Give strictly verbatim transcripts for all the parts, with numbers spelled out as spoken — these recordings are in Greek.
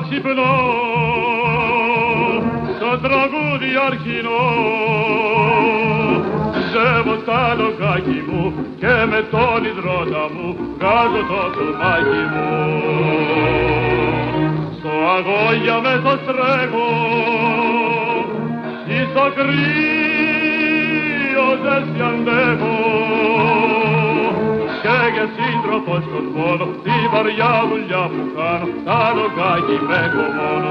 ξυπνώ στο τραγούδι αρχινό. Ζεύω στα λογάκι μου και με τον υδρότα μου βγάζω το κομμάκι μου. Στο αγώγια μέσα στρέχω ή στο κρύο ζέστη αντέχω. Και για σύντροφο στον πόνο τη βαριά δουλειά που κάνω τα λογάκι με έχω μόνο.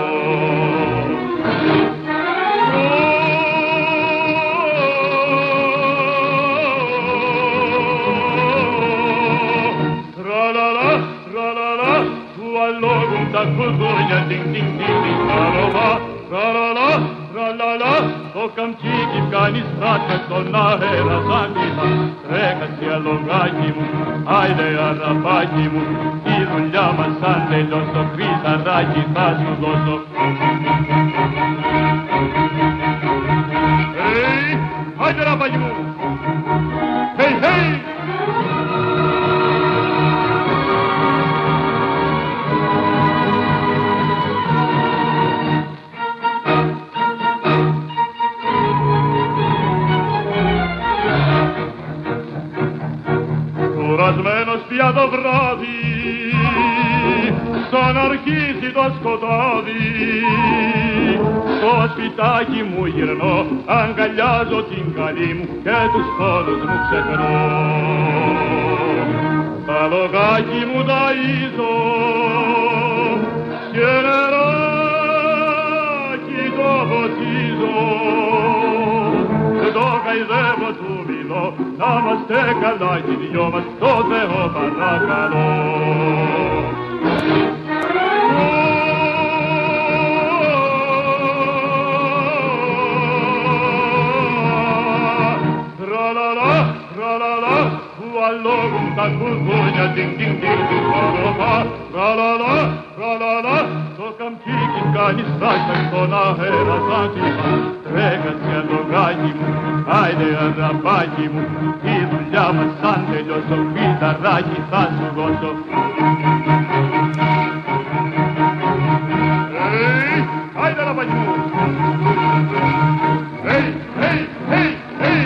Tra-la-la, tra-la-la, tu allogum ta culturnia, ding-ding-ding-ding, tra-la-la, tra-la-la, tra-la-la, το καμτσίκι κάνει στράτα στον αέρα σαν κύμα. Τρέχασαι αλογάκι μου, άιντε αραπάκι μου, η δουλειά μας αν τελειώσω, χρυσαράκι θα σου δώσω. Hey, άιντε ραπάκι μου, hey, hey! Κουρασμένος πια το βράδυ, σαν αρχίσει το σκοτάδι, στο σπιτάκι μου γυρνώ, αγκαλιάζω την καλή μου και τους πόνους μου ξεχνώ. Τα λογάκι μου ταΐζω και νεράκι το ποτίζω, το καηδεύω του μιλώ, να είμαστε καλά κι οι δυο μας, το Θεό παρακαλώ. Tra-la-la, tra-la-la, tu allogum ta culturnia, ding-ding-ding, tra-la-la, tra-la-la, tra-la-la, το καμτσίκι κάνει στράτα στον αέρα σαν κύμα. Τρέχασαι αλογάκι μου, άιντε αραπάκι μου, η δουλειά μας αν τελειώσω, φυταράκι θα σου δώσω. Hey, άιντε αραπάκι μου, hey, hey, hey, hey,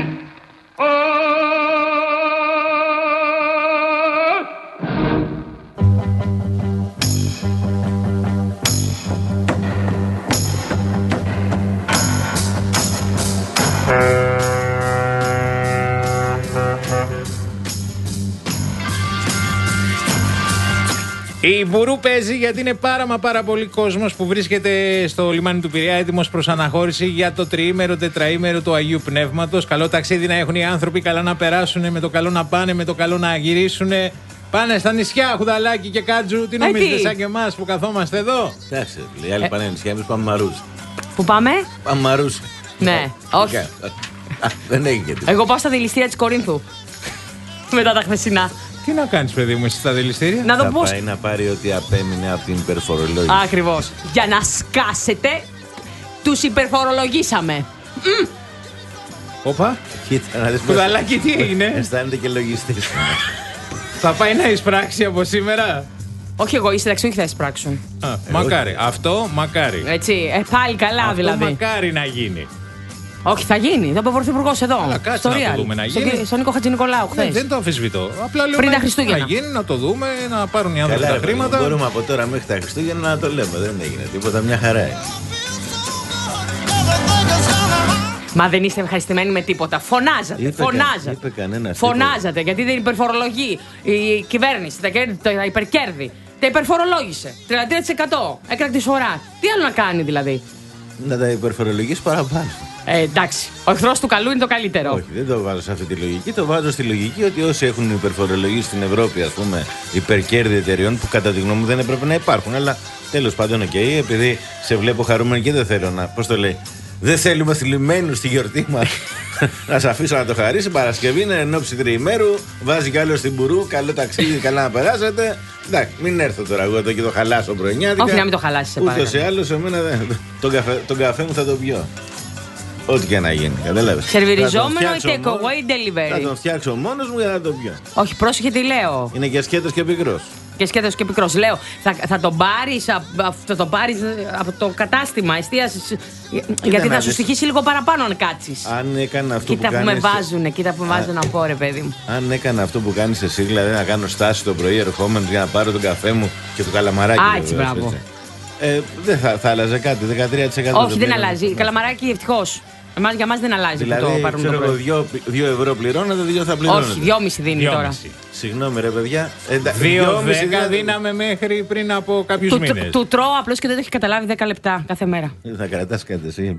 Η Μπουρού παίζει γιατί είναι πάρα μα πάρα πολύ κόσμος που βρίσκεται στο λιμάνι του Πειραιά έτοιμος προς αναχώρηση για το τριήμερο, τετραήμερο του Αγίου Πνεύματος. Καλό ταξίδι να έχουν οι άνθρωποι, καλά να περάσουν, με το καλό να πάνε, με το καλό να γυρίσουν. Πάνε στα νησιά, Χουδαλάκι και Κάτζου. Τι νομίζετε, σαν και εμάς που καθόμαστε εδώ? Εντάξει, οι άλλοι πάνε νησιά, εμείς πάμε Μαρούσι. Πού πάμε? Πάμε Μαρούσι. Ναι, όχι. Δεν έγινε τίποτα. Εγώ πάω στα δηληστήρια της Κορίνθου. Μετά τα χθεσινά. Τι να κάνεις, παιδί μου, εσύ στα δηληστήρια? Να δω θα πώς. πάει να πάρει ό,τι απέμεινε από την υπερφορολόγηση. Ακριβώς. Για να σκάσετε, τους υπερφορολογήσαμε. Mm. Όπα. Κοίτα, να δεις. Χουδαλάκι, τι έγινε? Αισθάνεται και λογιστής. Θα πάει να εισπράξει από σήμερα? Όχι εγώ, οι συνταξιούχοι θα εισπράξουν. Α, μακάρι. Αυτό μακάρι. Έτσι, ε, πάλι καλά Αυτό δηλαδή. μακάρι να γίνει. Όχι, θα γίνει. Θα είπε ο Πρωθυπουργός εδώ. Αλλά κάτσε να το δούμε να γίνει. Στον Νίκο Χατζηνικολάου χθες. Ναι, δεν το αμφισβητώ. Απλά λέω πριν να, τα Χριστούγεννα. να γίνει, να το δούμε, να πάρουν οι άνθρωποι τα χρήματα. Μπορούμε από τώρα μέχρι τα Χριστούγεννα να το λέμε. Δεν έγινε τίποτα, μια χαρά είναι. Μα δεν είστε ευχαριστημένοι με τίποτα. Φωνάζατε, Είπε φωνάζατε. είπε κανένας φωνάζατε τίποτα. γιατί δεν υπερφορολογεί η κυβέρνηση, τα, κέρδη, τα υπερκέρδη. Τα υπερφορολόγησε. τριάντα τρία τοις εκατό έκρακτη εισφορά. Τι άλλο να κάνει δηλαδή? Να τα υπερφορολογήσει παραπάνω. Ε, εντάξει. Ο εχθρός του καλού είναι το καλύτερο. Όχι, δεν το βάζω σε αυτή τη λογική. Το βάζω στη λογική ότι όσοι έχουν υπερφορολογήσει στην Ευρώπη, ας πούμε, υπερκέρδη εταιρεών που κατά τη γνώμη μου δεν έπρεπε να υπάρχουν. Αλλά τέλος πάντων, οκ, okay, επειδή σε βλέπω χαρούμενη και δεν θέλω να. Πώς το λέει? Δεν θέλουμε θλιμμένους στη γιορτή μας. Να σε αφήσω να το χαρίσει. Παρασκευή είναι εν ώψη τριημέρου. Βάζει κι άλλο στην Μπουρού. Καλό ταξίδι, καλά να περάσετε. Εντάξει, μην έρθω τώρα εγώ εδώ και το χαλάσω πρωινιάτικα. Όχι, να μην το χαλάσει. Ούτως ή άλλως, εμένα δεν. Τον καφέ, τον καφέ μου θα το πιω. Ό,τι και να γίνει, κατάλαβες. Σερβιριζόμενο ή take away delivery? Θα τον φτιάξω μόνος μου για να το πιω. Όχι, πρόσεχε τι λέω. Είναι και σκέτος και πικρός. Και σκέφτεσαι και πικρός. Λέω, θα, θα τον πάρεις θα τον πάρεις από το κατάστημα εστίασης. Γιατί θα σου στοιχήσει λίγο παραπάνω αν κάτσεις. Αν έκανα αυτό κοίτα που, που κάνεις... με βάζουνε, κοίτα που με βάζουν να πω, ρε παιδί μου. Αν έκανα αυτό που κάνεις εσύ, δηλαδή να κάνω στάση το πρωί ερχόμενο για να πάρω τον καφέ μου και το καλαμαράκι. Α, έτσι, μπράβο. Ε, δεν θα, θα άλλαζε κάτι, δεκατρία τοις εκατό. Όχι, δεν αλλάζει. Καλαμαράκι, ευτυχώς. Εμάς, για μας δεν αλλάζει. Δηλαδή, που το πάρουν ξέρω το εγώ, δύο, δύο ευρώ πληρώνετε, δύο θα πληρώνετε. Όχι, δυόμιση δίνει Δυόμιση. τώρα. Συγγνώμη, ρε παιδιά. Δύο δέκα δίναμε μέχρι πριν από κάποιους Του, μήνες. του, του τρώω απλώς και δεν το έχει καταλάβει δέκα λεπτά κάθε μέρα. Θα κρατάς κάτι εσύ.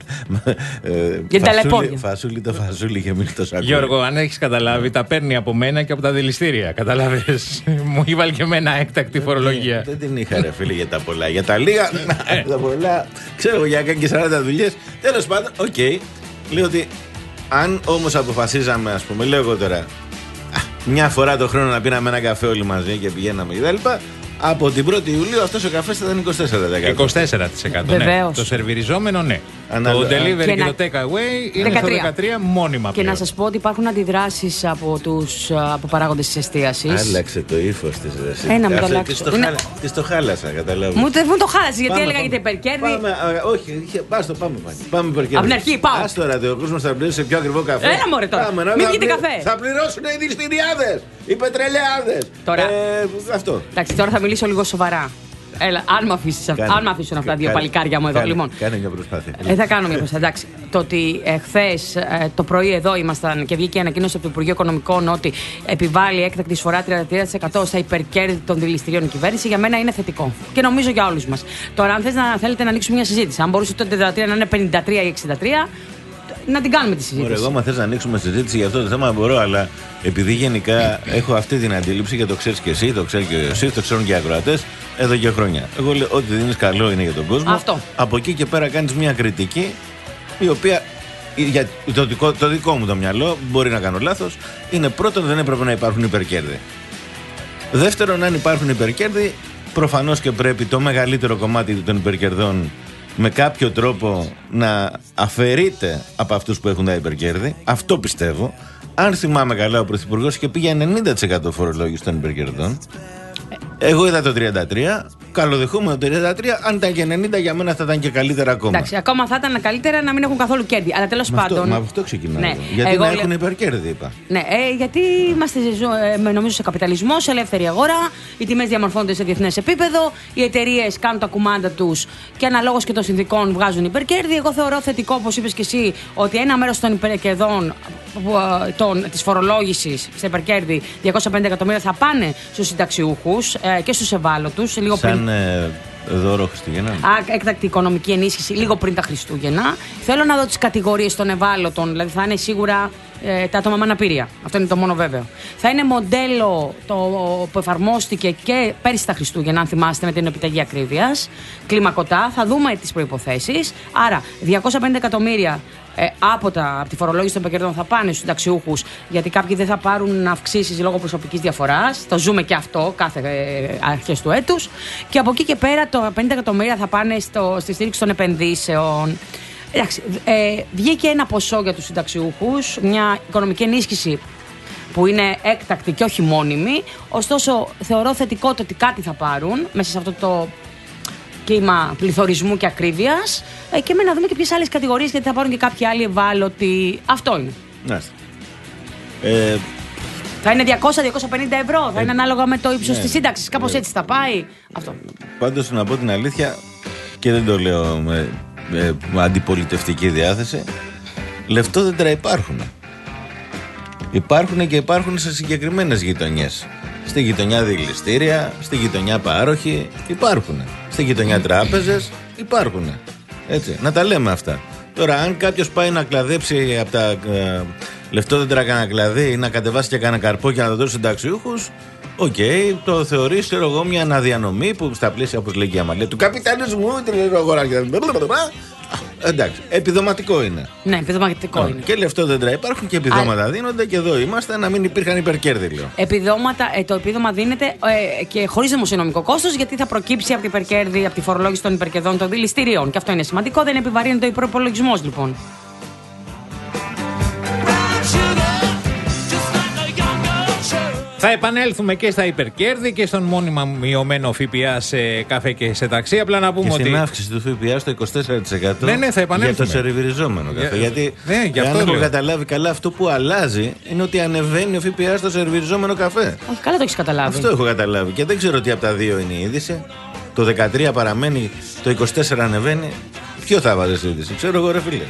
Για τα λεπόδια. Φασούλι το φασούλι και μην το σακούλι. Γιώργο, αν έχεις καταλάβει, τα παίρνει από μένα και από τα δηληστήρια. Καταλάβες. Μου είχε βάλει και εμένα έκτακτη φορολογία. Δεν την είχα, ρε φίλε, για τα πολλά. Για τα λίγα, τα πολλά. Ξέρω, για κάνει και σαράντα δουλειές. Τέλος πάντων, οκ. Λέω ότι αν όμως αποφασίζαμε, ας πούμε, λέω εγώ τώρα, μια φορά το χρόνο να πίναμε ένα καφέ όλοι μαζί και πηγαίναμε κτλ. Από την πρώτη Ιουλίου αυτός ο καφές θα ήταν είκοσι τέσσερα τοις εκατό. είκοσι τέσσερα τοις εκατό. Ναι. Βεβαίως. Το σερβιριζόμενο, ναι. Ανάλογα. Το delivery και, Και το να- take away είναι δεκατρία. στο δεκατρία μόνιμα Και πλέον. να σας πω ότι υπάρχουν αντιδράσεις από τους από παράγοντες της εστίασης. Άλλαξε το ύφος της. Ε, να μην το αλλάξω. Είναι- Της το χάλασα, καταλάβω. Μου, τε- μου το χάλασε γιατί έλεγα για τα υπερκέρδη. Πάμε, α, όχι, είχε- πας το πάμε πάλι. Πάμε υπερκέρδη. Απ' την αρχή, πάω. Ας τώρα, ο κόσμος θα πληρώσει σε πιο ακριβό καφέ. Έλα, μωρέ, τώρα. Πάμε, να- Μην θα πιείτε πλη- καφέ. Θα πληρώσουν οι δηληστηριάδες, οι πετρελαιάδες. Τώρα. Ε, αυτό. Εντάξει, τώρα θα μιλήσω λίγο σοβαρά. Έλα, αν με αφήσεις αυ- Κάνε. αν με αφήσουν αυτά τα δύο Κάνε. παλικάρια μου εδώ, Κάνε. λοιπόν. Κάνε μια προσπάθεια. Ε, θα κάνω μια προσπάθεια. Εντάξει. Το ότι ε, χθε το πρωί εδώ ήμασταν και βγήκε η ανακοίνωση από το Υπουργείο Οικονομικών ότι επιβάλλει έκτακτη εισφορά τριάντα τρία τοις εκατό στα υπερκέρδη των δηληστηρίων η κυβέρνηση, για μένα είναι θετικό. Και νομίζω για όλους μας. Τώρα, αν θες να θέλετε να ανοίξουμε μια συζήτηση, αν μπορούσε το τριάντα τρία να είναι πενήντα τρία ή εξήντα τρία, να την κάνουμε τη συζήτηση. Ωραία, εγώ, άμα θες να ανοίξουμε συζήτηση για αυτό το θέμα, μπορώ, αλλά επειδή γενικά έχω αυτή την αντίληψη και το ξέρεις και εσύ, το ξέρει και εσύ, το ξέρουν και οι ακροατές, εδώ και χρόνια. Εγώ λέω ότι δίνεις καλό είναι για τον κόσμο. Αυτό. Από εκεί και πέρα κάνεις μια κριτική, η οποία για το δικό, το δικό μου το μυαλό, μπορεί να κάνω λάθος, είναι πρώτον δεν έπρεπε να υπάρχουν υπερκέρδη. Δεύτερον, αν υπάρχουν υπερκέρδη, προφανώς και πρέπει το μεγαλύτερο κομμάτι των υπερκερδών με κάποιο τρόπο να αφαιρείται από αυτούς που έχουν τα υπερκέρδη. Αυτό πιστεύω. Αν θυμάμαι καλά, ο Πρωθυπουργός είχε πει για ενενήντα τοις εκατό φορολόγηση των υπερκερδών. Εγώ είδα το τριάντα τρία. Καλοδεχούμε το τριάντα τρία. Αν ήταν και ενενήντα, για μένα θα ήταν και καλύτερα ακόμα. Εντάξει, ακόμα θα ήταν καλύτερα να μην έχουν καθόλου κέρδη. Αλλά τέλος Με αυτό, πάντων. με αυτό ξεκινάω. Ναι, Γιατί εγώ να λέω- έχουν υπερκέρδη, είπα. Ναι, ε, γιατί είμαστε ζω- ε, νομίζω σε καπιταλισμό, σε ελεύθερη αγορά. Οι τιμές διαμορφώνονται σε διεθνές επίπεδο. Οι εταιρείες κάνουν τα κουμάντα τους και αναλόγως και των συνθηκών βγάζουν υπερκέρδη. Εγώ θεωρώ θετικό, όπως είπες και εσύ, ότι ένα μέρος των υπερκερδών της φορολόγησης σε υπερκέρδη διακόσια πενήντα εκατομμύρια θα πάνε στους συνταξιούχους ε, και στους ευάλωτους. Λίγο πριν. Σαν ε, δώρο Χριστούγεννα. Α, έκτακτη οικονομική ενίσχυση λίγο πριν τα Χριστούγεννα. Θέλω να δω τις κατηγορίες των ευάλωτων, δηλαδή θα είναι σίγουρα ε, τα άτομα με αναπηρία. Αυτό είναι το μόνο βέβαιο. Θα είναι μοντέλο το, που εφαρμόστηκε και πέρυσι τα Χριστούγεννα, αν θυμάστε, με την επιταγή ακρίβειας. Κλιμακωτά, θα δούμε τις προϋποθέσεις. Άρα, διακόσια πενήντα εκατομμύρια ε, από, τα, από τη φορολόγηση των επικερδών θα πάνε στους συνταξιούχους, γιατί κάποιοι δεν θα πάρουν αυξήσεις λόγω προσωπικής διαφοράς. Το ζούμε και αυτό κάθε ε, αρχές του έτους. Και από εκεί και πέρα, το πενήντα εκατομμύρια θα πάνε στο, στη στήριξη των επενδύσεων. Εντάξει, ε, βγήκε ένα ποσό για τους συνταξιούχους, μια οικονομική ενίσχυση που είναι έκτακτη και όχι μόνιμη. Ωστόσο, θεωρώ θετικό το ότι κάτι θα πάρουν μέσα σε αυτό το κύμα πληθωρισμού και ακρίβειας. Ε, και με να δούμε και ποιες άλλες κατηγορίες, γιατί θα πάρουν και κάποιοι άλλοι ευάλωτοι. Αυτό είναι. Να ε, Θα είναι διακόσια με διακόσια πενήντα ευρώ, θα Ε, είναι ανάλογα με το ύψος ναι, της σύνταξης. Κάπως ναι. έτσι θα πάει. Αυτό. Πάντως, να πω την αλήθεια, και δεν το λέω με, με, με αντιπολιτευτική διάθεση, λεφτόδεντρα υπάρχουν. Υπάρχουν και υπάρχουν σε συγκεκριμένες γειτονιές. Στη γειτονιά δηληστήρια, στη γειτονιά πάροχοι, υπάρχουν. Στη γειτονιά τράπεζες, υπάρχουν. Έτσι, να τα λέμε αυτά. Τώρα, αν κάποιος πάει να κλαδέψει από τα ε, λεφτόδεντρα κανένα κλαδί ή να κατεβάσει και κανένα καρπό και να το δώσει στους συνταξιούχους, οκ, okay, το θεωρείς, ξέρω εγώ, μια αναδιανομή που στα πλαίσια, όπως λέει και η Αμαλία, του καπιταλισμού, την αγορά και εντάξει, επιδοματικό είναι. Ναι, επιδοματικό είναι. Και λεφτόδεντρα υπάρχουν και επιδόματα Α, δίνονται και εδώ είμαστε, να μην υπήρχαν υπερκέρδη, λέω. Επιδόματα, ε, το επίδομα δίνεται ε, και χωρίς δημοσιονομικό κόστος, γιατί θα προκύψει από την υπερκέρδη, από τη φορολόγηση των υπερκερδών των δηληστηρίων. Και αυτό είναι σημαντικό, δεν επιβαρύνεται ο προϋπολογισμός, λοιπόν. Θα επανέλθουμε και στα υπερκέρδη και στον μόνιμα μειωμένο ΦΠΑ σε καφέ και σε ταξί. Απλά να πούμε και ότι. Στην αύξηση του ΦΠΑ στο είκοσι τέσσερα τοις εκατό ναι, ναι, θα επανέλθουμε. Για το σερβιριζόμενο καφέ. Για... Γιατί ναι, γι' αν αυτό έχω λέω. καταλάβει καλά, αυτό που αλλάζει είναι ότι ανεβαίνει ο ΦΠΑ στο σερβιριζόμενο καφέ. Όχι, καλά το έχει καταλάβει. Αυτό έχω καταλάβει. Και δεν ξέρω τι από τα δύο είναι η είδηση. Το δεκατρία παραμένει, το είκοσι τέσσερα ανεβαίνει. Ποιο θα βάζεις είδηση, ξέρω εγώ, ρε φίλε.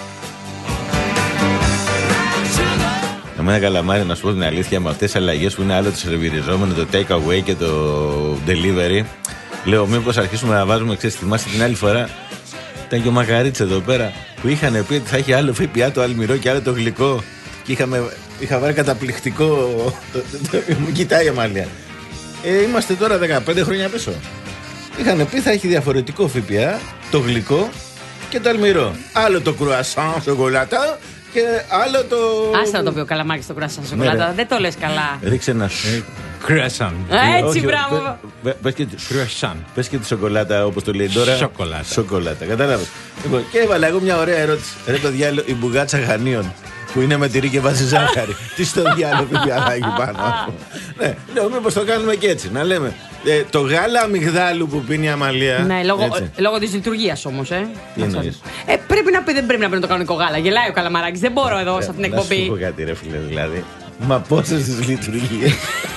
Εμένα καλαμάρι, να σου πω την αλήθεια, με αυτές τις αλλαγές που είναι άλλο το σερβιριζόμενο, το take away και το delivery, λέω μήπως αρχίσουμε να βάζουμε, ξέρεις, θυμάστε την άλλη φορά, ήταν και ο Μακαρίτς εδώ πέρα, που είχαν πει ότι θα έχει άλλο ΦΠΑ το αλμυρό και άλλο το γλυκό. Και είχαμε, είχα βάλει καταπληκτικό. Μου κοιτάει η Αμάλια. Ε, είμαστε τώρα δεκαπέντε χρόνια πίσω. Είχαν πει θα έχει διαφορετικό ΦΠΑ, το γλυκό και το αλμυρό. Άλλο το κρουασάν σοκολάτα. Και άλλο το. Άστα να το πει ο Καλαμάκης στο κρουασάν σοκολάτα. Ναι, δεν το λες καλά. Ρίξε ένα. Κρουασάν. Έτσι, μπράβο. Πες και τη σοκολάτα όπως το λέει τώρα. Σοκολάτα. Σοκολάτα. Κατάλαβες. Λοιπόν, και έβαλα εγώ μια ωραία ερώτηση. Ρε το διάλογο, η μπουγάτσα Χανίων που είναι με τυρί και βάζει ζάχαρη. Τι στο διάλογο πια θα έχει πάνω. Ναι, λέω μήπως το κάνουμε και έτσι. Να λέμε. Ε, το γάλα αμυγδάλου που πίνει η Αμαλία. Ναι, λόγω, λόγω της λειτουργίας όμως, ε. Τι εννοείς? Ε, πρέπει να πει, δεν πρέπει να παίρνει το κανονικό γάλα. Γελάει ο Καλαμαράκης, δεν μπορώ εδώ σε αυτήν την εκπομπή. Να σου πω κάτι, ρε φίλε, δηλαδή. Μα πόσες τις λειτουργίες.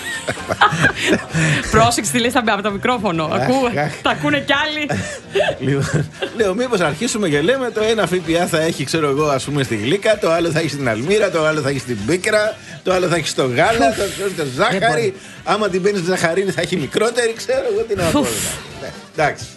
Πρόσεξε τι λες από το μικρόφωνο. Ακούω, τα ακούνε κι άλλοι. Λοιπόν, λέω, μήπως αρχίσουμε και λέμε το ένα ΦΠΑ θα έχει, ξέρω εγώ, ας πούμε στη γλύκα, το άλλο θα έχει στην αλμύρα, το άλλο θα έχει στην πίκρα, το άλλο θα έχει στο γάλα, το άλλο στο ζάχαρη. Άμα την παίρνει στη ζαχαρίνη θα έχει μικρότερη, ξέρω εγώ τι να πω. Εντάξει.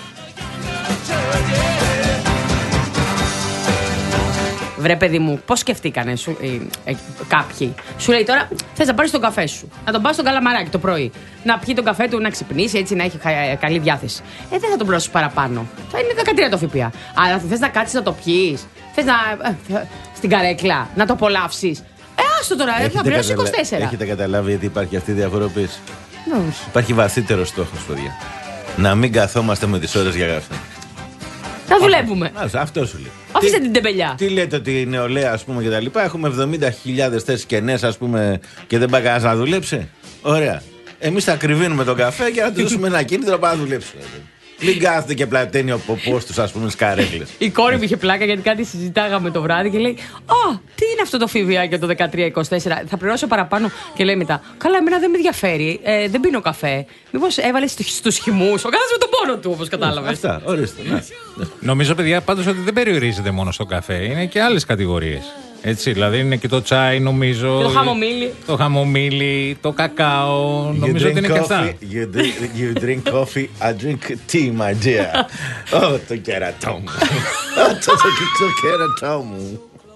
Βρε παιδί μου, πώς σκεφτήκανε σου, ε, ε, κάποιοι. Σου λέει τώρα, θες να πάρεις τον καφέ σου, να τον πας στον Καλαμαράκι το πρωί, να πιει τον καφέ του, να ξυπνήσει, έτσι να έχει ε, καλή διάθεση. Ε, δεν θα τον πληρώσεις παραπάνω. Θα είναι δεκατρία το ΦΠΑ. Αλλά θες να κάτσεις να το πιείς, θες να. Ε, στην καρέκλα, να το απολαύσεις. Ε, άστο τώρα, ε, θα πληρώσεις είκοσι τέσσερα. Έχετε καταλάβει γιατί υπάρχει αυτή η διαφοροποίηση? Υπάρχει βαθύτερο στόχος, παιδιά. Να μην καθόμαστε με τις ώρες για καφέ. Να δουλεύουμε. Α, αυτό σου λέει. Αφήστε την τεμπελιά. Τι λέτε ότι η νεολαία, ας πούμε, και τα λοιπά. Έχουμε εβδομήντα χιλιάδες θέσεις κενές, ας πούμε, και δεν πάει κανένας να δουλέψει. Ωραία. Εμείς θα κρυβίνουμε τον καφέ και να του δώσουμε ένα κίνητρο να να δουλέψουν. Μην κάθεται και πλαταίνει ο ποπός τους, ας πούμε, στις καρέκλες. Η κόρη μου είχε πλάκα γιατί κάτι συζητάγαμε το βράδυ και λέει: Α, τι είναι αυτό το ΦΠΑ για το δεκατρία είκοσι τέσσερα, θα πληρώσω παραπάνω. Και λέει μετά: Καλά, εμένα δεν με ενδιαφέρει, ε, δεν πίνω καφέ. Μήπως έβαλε στους χυμούς, ο καθένας με τον πόνο του, όπως κατάλαβες. Αυτά, ορίστε. Ναι. Νομίζω, παιδιά, πάντως ότι δεν περιορίζεται μόνο στο καφέ, είναι και άλλες κατηγορίες. Έτσι, δηλαδή είναι και το τσάι, νομίζω. Και το χαμομήλι. Το χαμομήλι, το κακάο. You νομίζω ότι είναι coffee, και αυτά. You drink, you drink coffee, I drink tea, my dear. Ω, το κερατό μου. Ω, το κερατό μου.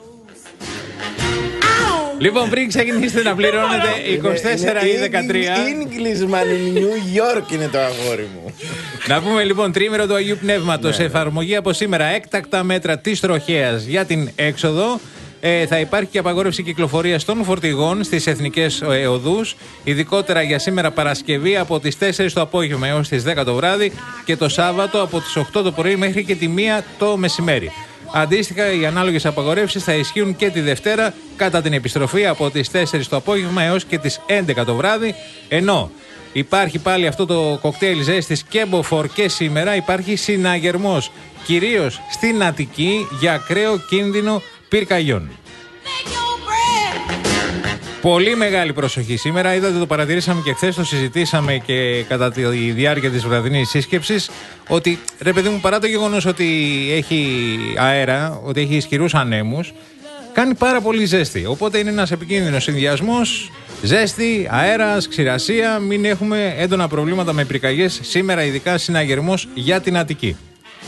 Λοιπόν, πριν ξεκινήσετε να πληρώνετε είκοσι τέσσερα ή δεκατρία. Englishman in New York είναι το αγόρι μου. Να πούμε λοιπόν τρίμερο του Αγίου Πνεύματος. Ναι. Εφαρμογή από σήμερα έκτακτα μέτρα της τροχέας για την έξοδο. Ε, θα υπάρχει και απαγόρευση κυκλοφορίας των φορτηγών στις εθνικές ε, οδούς, ειδικότερα για σήμερα Παρασκευή από τις τέσσερις το απόγευμα έως τις δέκα το βράδυ και το Σάββατο από τις οκτώ το πρωί μέχρι και τη μία το μεσημέρι. Αντίστοιχα, οι ανάλογες απαγορεύσεις θα ισχύουν και τη Δευτέρα κατά την επιστροφή από τις τέσσερις το απόγευμα έως και τις έντεκα το βράδυ, ενώ υπάρχει πάλι αυτό το κοκτέιλ ζέστης και μποφόρ και σήμερα υπάρχει συναγερμός, κυρίως στην Αττική, για ακραίο κίνδυνο πυρκαγιών. Πολύ μεγάλη προσοχή σήμερα. Είδατε, το παρατηρήσαμε και χθες, το συζητήσαμε και κατά τη διάρκεια της βραδινής σύσκεψης, ότι ρε παιδί μου, παρά το γεγονός ότι έχει αέρα, ότι έχει ισχυρούς ανέμους, κάνει πάρα πολύ ζέστη. Οπότε είναι ένας επικίνδυνος συνδυασμός. Ζέστη, αέρας, ξηρασία. Μην έχουμε έντονα προβλήματα με πυρκαγιές σήμερα, ειδικά συναγερμός για την Αττική.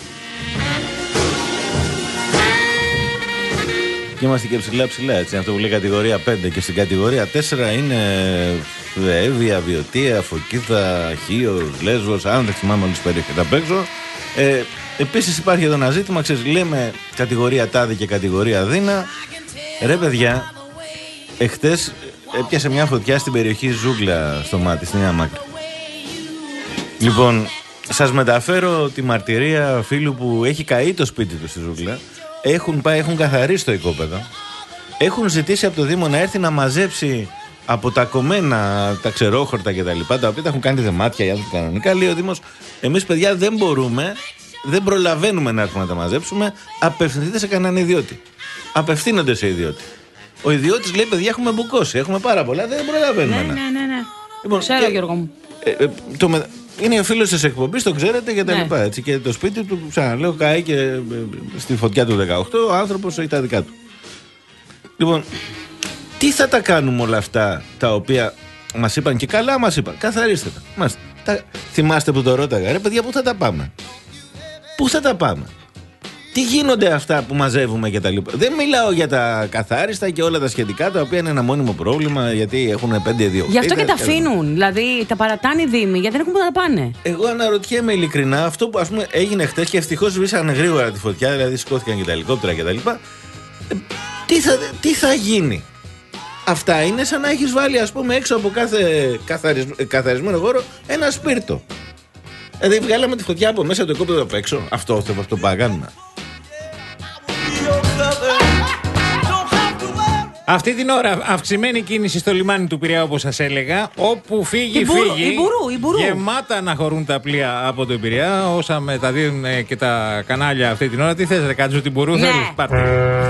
Και είμαστε και ψηλά ψηλά, έτσι, αυτό που λέει κατηγορία πέντε. Και στην κατηγορία τέσσερα είναι Εύβοια, Βιωτία, Φωκίδα, Χίος, Λέσβος, αν δεν θυμάμαι όλες τις περιοχές απ' έξω. Ε, επίσης υπάρχει εδώ ένα ζήτημα, ξέρεις, λέμε κατηγορία τάδε και κατηγορία δίνα. Ρε παιδιά, εχθές έπιασε μια φωτιά στην περιοχή Ζούγκλα στο Μάτι, στην Νέα Μάκρη. Λοιπόν, σας μεταφέρω τη μαρτυρία φίλου που έχει καεί το σπίτι του στη Ζούγκλα. Έχουν πάει, έχουν καθαρίσει το οικόπεδο. Έχουν ζητήσει από το Δήμο να έρθει να μαζέψει από τα κομμένα, τα ξερόχορτα κτλ., τα, τα οποία τα έχουν κάνει δεμάτια οι άνθρωποι κανονικά, λέει ο Δήμος, εμείς παιδιά δεν μπορούμε, δεν προλαβαίνουμε να έρθουμε να τα μαζέψουμε, απευθυνθείτε σε κανέναν ιδιώτη. Απευθύνονται σε ιδιώτη. Ο ιδιώτης λέει: παιδιά, έχουμε μπουκώσει, έχουμε πάρα πολλά, δεν προλαβαίνουμε. Ναι, να. ναι, ναι, ναι. Λοιπόν, ξέρω, και, Γιώργο μου. Ε, ε, το με, είναι ο φίλος της εκπομπής, το ξέρετε και τα Ναι. λοιπά. Έτσι, και το σπίτι του, ξαναλέω, καεί και ε, στη φωτιά του δεκαοκτώ, ο άνθρωπος έχει τα δικά του. Λοιπόν, τι θα τα κάνουμε όλα αυτά τα οποία μας είπαν και καλά μας είπαν, καθαρίστε τα. Μας, τα θυμάστε που το ρώταγα, ρε παιδιά, πού θα τα πάμε. Πού θα τα πάμε. Τι γίνονται αυτά που μαζεύουμε και τα λοιπά. Δεν μιλάω για τα καθάριστα και όλα τα σχετικά, τα οποία είναι ένα μόνιμο πρόβλημα, γιατί έχουν πέντε ιδιοκτήτες. Γι' αυτό και τα αφήνουν. Δηλαδή τα παρατάνε οι Δήμοι, γιατί δεν έχουν πού να τα πάνε. Εγώ αναρωτιέμαι ειλικρινά, αυτό που ας πούμε έγινε χτες και ευτυχώς σβήσανε γρήγορα τη φωτιά, δηλαδή σηκώθηκαν και τα ελικόπτερα και τα λοιπά. Ε, τι, θα, τι θα γίνει. Αυτά είναι σαν να έχεις βάλει, ας πούμε, έξω από κάθε καθαρισμ, καθαρισμένο χώρο ένα σπίρτο. Δηλαδή βγάλαμε τη φωτιά από μέσα, το κόπεδο απ' έξω. Αυτό, αυτό, αυτό πάγανε. Αυτή την ώρα αυξημένη κίνηση στο λιμάνι του Πειραιά, όπως σας έλεγα. Όπου φύγει, Η Μπουρού, φύγει. η Μπουρού, η Μπουρού. Γεμάτα να χωρούν τα πλοία από το Πειραιά. Όσα μεταδίδουν ε, και τα κανάλια αυτή την ώρα. Τι θες, ρε Κάτζου, την Μπουρού, Ναι. θέλεις, πάρτε.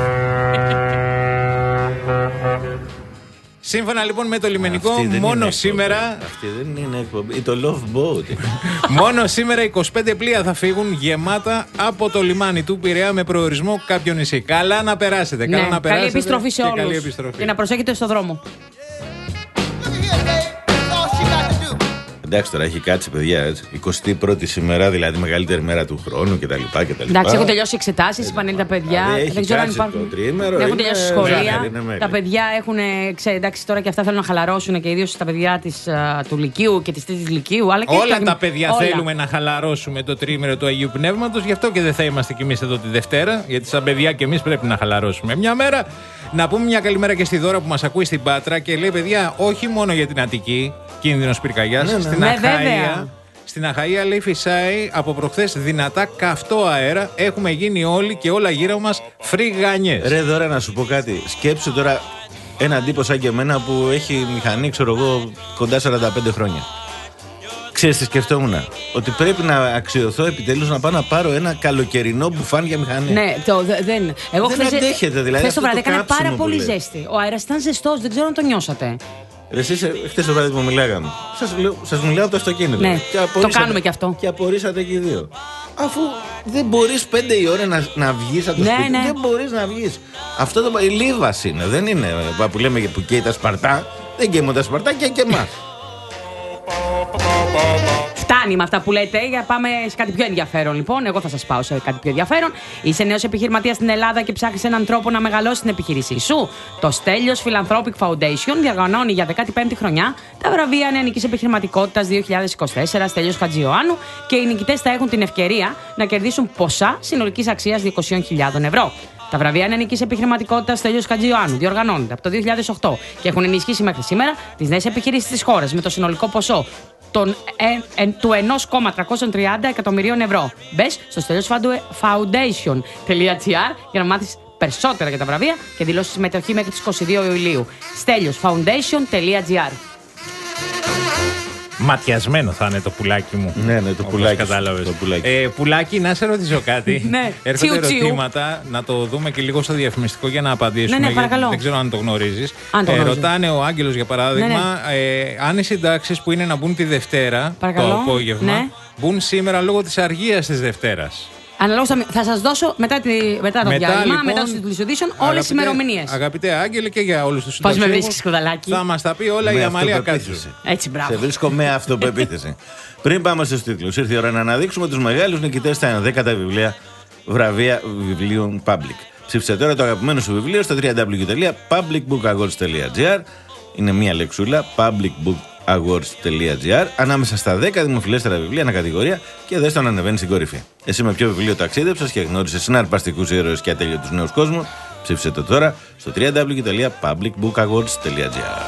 Σύμφωνα λοιπόν με το λιμενικό, Αυτή δεν μόνο είναι σήμερα. εκπομπή. Αυτή δεν είναι εκπομπή. Το Love Boat. Μόνο σήμερα είκοσι πέντε πλοία θα φύγουν γεμάτα από το λιμάνι του Πειραιά με προορισμό κάποιο νησί. Καλά να περάσετε. Καλά Ναι, να περάσετε. καλή επιστροφή σε και όλους. καλή επιστροφή. Και να προσέχετε στο δρόμο. Εντάξει, τώρα έχει κάτσει, παιδιά, έτσι. εικοστή πρώτη σήμερα, δηλαδή μεγαλύτερη μέρα του χρόνου κτλ. Εντάξει, έχουν τελειώσει εξετάσεις, οι πανέλη τα παιδιά. Δηλαδή, έχει δεν ξέρω αν κάτσει υπάρχουν. το τριήμερο, Έχουν είναι τελειώσει μέχρι, σχολεία. είναι μέχρι. Τα παιδιά έχουν. Ξέρετε, εντάξει, τώρα και αυτά θέλουν να χαλαρώσουν και ιδίως τα παιδιά της, α, του Λυκείου και της τρίτης Λυκείου. Αλλά και Όλα και- τα παιδιά όλα. θέλουμε να χαλαρώσουμε το τριήμερο του Αγίου Πνεύματος, γι' αυτό και δεν θα είμαστε κι εμείς εδώ τη Δευτέρα, γιατί σαν παιδιά και εμείς πρέπει να χαλαρώσουμε μια μέρα. Να πούμε μια καλημέρα και στη Δώρα που μας ακούει στην Πάτρα και λέει: παιδιά, όχι μόνο για την Αττική, κίνδυνος πυρκαγιάς, Ναι, ναι. στην Ναι, Αχαΐα. βέβαια. Στην Αχαΐα λέει φυσάει από προχθές δυνατά καυτό αέρα. Έχουμε γίνει όλοι και όλα γύρω μας φρυγανιές. Ρε Δώρα, να σου πω κάτι. Σκέψου τώρα έναν τύπο σαν και εμένα που έχει μηχανή, ξέρω εγώ, κοντά σαράντα πέντε χρόνια. Ξέρεις τι σκεφτόμουν? Ότι πρέπει να αξιωθώ επιτέλους να πάω να πάρω ένα καλοκαιρινό μπουφάν για μηχανή. Ναι, το, δε- δεν. Εγώ Δεν χθες- αντέχεται, δηλαδή, χθες το αυτό βράδυ το έκανε κάψιμο πάρα που πολύ λέει. ζέστη. Ο αέρας ήταν ζεστός, δεν ξέρω αν το νιώσατε. Ρε εσείς χτες το βράδυ που μιλάγαμε, σας, λέω, σας μιλάω από το αυτοκίνητο. Ναι, Και το απορρίσατε- κάνουμε κι αυτό. Και απορρίσατε και οι δύο. Αφού δεν μπορείς πέντε η ώρα να, να βγεις από το Ναι, σπίτι, ναι. δεν μπορείς να βγεις. Αυτό το η λίβας είναι, δεν είναι που λέμε που καίει τα Σπαρτά. Δεν καίει μόνο τα Σπαρτά και και εμάς. Φτάνει με αυτά που λέτε, για πάμε σε κάτι πιο ενδιαφέρον λοιπόν. Εγώ θα σας πάω σε κάτι πιο ενδιαφέρον. Είσαι νέος επιχειρηματίας στην Ελλάδα και ψάχνεις έναν τρόπο να μεγαλώσει την επιχείρησή σου. Το Στέλιος Philanthropic Foundation διοργανώνει για δέκατη πέμπτη χρονιά τα βραβεία Νεανικής Επιχειρηματικότητας δύο χιλιάδες είκοσι τέσσερα Στέλιος Χατζιωάννου και οι νικητές θα έχουν την ευκαιρία να κερδίσουν ποσά συνολικής αξίας διακόσιες χιλιάδες ευρώ. Τα βραβεία Νεανικής Επιχειρηματικότητας Στέλιος Χατζιωάννου διοργανώνονται από το δύο χιλιάδες οκτώ και έχουν ενισχύσει μέχρι σήμερα τις νέες επιχειρήσεις της χώρας με το συνολικό ποσό των, ε, ε, του ένα κόμμα τριακόσια τριάντα εκατομμυρίων ευρώ. Μπες στο steliosfoundation τελεία gr για να μάθεις περισσότερα για τα βραβεία και δηλώσεις συμμετοχή μέχρι τις είκοσι δύο Ιουλίου. steliosfoundation τελεία gr. Ματιασμένο θα είναι το πουλάκι μου. Ναι, ναι, το όπως πουλάκι σου, κατάλαβες. το πουλάκι. Ε, πουλάκι, να σε ρωτήσω κάτι. Ναι, Έρχονται τσιου, τσιου. ερωτήματα, να το δούμε και λίγο στο διαφημιστικό για να απαντήσουμε. Ναι, ναι, γιατί παρακαλώ. δεν ξέρω αν το γνωρίζεις. Αν το γνωρίζω. ρωτάνε ο Άγγελος για παράδειγμα, Ναι, ε, αν οι συντάξεις που είναι να μπουν τη Δευτέρα, Παρακαλώ. το απόγευμα, Ναι. μπουν σήμερα λόγω της αργίας της Δευτέρας. Αναλόγως θα, θα σας δώσω μετά, τη, μετά το Μετά, διάλειμμα, λοιπόν, μετά τους τίτλους ειδήσεων, όλες αγαπητέ- τις ημερομηνίες. Αγαπητέ Άγγελε και για όλους τους Πώς με συνταξιούχους, βρίσκεις, Κουδαλάκη? θα μας τα πει όλα Με η Αμαλία Κάτζου. αυτοπεποίθηση. Έτσι, μπράβο. Σε βρίσκω με αυτοπεποίθηση. Πριν πάμε στους τίτλους, ήρθε η ώρα να αναδείξουμε τους μεγάλους νικητές στα ενδέκατα βιβλία βραβεία βιβλίων Public. Ψήφισε τώρα το αγαπημένο σου βιβλίο στο double-u double-u double-u τελεία public book awards τελεία gr. Είναι μία λεξούλα, public book awards τελεία gr, ανάμεσα στα δέκα δημοφιλέστερα βιβλία ανά κατηγορία και δες το να ανεβαίνει στην κορυφή. Εσύ με ποιο βιβλίο ταξίδεψες και γνώρισες συναρπαστικούς ήρωες και ατέλειωτους νέους κόσμους? Ψήφισε το τώρα στο double-u double-u double-u τελεία public book awards τελεία gr.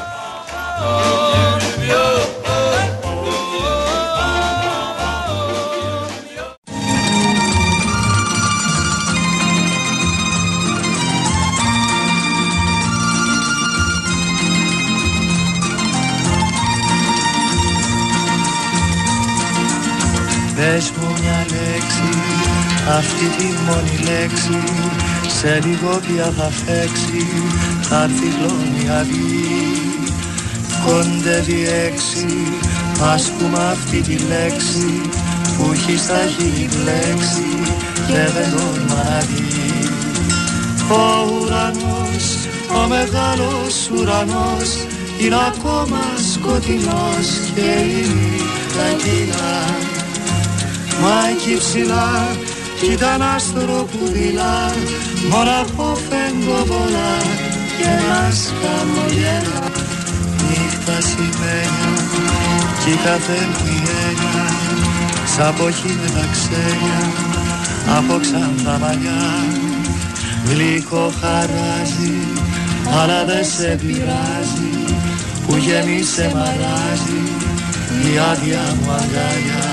Πες μου μια λέξη, αυτή τη μόνη λέξη, σε λίγο πια θα φέξει, θα έρθει χλώνη αυγή. Κοντεύει έξι, ας πούμε αυτή τη λέξη, που έχει στα χείλη μπλέξει και δεν τόλμα να δει. Ο ουρανός, ο μεγάλος ουρανός, είναι ακόμα σκοτεινός και η νύχτα κυλά. Μα εκεί ψηλά κι ήταν άστρο που δειλά, μοναχό φεγγοβολά και μας χαμογελά. Νύχτα σημαίνια κι κάθε μου η έννοια, σ' αποχή με τα ξένια από ξανθά μαλλιά. Γλυκό χαράζει αλλά δεν σε πειράζει, που γέμισε μαράζει η άδεια μου αγκαλιά.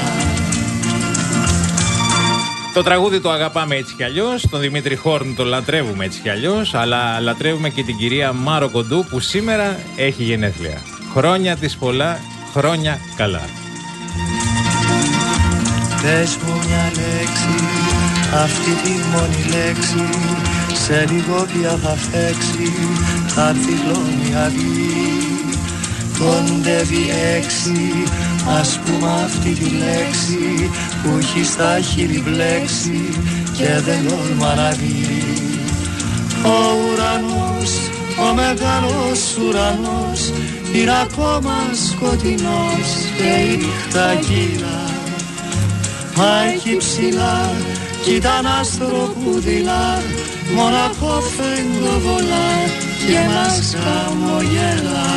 Το τραγούδι το αγαπάμε έτσι κι αλλιώς, τον Δημήτρη Χόρν το λατρεύουμε έτσι κι αλλιώς, αλλά λατρεύουμε και την κυρία Μάρο Κοντού που σήμερα έχει γενέθλια. Χρόνια της πολλά, χρόνια καλά. Πες μου μια λέξη, αυτή τη μόνη λέξη, σε λίγο πια θα φέξει, θα έρθει χλώνη αυγή. Κοντεύει έξι, ας πούμε αυτή τη λέξη, που έχει στα χείλη μπλέξει και δεν τόλμα να δει. Ο ουρανός, ο μεγάλος ουρανός, είναι ακόμα σκοτεινός και η νύχτα κύρα. Μα εκεί ψηλά κι ήταν άστρο που δειλά, μοναχό φεγγοβολά και μας χαμογελά.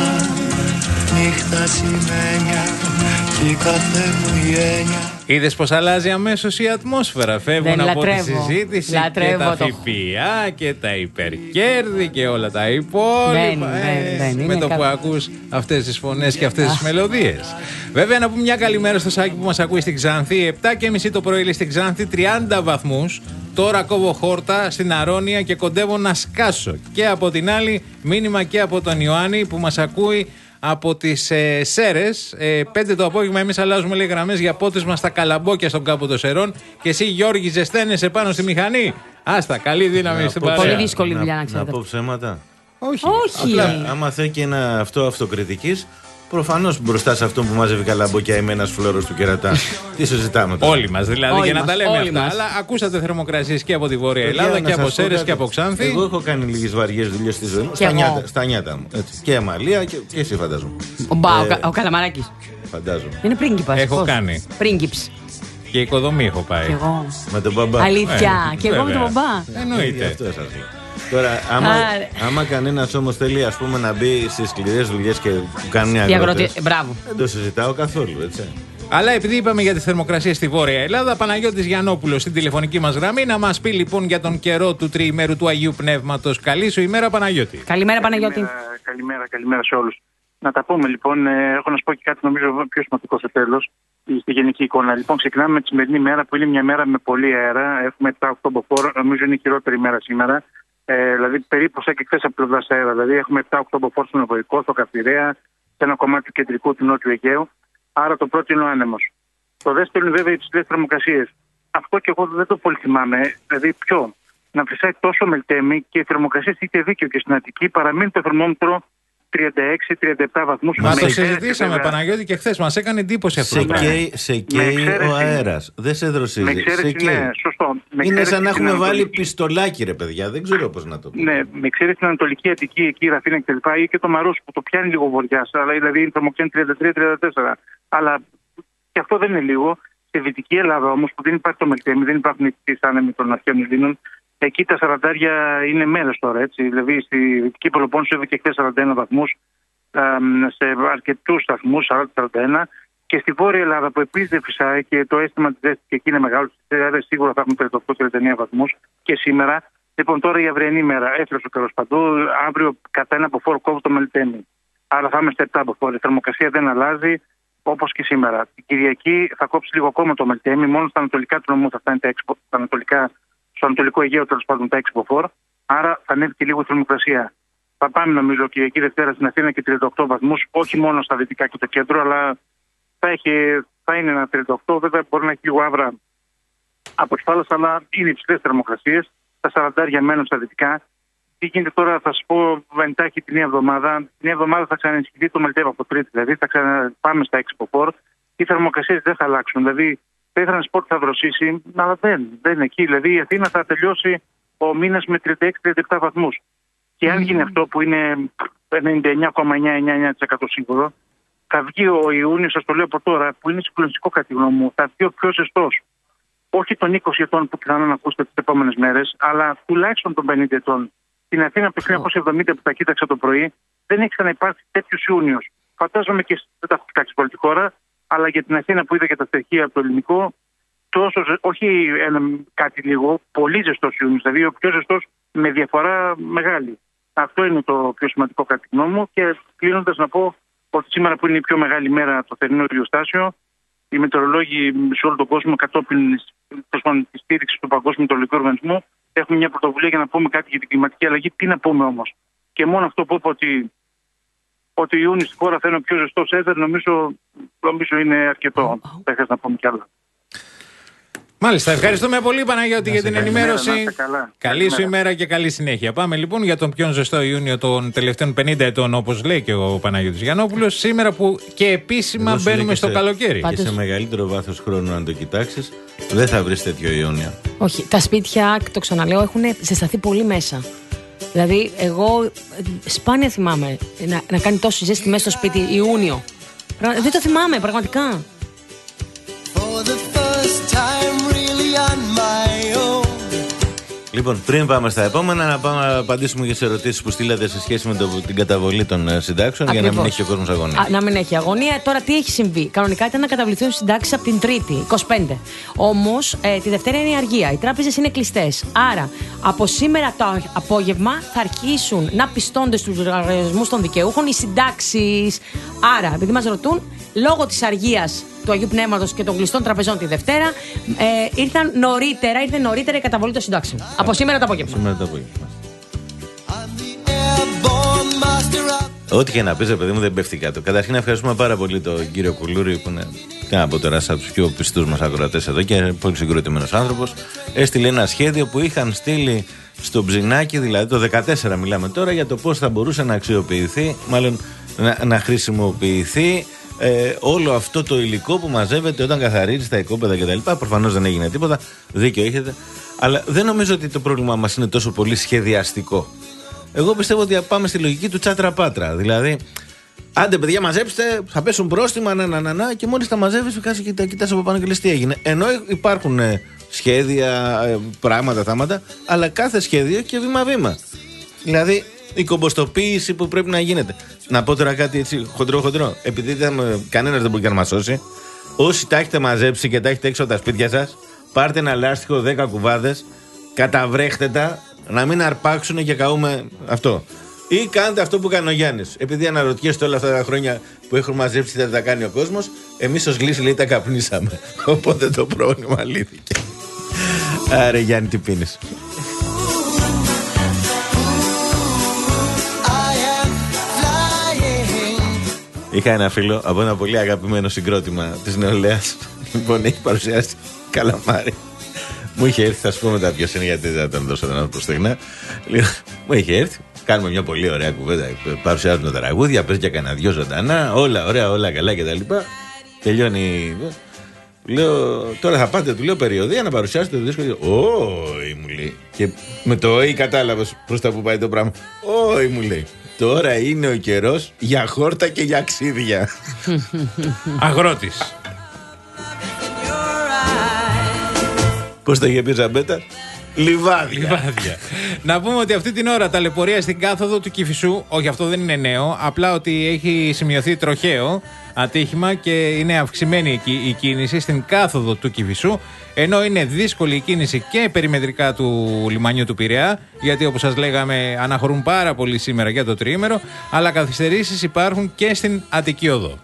Νύχτα σημαίνια κι κάθε μου η έννοια. Είδες πως αλλάζει αμέσως η ατμόσφαιρα. Φεύγουν Δεν, από λατρεύω. τη συζήτηση Λατρεύω και τα το... ΦΠΑ και τα υπερκέρδη και όλα τα υπόλοιπα. Δεν, ε, δεν, δεν, με το κα... που ακούς αυτές τις φωνές και αυτές τις μελωδίες. Βέβαια να πούμε μια καλημέρα στο Σάκη που μας ακούει στην Ξάνθη. επτά και μισή το πρωί στην Ξάνθη, τριάντα βαθμούς. Τώρα κόβω χόρτα στην Αρώνια και κοντεύω να σκάσω. Και από την άλλη μήνυμα και από τον Ιωάννη που μας ακούει από τις ε, Σέρες. Ε, πέντε το απόγευμα εμείς αλλάζουμε λέει γραμμές για πότισμα στα Καλαμπόκια στον Κάπο των Σερών. Και εσύ Γιώργη ζεσταίνεσαι πάνω στη μηχανή. Άστα, καλή δύναμη στην παρέα. Πολύ δύσκολη δουλειά να Να ξέρετε. πω ψέματα. Όχι. Όχι. Απλά, άμα θέλει και ένα αυτό αυτοκριτικής, προφανώς μπροστά σε αυτόν που μάζευε καλαμπόκια είμαι ένας φλόρος του κερατά. Τι συζητάμε τώρα. Όλοι μας δηλαδή, Όλοι για να μας, τα λέμε όλοι αυτά. μας. Αλλά ακούσατε θερμοκρασίες και από τη Βόρεια Παιδιά, Ελλάδα να και από σας πω Σέρες κάτι. και από Ξάνθη. Εγώ έχω κάνει λίγες βαριές δουλειές στη ζωή μου. Στα εγώ. νιάτα, στα νιάτα μου. Έτσι. Και Αμαλία και, και εσύ φαντάζομαι. Ο, Μπα, ο, Ε, Κα- ο Καλαμαράκης. Φαντάζομαι. Είναι πρίγκιπας. Έχω πώς? κάνει. Πρίγκιπς. Και οικοδομή έχω πάει. Κι εγώ. Με τον μπαμπά. Αλήθεια. Ε, Και εγώ με τον βέβαια. μπαμπά. Γι' Εννοείται. αυτό σας λέω. Τώρα, άμα, Άρα. άμα κανένας όμως θέλει ας πούμε, να μπει στις σκληρές δουλειές και που κάνουν οι Διαγροτη... αγρότες, ε, Μπράβο. δεν το συζητάω καθόλου, έτσι. Αλλά επειδή είπαμε για τις θερμοκρασίες στη Βόρεια Ελλάδα, Παναγιώτης Γιαννόπουλος στην τηλεφωνική μας γραμμή να μας πει λοιπόν για τον καιρό του τριημέρου του Αγίου Πνεύματος. Καλή σου ημέρα, Παναγιώτη. Καλημέρα, Παναγιώτη. Καλημέρα, καλημέρα, καλημέρα σε όλους. Να τα πούμε λοιπόν, ε, έχω να σου πω και κάτι νομίζω πιο σημαντικό στο τέλος, στη γενική εικόνα. Λοιπόν, ξεκινάμε με τη σημερινή μέρα που είναι μια μέρα με πολύ αέρα. Έχουμε επτά οκτώ μποφόρ, νομίζω είναι η χειρότερη μέρα σήμερα. Ε, δηλαδή περίπου σαν και χθες από πλευράς αέρα. Δηλαδή έχουμε επτά οκτώ μποφόρ στον Ευωικό, στο Καυτηρέα, σε ένα κομμάτι του κεντρικού του Νότιου Αιγαίου. Άρα το πρώτο είναι ο άνεμος. Το δεύτερο είναι βέβαια οι υψηλές θερμοκρασίες. Αυτό και εγώ δεν το πολύ θυμάμαι. Δηλαδή ποιο, να φυσάει τόσο μελτέμι και οι θερμοκρασίες είτε δίκαιο και στην Αττική παραμένει το θερμόμετρο τριάντα έξι τριάντα επτά βαθμούς. Μα Με το εξαίρεση, συζητήσαμε, βέβαια, Παναγιώτη, και χθες. Μας έκανε εντύπωση αυτό Σε το πράγμα. καίει, σε καίει εξαίρεση- ο αέρας. Δεν σε Με δροσίζει. Σε εξαίρεση, καίει. ναι, σωστό. Με Είναι εξαίρεση σαν να την έχουμε βάλει Ανατολική- πιστολάκι, ρε παιδιά. Δεν ξέρω πώς να το πω. Ναι, με εξαίρεση την Ανατολική Αττική, εκεί η Ραφίνα κτλ. Ή και το Μαρός που το πιάνει λίγο βορειά, αλλά δηλαδή η θερμοκρασία είναι τριάντα τρία τριάντα τέσσερα. Αλλά και αυτό δεν είναι λίγο. Στη Δυτική Ελλάδα όμως που δεν υπάρχει το μελτέμι, δεν υπάρχουν οι άνεμοι των αρχαίων Ελλήνων, εκεί τα σαραντάρια είναι μέρες τώρα. Έτσι. Δηλαδή στη Δυτική Πελοπόννησο είδε και χθες σαράντα ένα βαθμούς, σε αρκετούς σταθμούς, σαράντα σαράντα ένα. Και στη Βόρεια Ελλάδα που επίσης δεν φυσάει και το αίσθημα της ζέστης και εκεί είναι μεγάλο, στις σίγουρα θα έχουμε τριάντα οκτώ τριάντα εννέα βαθμούς και σήμερα. Λοιπόν, τώρα η αυριανή μέρα έφερε ο καιρός παντού. Αύριο κατά ένα μποφόρ κόβει το μελτέμι. Άρα θα είμαστε επτά μποφόρ. Η θερμοκρασία δεν αλλάζει όπως και σήμερα. Την Κυριακή θα κόψει λίγο ακόμα το μελτέμι. Μόνο στα ανατολικά του νομού θα φτάνει τα έξι, στα ανατολικά, στο ανατολικό Αιγαίο τέλος πάντων τα έξι μποφόρ. Άρα θα ανέβει και λίγο η θερμοκρασία. Θα πάμε νομίζω Κυριακή Δευτέρα στην Αθήνα και τριάντα οκτώ βαθμούς, όχι μόνο στα δυτικά και το κέντρο, αλλά θα, έχει, θα είναι ένα τριάντα οκτώ, βέβαια μπορεί να έχει λίγο άβρα από τη θάλασσα, αλλά είναι υψηλές θερμοκρασίες. Τα σαραντάρια μένουν στα δυτικά. Τι γίνεται τώρα, θα σα πω εντάχει την νέα εβδομάδα. Την νέα εβδομάδα θα ξαναενισχυθεί το Μελτέβα από Τρίτη, δηλαδή θα ξαναπάμε στα Expo φορ. Οι θερμοκρασίες δεν θα αλλάξουν. Δηλαδή θα ήθελα να σα πω ότι θα δροσίσει, αλλά δεν, δεν είναι εκεί. Δηλαδή η Αθήνα θα τελειώσει ο μήνας με τριάντα έξι τριάντα επτά βαθμούς. Και αν γίνει αυτό που είναι ενενήντα εννιά κόμμα εννιά εννιά τοις εκατό σίγουρο, θα βγει ο Ιούνιος, σας το λέω από τώρα, που είναι συγκλονιστικό κατά τη γνώμη μου, θα βγει ο πιο ζεστός. Όχι των είκοσι ετών που πιθανόν να ακούσετε τις επόμενες μέρες, αλλά τουλάχιστον των πενήντα ετών. Στην Αθήνα από το χίλια εννιακόσια εβδομήντα που τα κοίταξα το πρωί, δεν έχει ξαναυπάρξει τέτοιος Ιούνιος. Φαντάζομαι και δεν τα έχω κοιτάξει πολύ χώρα, αλλά για την Αθήνα που είδα και τα στοιχεία από το ελληνικό, τόσο, όχι ένα, κάτι λίγο, πολύ ζεστός Ιούνιος, δηλαδή ο πιο ζεστός με διαφορά μεγάλη. Αυτό είναι το πιο σημαντικό κατά τη γνώμη μου. Και κλείνοντας να πω ότι σήμερα που είναι η πιο μεγάλη μέρα το θερινό εργοστάσιο, οι μετεωρολόγοι σε όλο τον κόσμο, κατόπιν τη στήριξη του Παγκόσμιου Μετεωρολογικού Οργανισμού, έχουμε μια πρωτοβουλία για να πούμε κάτι για την κλιματική αλλαγή. Τι να πούμε όμως? Και μόνο αυτό που είπα ότι, ότι ο Ιούνιος στη χώρα θα είναι ο πιο ζεστός ever, νομίζω, νομίζω είναι αρκετό. Δεν χρειάζεται να πούμε κι άλλα. Μάλιστα, ευχαριστούμε πολύ Παναγιώτη για την ενημέρωση. Καλά. Καλή σου ημέρα και καλή συνέχεια. Πάμε λοιπόν για τον πιο ζεστό Ιούνιο των τελευταίων πενήντα ετών, όπως λέει και ο Παναγιώτης Γιαννόπουλος, σήμερα που και επίσημα μπαίνουμε στο σε, καλοκαίρι. Και σε μεγαλύτερο βάθος χρόνου, αν το κοιτάξεις, δεν θα βρεις τέτοιο Ιούνιο. Όχι, τα σπίτια, το ξαναλέω, έχουν ζεσταθεί πολύ μέσα. Δηλαδή, εγώ σπάνια θυμάμαι να, να κάνει τόσο ζέστη μέσα στο σπίτι Ιούνιο. Δεν το θυμάμαι, πραγματικά. Λοιπόν, πριν πάμε στα επόμενα, να πάμε να απαντήσουμε και σε ερωτήσεις που στείλατε σε σχέση με το, την καταβολή των συντάξεων. Ακριβώς. Για να μην έχει ο κόσμος αγωνία. Α, να μην έχει αγωνία. Τώρα τι έχει συμβεί? Κανονικά ήταν να καταβληθούν συντάξεις από την Τρίτη, είκοσι πέντε. Όμως ε, τη Δευτέρα είναι η αργία. Οι τράπεζες είναι κλειστές. Άρα από σήμερα το απόγευμα θα αρχίσουν να πιστώνται στους λογαριασμούς των δικαιούχων οι συντάξεις. Άρα, επειδή μας ρωτούν, λόγω της αργίας του Αγίου Πνεύματος και των κλειστών τραπεζών τη Δευτέρα, ε, ήρθαν νωρίτερα, ήρθε νωρίτερα η καταβολή των συντάξεων. Yeah. Από σήμερα το απόγευμα. Σήμερα το απόγευμα. Ό,τι και να πεις, παιδί μου, δεν πέφτει κάτω. Καταρχήν, ευχαριστούμε πάρα πολύ τον κύριο Κουλούρη, που είναι, τι να πω τώρα, από τους πιο πιστούς μας ακροατές εδώ και πολύ συγκροτημένος άνθρωπος. Έστειλε ένα σχέδιο που είχαν στείλει στο Ψινάκι, δηλαδή το δεκατέσσερα μιλάμε τώρα, για το πώς θα μπορούσε να αξιοποιηθεί, μάλλον να, να χρησιμοποιηθεί ε, όλο αυτό το υλικό που μαζεύεται όταν καθαρίζει τα οικόπεδα κτλ. Προφανώς δεν έγινε τίποτα, δίκιο έχετε. Αλλά δεν νομίζω ότι το πρόβλημα μας είναι τόσο πολύ σχεδιαστικό. Εγώ πιστεύω ότι πάμε στη λογική του τσάτρα πάτρα. Δηλαδή, άντε παιδιά, μαζέψτε, θα πέσουν πρόστιμα, να, να, να, να, και μόλις τα μαζεύεις, κάτσε και τα κοιτάς από πάνω και λες τι έγινε. Ενώ υπάρχουν ε, σχέδια, ε, πράγματα, θάματα, αλλά κάθε σχέδιο και βήμα-βήμα. Δηλαδή, η κομποστοποίηση που πρέπει να γίνεται. Να πω τώρα κάτι έτσι χοντρό-χοντρό. Επειδή κανένας δεν μπορεί να μας σώσει, όσοι τα έχετε μαζέψει και τα έχετε έξω από τα σπίτια σας, πάρτε ένα λάστιχο δέκα κουβάδες, καταβρέχτε τα, να μην αρπάξουν και καούμε αυτό. Ή κάντε αυτό που κάνει ο Γιάννης. Επειδή αναρωτιέστε όλα αυτά τα χρόνια που έχουν μαζέψει δεν τα κάνει ο κόσμος, εμείς ως Γλύση λέει τα καπνίσαμε. Οπότε το πρόβλημα λύθηκε. Άρα Γιάννη, τι πίνεις? Είχα ένα φίλο από ένα πολύ αγαπημένο συγκρότημα της νεολαίας. Λοιπόν, έχει παρουσιάσει καλαμάρι. Μου είχε έρθει, θα σου πω μετά ποιος είναι, γιατί δεν τον δώσω τον προστεγνά. Μου είχε έρθει, κάνουμε μια πολύ ωραία κουβέντα. Παρουσιάζουμε τα τραγούδια, παίζει και κανένα δυο ζωντανά. Όλα ωραία, όλα καλά κτλ. Τελειώνει. Λέω, τώρα θα πάτε, του λέω, περιοδία να παρουσιάσετε το δίσκο. Όχι, μου λέει. Και με το όχι κατάλαβες προς τα που πάει το πράγμα. Όχι, μου λέει. Τώρα είναι ο καιρός για χόρτα και για ξύδια. Αγρότης. Πώς τα είχε πει Ζαμπέτα? Λιβάδια. Λιβάδια. Να πούμε ότι αυτή την ώρα ταλαιπωρία στην κάθοδο του Κηφισού, όχι αυτό δεν είναι νέο, απλά ότι έχει σημειωθεί τροχαίο ατύχημα και είναι αυξημένη η κίνηση στην κάθοδο του Κηφισού, ενώ είναι δύσκολη η κίνηση και περιμετρικά του λιμανιού του Πειραιά, γιατί όπως σας λέγαμε αναχωρούν πάρα πολύ σήμερα για το τριήμερο, αλλά καθυστερήσεις υπάρχουν και στην Αττική Οδό.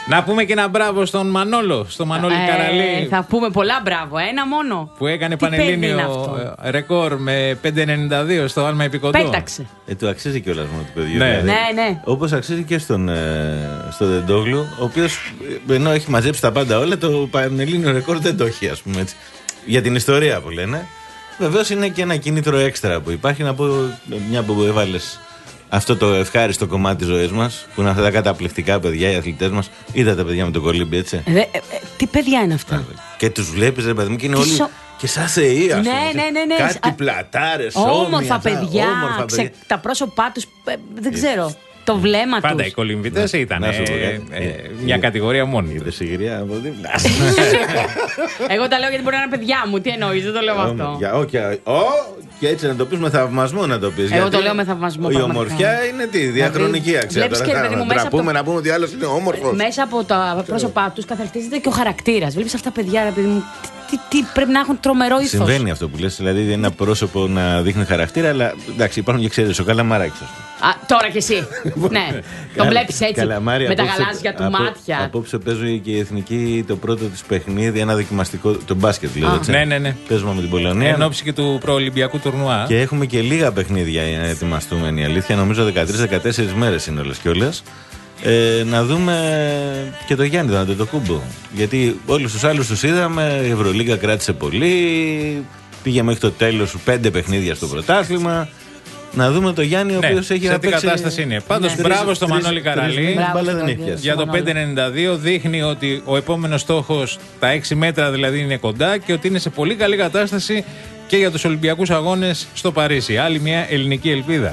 Να πούμε και ένα μπράβο στον Μανόλο, στο Μανώλη Ε, Καραλή. Θα πούμε πολλά μπράβο. Ένα μόνο. Που έκανε Τι παιδί είναι πανελλήνιο αυτό? ρεκόρ με πέντε ενενήντα δύο στο άλμα επικοντό. Πέταξε. Ε, του αξίζει κιόλας μόνο του παιδιού. Ναι. δηλαδή. Ναι, ναι. Όπως αξίζει και στον ε, στο Δεντόγλου, ο οποίος ενώ έχει μαζέψει τα πάντα όλα, το πανελλήνιο ρεκόρ δεν το έχει, ας πούμε έτσι. Για την ιστορία που λένε. Βεβαίως είναι και ένα κίνητρο έξτρα που υπάρχει. Να πω, μια που έβαλες αυτό το ευχάριστο κομμάτι της ζωής μας, που είναι αυτά τα καταπληκτικά παιδιά, οι αθλητές μας. Είδατε παιδιά με τον κολύμπι, έτσι. Ε, ε, ε, τι παιδιά είναι αυτά. Και τους βλέπεις, ρε παιδί μου, και είναι Τι όλοι. σο- Και σαν θεοί, ας Ναι, πούμε. ναι, ναι, ναι. Κάτι Α, πλατάρες, Όμορφα όμοια, παιδιά, όμορφα ξε- παιδιά. τα πρόσωπά τους, ε, δεν ξέρω, το βλέμμα Πάντα οι τους. κολυμβητές ήταν να σου πω ε, κάτι. ε, Ε, μια ε, κατηγορία μόνη. Είδες σιγηριά από δίπλα. Εγώ τα λέω γιατί μπορεί να είναι παιδιά μου, τι εννοείς, δεν το λέω αυτό. Για, όχι, ο, και έτσι να το πεις με θαυμασμό να το πεις. Εγώ γιατί το λέω με θαυμασμό, Η πραγματικά. ομορφιά είναι τι, διαχρονική αξία. βλέπεις Τώρα και, θα παιδί μου, μέσα από ντραπούμε το- να πούμε ότι άλλος είναι όμορφος. Μέσα από τα πρόσωπά τους καθαρτίζεται και ο χαρακτήρας. Βλέπεις αυτά τα παιδιά, ρε παιδί μου, τι, τι, τι πρέπει να έχουν τρομερό ήθος. Συμβαίνει αυτό που λες, δηλαδή ένα πρόσωπο να δείχνει χαρακτήρα, αλλά εντάξει, υπάρχουν και ξέρεις, ο Καλαμαράκης, ας πούμε. Α, τώρα κι εσύ. Ναι, τον βλέπεις έτσι, Καλαμάρι, με τα απόψε- γαλάζια του απο- μάτια. Απόψε παίζει και η εθνική το πρώτο της παιχνίδι, ένα δοκιμαστικό, το μπάσκετ λέω, έτσι. Ναι, ναι, ναι. Παίζουμε με την Πολωνία. Εν ώψη και του προολυμπιακού τουρνουά. Και έχουμε και λίγα παιχνίδια για να ετοιμαστούμε, είναι η αλήθεια. Νομίζω δεκατρείς δεκατέσσερις μέρες είναι όλες και όλες. Ε, να δούμε και το Γιάννη τον Αντετοκούμπο. Γιατί όλους τους άλλους τους είδαμε. Η Ευρωλίγκα κράτησε πολύ. Πήγε μέχρι το τέλος πέντε παιχνίδια στο πρωτάθλημα. Να δούμε το Γιάννη, ο Ναι, οποίος έχει σε να τι παίξει. κατάσταση είναι. Πάντως, Τρεις- μπράβο στο τρεις- Μανώλη τρεις Καραλή. μήνες Μπράβο μπάλα στο δεν έχει Γιάννη. πιάσει. Για το Μανώλη. πέντε ενενήντα δύο δείχνει ότι ο επόμενος στόχος, τα έξι μέτρα δηλαδή, είναι κοντά και ότι είναι σε πολύ καλή κατάσταση και για τους Ολυμπιακούς Αγώνες στο Παρίσι. Άλλη μια ελληνική ελπίδα.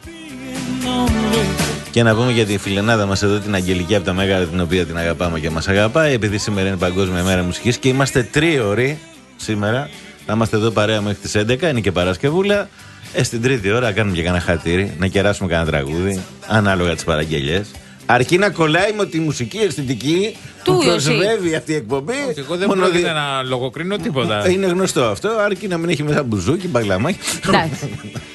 Και να πούμε για τη φιλενάδα μας εδώ, την Αγγελική από τα Μέγαρα, την οποία την αγαπάμε και μας αγαπάει, επειδή σήμερα είναι Παγκόσμια Μέρα Μουσικής και είμαστε τρίωροι σήμερα. Θα είμαστε εδώ παρέα μέχρι τις έντεκα, είναι και Παρασκευούλα. Ε, στην τρίτη ώρα κάνουμε και κανένα χατήρι, να κεράσουμε κανένα τραγούδι, ανάλογα τις παραγγελίες. Αρκεί να κολλάει με τη μουσική αισθητική Του που Ιωσή. προσβεύει αυτή η εκπομπή. Εγώ δεν Μόνο πρόκειται δι- να λογοκρίνω τίποτα. Είναι γνωστό αυτό, αρκεί να μην έχει μέσα μπουζούκι, μπαγλαμάκι. Εντάξει.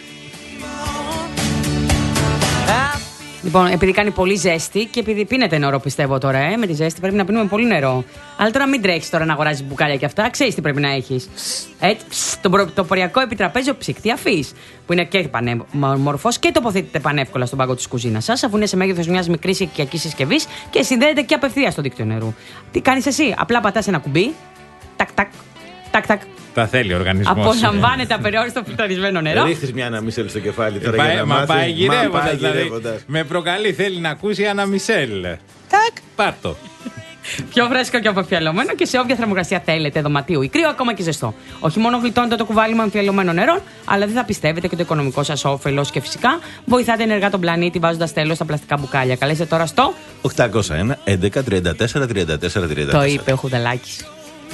Λοιπόν, επειδή κάνει πολύ ζέστη και επειδή πίνετε νερό, πιστεύω τώρα, ε, με τη ζέστη πρέπει να πίνουμε πολύ νερό. Αλλά τώρα μην τρέχει τώρα να αγοράζει μπουκάλια και αυτά. Ξέρει τι πρέπει να έχει. Το πρωτοποριακό επιτραπέζιο ψυκτή αφή, που είναι και πανέμορφο και τοποθετείται πανεύκολα στον πάγκο τη κουζίνα σα, αφού είναι σε μέγεθο μια μικρή οικιακή συσκευή και συνδέεται και απευθεία στο δίκτυο νερού. Τι κάνει εσύ, απλά πατά ένα κουμπί. Τακ, τακ, τακ, τακ. Τα θέλει ο οργανισμός. Απολαμβάνεται απεριόριστο φιλτραρισμένο νερό. Ρίχνεις μια αναμίσελ στο κεφάλι τώρα Πάει- για να μα μάθει. πάει γυρεύοντας, Μα πάει δηλαδή. γυρεύοντας. Με προκαλεί, θέλει να ακούσει Άννα Μισελ. Τάκ, πάρτο. Πιο φρέσκο και αποφιαλωμένο και σε όποια θερμοκρασία θέλετε, δωματίου ή κρύο, ακόμα και ζεστό. Όχι μόνο γλιτώνετε το κουβάλι με αμφιαλωμένο νερό, αλλά δεν θα πιστεύετε και το οικονομικό σας όφελος και φυσικά βοηθάτε ενεργά τον πλανήτη βάζοντας τέλος στα πλαστικά μπουκάλια. Καλέστε τώρα στο. οκτακόσια ένα έντεκα τριάντα τέσσερα τριάντα τέσσερα τριάντα Το τέσσερα. είπε ο Χουδαλάκης.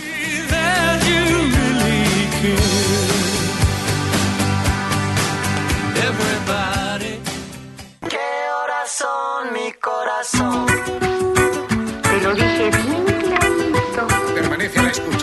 Te lo dije bien clarito. Permanece a la escucha.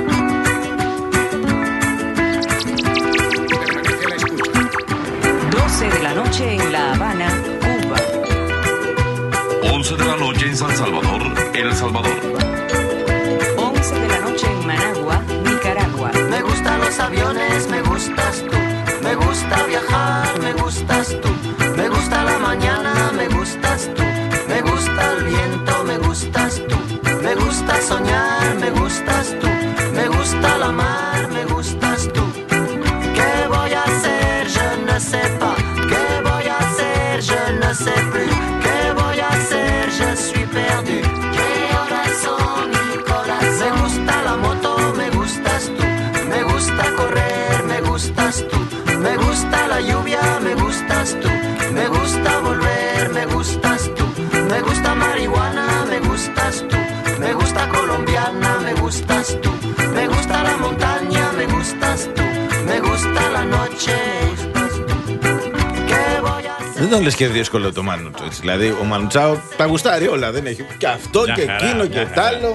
Permanece a la escucha. doce de la noche en La Habana, Cuba. once de la noche en San Salvador, El Salvador. once de la noche en Managua, Nicaragua. Me gustan los aviones, me gustas tú. Me gusta viajar, me gustas tú. Me gusta la mañana, me gustas tú. Me gusta el viento, me gustas tú. Me gusta soñar, me gustas tú. Me gusta la mar, me gustas tú. ¿Qué voy a hacer? Je ne sais pas. ¿Qué voy a hacer? Je ne sais plus. ¿Qué voy a hacer? Je suis perdu. ¿Qué horas son, mi corazón? Me gusta la moto, me gustas tú. Me gusta correr, me gustas tú. Me gusta la lluvia, me gustas tú. Me gusta volver, me gustas tú. Me gusta marihuana, me gustas tú. Me gusta colombiana, me gustas tú. Me gusta la montaña, me gustas tú. Me gusta la noche, me gustas tú. ¿Qué voy a hacer? Δεν τον λες και δύσκολο το Μάνου του. Έτσι. Δηλαδή ο Μανουτσάο τα γουστάρει όλα. Δεν έχει και αυτό Μια και χαρά, εκείνο μια και τ' χαρά. άλλο.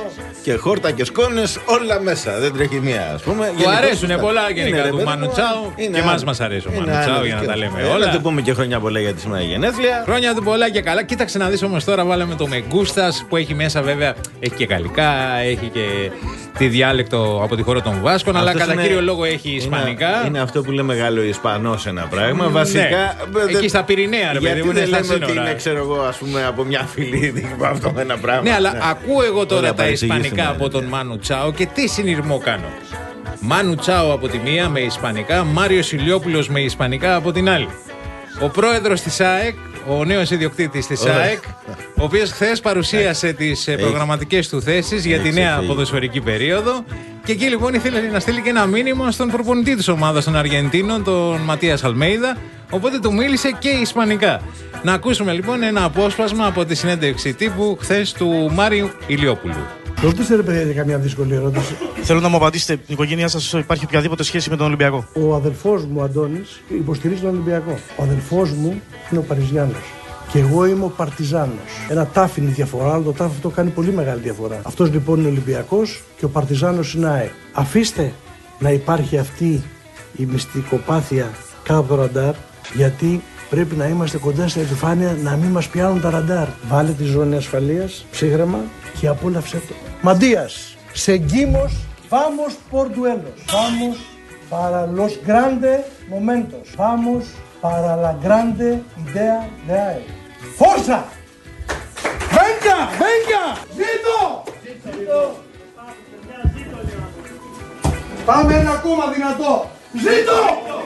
και χόρτα και σκόνες, όλα μέσα. Δεν τρέχει μία, ας πούμε. Του αρέσουν πολλά γενικά του Μάνου Τσάου. Και εμάς μας αρέσει ο Μάνου Τσάου, για να τα λέμε όλα. Να του πούμε και χρόνια πολλά για τη σήμερα γενέθλια. Χρόνια του πολλά και καλά. Κοίταξε να δεις όμως τώρα, βάλαμε το Μεγκούστας που έχει μέσα βέβαια. Έχει και γαλλικά, έχει και τη διάλεκτο από τη χώρα των Βάσκων, αλλά κατά κύριο λόγο έχει ισπανικά. Είναι, είναι αυτό που λέμε Γάλλο Ισπανός ένα πράγμα. Βασικά. Ναι. Εκεί στα Πυρηναία, ρε παιδί μου, είναι στα σύνορα. Είναι, ξέρω εγώ, ας πούμε, από μια φυλή αυτό ένα πράγμα. Ναι, αλλά ναι. Ακούω εγώ τώρα τα ισπανικά από τον Μάνου Τσάο και τι συνειρμό κάνω. Μάνου Τσάο από τη μία με ισπανικά, Μάριος Ηλιόπουλος με ισπανικά από την άλλη. Ο πρόεδρος της ΑΕΚ, ο νέος ιδιοκτήτης της ΑΕΚ, ο οποίος χθες παρουσίασε τις προγραμματικές του θέσεις για τη νέα ποδοσφαιρική περίοδο. Και εκεί λοιπόν ήθελε να στείλει και ένα μήνυμα στον προπονητή της ομάδας των Αργεντίνων, τον Ματίας Αλμέιδα. Οπότε του μίλησε και ισπανικά. Να ακούσουμε λοιπόν ένα απόσπασμα από τη συνέντευξη τύπου χθες του Μάριου Ηλιόπουλου. Ρωτήστε ρε παιδιά για καμιά δύσκολη ερώτηση. Θέλω να μου απαντήσετε, η οικογένειά σας υπάρχει οποιαδήποτε σχέση με τον Ολυμπιακό? Ο αδελφός μου, Αντώνης, υποστηρίζει τον Ολυμπιακό. Ο αδελφός μου είναι ο Παριζιάνος. Και εγώ είμαι ο Παρτιζάνος. Ένα τάφ είναι η διαφορά, αλλά το τάφ αυτό κάνει πολύ μεγάλη διαφορά. Αυτός λοιπόν είναι Ολυμπιακός και ο Παρτιζάνος είναι ΑΕΚ. Αφήστε να υπάρχει αυτή η μυστικοπάθεια κάτω από το ραντάρ, γιατί πρέπει να είμαστε κοντά στην επιφάνεια να μην μας πιάνουν τα ραντάρ. Βάλε τη ζώνη ασφαλείας, ψύγραμμα και απόλαυσέ το. Μαντίας, seguimos, vamos por duelos. Vamos para los grandes momentos. Vamos para la grande idea de AE. ¡Forza! ¡Venga! ¡Venga! ¡Ζήτω! ¡Ζήτω! Πάμε ένα ακόμα δυνατό! ¡Ζήτω!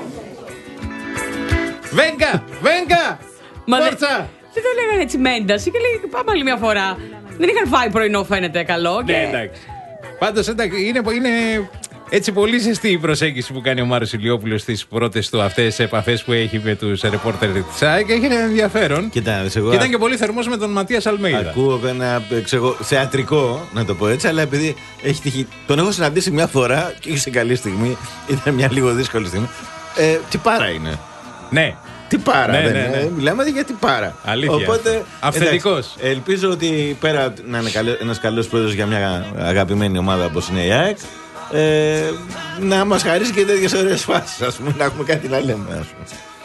Βέγκα! Βέγκα! Φόρτσα! Δεν το λέγανε έτσι Μέντας και λέει πάμε άλλη μια φορά. Δεν είχαν φάει πρωινό, φαίνεται καλό. Και... Ναι, εντάξει. Πάντως εντάξει, είναι, είναι έτσι πολύ ζεστή η προσέγγιση που κάνει ο Μάριος Ηλιόπουλος στις πρώτες του αυτές επαφές που έχει με τους ρεπόρτερ της ΑΕΚ και έχει ένα ενδιαφέρον. Κοίτα, εγώ... Και ήταν και πολύ θερμός με τον Ματίας Αλμέιδα. Ακούω ένα ξέρω, θεατρικό, να το πω έτσι, αλλά επειδή έχει τυχεί. Τον έχω συναντήσει μια φορά και σε καλή στιγμή. Ήταν μια λίγο δύσκολη στιγμή. Ε, τι πάρα είναι. Ναι. Τι πάρα, ναι, δεν ναι, ναι. είναι. Μιλάμε για τι πάρα. Αλήθεια. Οπότε, αυθεντικός. Ελπίζω ότι πέρα να είναι καλέ, ένας καλός πρόεδρος για μια αγαπημένη ομάδα όπως είναι η ΑΕΚ, ε, να μας χαρίσει και τέτοιες ωραίες φάσεις, ας πούμε, να έχουμε κάτι να λέμε, ας πούμε.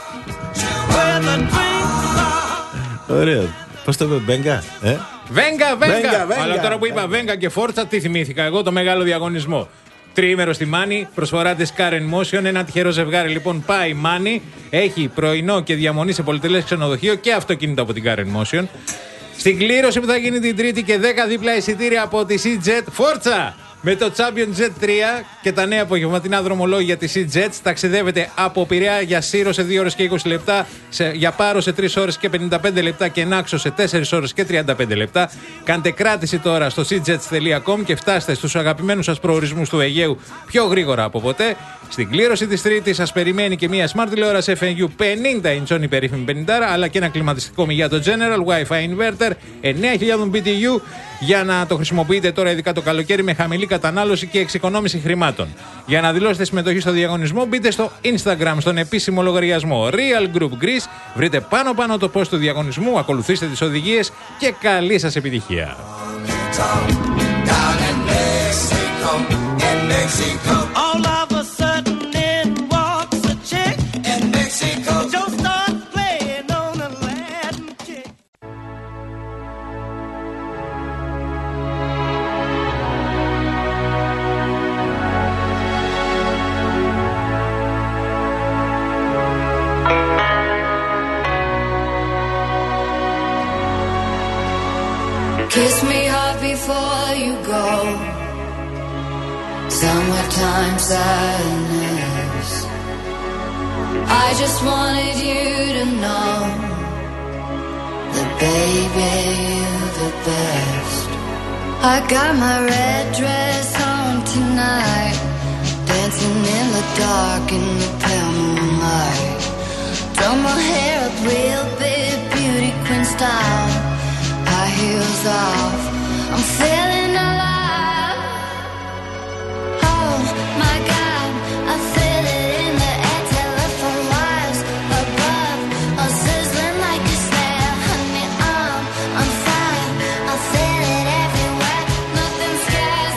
Ωραίο. Πώς το είπε, Βέγκα, ε? Βέγκα, Βέγκα. Αλλά τώρα που είπα Βέγκα και Φόρτσα, τι θυμήθηκα εγώ, το μεγάλο διαγωνισμό. Τριήμερο στη Μάνη, προσφορά της Car and Motion. Ένα τυχερό ζευγάρι λοιπόν πάει Μάνη. Έχει πρωινό και διαμονή σε πολυτελές ξενοδοχείο και αυτοκίνητο από την Car and Motion. Στην κλήρωση που θα γίνει την Τρίτη και δέκα δίπλα εισιτήρια από τη Sea-Jet. Φόρτσα! Με το Champion Jet τρία και τα νέα απογευματινά δρομολόγια της Sea-Jet ταξιδεύετε από Πειραιά για Σύρο σε δύο ώρες και είκοσι λεπτά, σε, για Πάρο σε τρεις ώρες και πενήντα πέντε λεπτά και Νάξο σε τέσσερις ώρες και τριάντα πέντε λεπτά. Κάντε κράτηση τώρα στο seajets τελεία com και φτάστε στους αγαπημένους σας προορισμούς του Αιγαίου πιο γρήγορα από ποτέ. Στην κλήρωση της Τρίτης σας περιμένει και μια smart τηλεόραση εφ εν γιου πενήντα inch η περίφημη πενήντα, αλλά και ένα κλιματιστικό μη για το General, Wi-Fi inverter εννέα χιλιάδες μπι τι γιου για να το χρησιμοποιείτε τώρα ειδικά το καλοκαίρι με χαμηλή κατανάλωση και εξοικονόμηση χρημάτων. Για να δηλώσετε συμμετοχή στο διαγωνισμό μπείτε στο Instagram στον επίσημο λογαριασμό Real Group Greece, βρείτε πάνω πάνω το post του διαγωνισμού, ακολουθήστε τις οδηγίες και καλή σας επιτυχία. Kiss me hard before you go. Summertime sadness. I just wanted you to know that baby you're the best. I got my red dress on tonight, dancing in the dark in the pale moonlight. Done my hair up real big, beauty queen style. High heels off, I'm feeling alive. Oh my God, I feel it in the air, telephone wires above, all sizzling like a snare. Honey, I'm on fire, I feel it everywhere. Nothing scares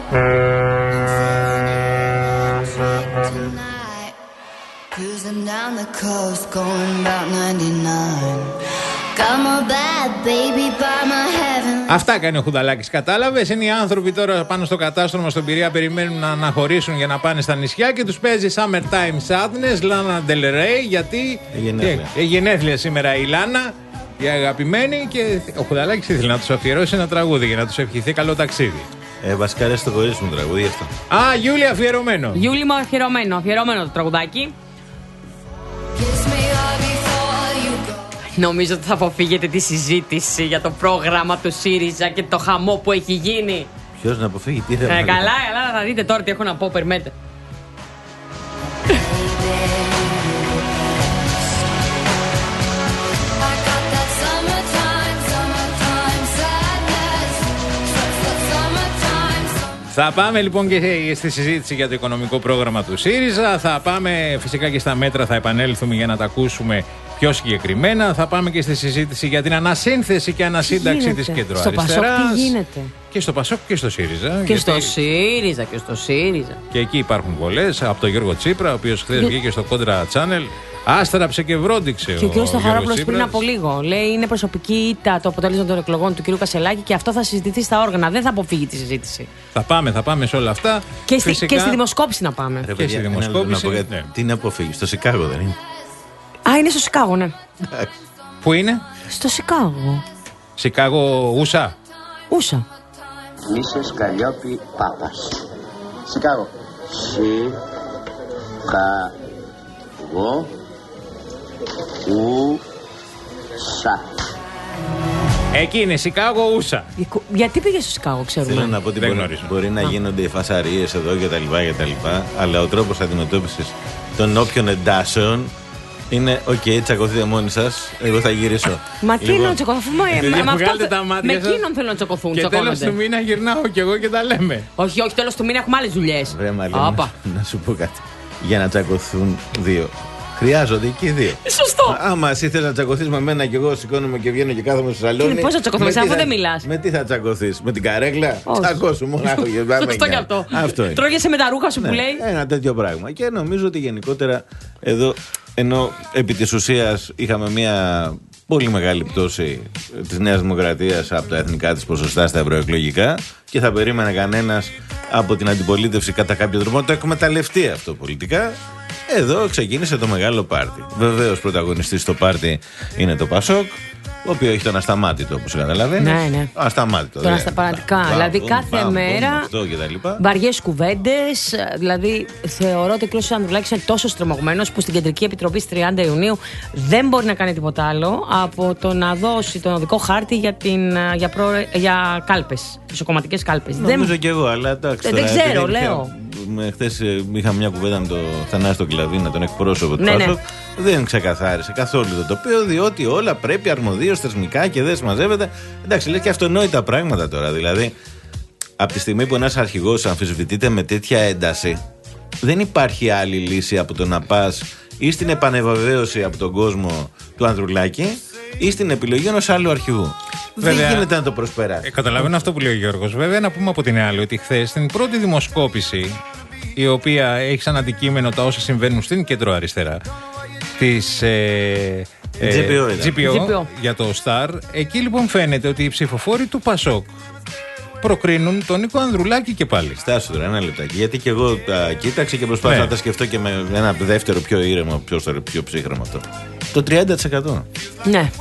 Cruising down the coast, going about ninety-nine. Got my bad baby by my heaven. Αυτά κάνει ο Χουδαλάκης, κατάλαβες. Είναι οι άνθρωποι τώρα πάνω στο κατάστρωμα στον Πειραιά, περιμένουν να αναχωρήσουν για να πάνε στα νησιά και τους παίζει Summertime Sadness, Lana Del Rey, γιατί έχει γενέθλια σήμερα η Λάνα, η αγαπημένη, και ο Χουδαλάκης ήθελε να τους αφιερώσει ένα τραγούδι για να τους ευχηθεί καλό ταξίδι. Ε, βασικά αρέσει το κορίτσι μου τραγούδι αυτό. Α, Γιούλη, αφιερωμένο. Γιούλη μου, αφιερωμένο, αφιερωμένο το τραγουδάκι. Νομίζω ότι θα αποφύγετε τη συζήτηση για το πρόγραμμα του ΣΥΡΙΖΑ και το χαμό που έχει γίνει. Ποιος να αποφύγει, τι θα ε, Καλά, καλά, θα δείτε τώρα τι έχω να πω, περιμένετε. Θα πάμε λοιπόν και στη συζήτηση για το οικονομικό πρόγραμμα του ΣΥΡΙΖΑ. Θα πάμε φυσικά και στα μέτρα, θα επανέλθουμε για να τα ακούσουμε πιο συγκεκριμένα. Θα πάμε και στη συζήτηση για την ανασύνθεση και ανασύνταξη της κεντροαριστεράς. Στο Πασόκ τι γίνεται. Και στο Πασόκ και στο ΣΥΡΙΖΑ. Και γιατί... στο ΣΥΡΙΖΑ και στο ΣΥΡΙΖΑ. Και εκεί υπάρχουν πολλές. Από τον Γιώργο Τσίπρα, ο οποίος χθες βγήκε στο Κόντρα Channel. Άστραψε και βρόντιξε. Και ο κ. Σταχαρόπουλος πριν από λίγο λέει: είναι προσωπική ήττα το αποτέλεσμα των εκλογών του κ. Κασελάκη και αυτό θα συζητηθεί στα όργανα. Δεν θα αποφύγει τη συζήτηση. Θα πάμε, θα πάμε σε όλα αυτά. Και, Φυσικά... στη, και στη δημοσκόπηση να πάμε. Ρε, και στη δημοσκόπηση. Να, να, ναι. Τι να αποφύγει, στο Σικάγο δεν είναι. Α, είναι στο Σικάγο, ναι. Πού είναι? Στο Σικάγο. Σικάγο, Ούσα. Ούσα. Μίσες Καλλιόπη Πάπας. Σικάγο. Σικάγο. Ούσα. Εκεί είναι, Σικάγο, Ούσα. Γιατί πήγε στο Σικάγο, ξέρουμε. Θέλω να πω ότι μπορεί, μπορεί να γίνονται οι φασαρίες εδώ και τα λοιπά και τα λοιπά, αλλά ο τρόπος αντιμετώπισης των όποιων εντάσεων είναι οκ, okay, τσακωθείτε μόνοι σας, εγώ θα γυρίσω. Μα τι λοιπόν, να τσακωθούμε, με εκείνον θέλω να τσακωθούν. Και τέλος του μήνα γυρνάω κι εγώ και τα λέμε. Όχι, όχι, τέλος του μήνα έχουμε άλλες δουλειές. Βρε Μαλίνα, να σου πω κάτι. Για να τσακωθούν δύο, χρειάζονται και οι δύο. Σωστό. Άμα εσύ θέλει να τσακωθείς με μένα και εγώ σηκώνομαι και βγαίνω και κάθομαι στο σαλόνι. Πώς θα τσακωθείς, αφού δεν μιλάς. Με τι θα τσακωθείς, με την καρέκλα. Τσακώσου μονάχο και πάμε. Αυτό και αυτό. Αυτό είναι. Τρώγεσαι με τα ρούχα σου ναι, που λέει. Ένα τέτοιο πράγμα. Και νομίζω ότι γενικότερα εδώ, ενώ επί της ουσίας είχαμε μια πολύ μεγάλη πτώση της Νέας Δημοκρατίας από τα εθνικά της ποσοστά στα ευρωεκλογικά και θα περίμενε κανένας από την αντιπολίτευση κατά κάποιο τρόπο να το εκμεταλλευτεί αυτό πολιτικά. Εδώ ξεκίνησε το μεγάλο πάρτι. Βεβαίως πρωταγωνιστής στο πάρτι είναι το Πασόκ, το οποίο έχει τον ασταμάτητο, όπως καταλαβαίνεις. Ναι, ναι. Ασταμάτητο. Τον ασταπαρατικά. Δηλαδή κάθε μέρα βαριές κουβέντες. Δηλαδή θεωρώ ότι ο κ. Ανδρουλάκης είναι τόσο στριμωγμένος που στην Κεντρική Επιτροπή στις τριάντα Ιουνίου δεν μπορεί να κάνει τίποτα άλλο από το να δώσει τον οδικό χάρτη για, την, για, προ, για κάλπες, ισοκομματικές κάλπες. Νομίζω δεν... και εγώ, αλλά εντάξει. Δεν ξέρω, λέω. Χθες είχα μια κουβέντα με τον Θανάση Κλαβίνα, τον εκπρόσωπο του ναι, Πασόκ. Ναι. Δεν ξεκαθάρισε καθόλου το τοπίο, διότι όλα πρέπει αρμοδίως θεσμικά και δεν συμμαζεύεται. Εντάξει, λες και αυτονόητα πράγματα τώρα. Δηλαδή, από τη στιγμή που ένας αρχηγός αμφισβητείται με τέτοια ένταση, δεν υπάρχει άλλη λύση από το να πας ή στην επανεβεβαίωση από τον κόσμο του Ανδρουλάκη ή στην επιλογή ενός άλλου αρχηγού. Βέβαια, δεν γίνεται να το προσπεράσει. Ε, καταλαβαίνω αυτό που λέει ο Γιώργος. Βέβαια, να πούμε από την άλλη ότι χθες στην πρώτη δημοσκόπηση, η οποία έχει σαν αντικείμενο τα όσα συμβαίνουν στην κεντροαριστερά, της ε, ε, τζι πι ο, τζι πι ο, τζι πι ο για το Star, εκεί λοιπόν φαίνεται ότι οι ψηφοφόροι του Πασόκ προκρίνουν τον Νίκο Ανδρουλάκη και πάλι. Στάσου τώρα ένα λεπτάκι. Γιατί και εγώ τα κοίταξα και προσπάθησα ναι. να τα σκεφτώ και με ένα δεύτερο πιο ήρεμο, πιο, πιο ψύχρεμο αυτό. Το τριάντα τοις εκατό. Ναι.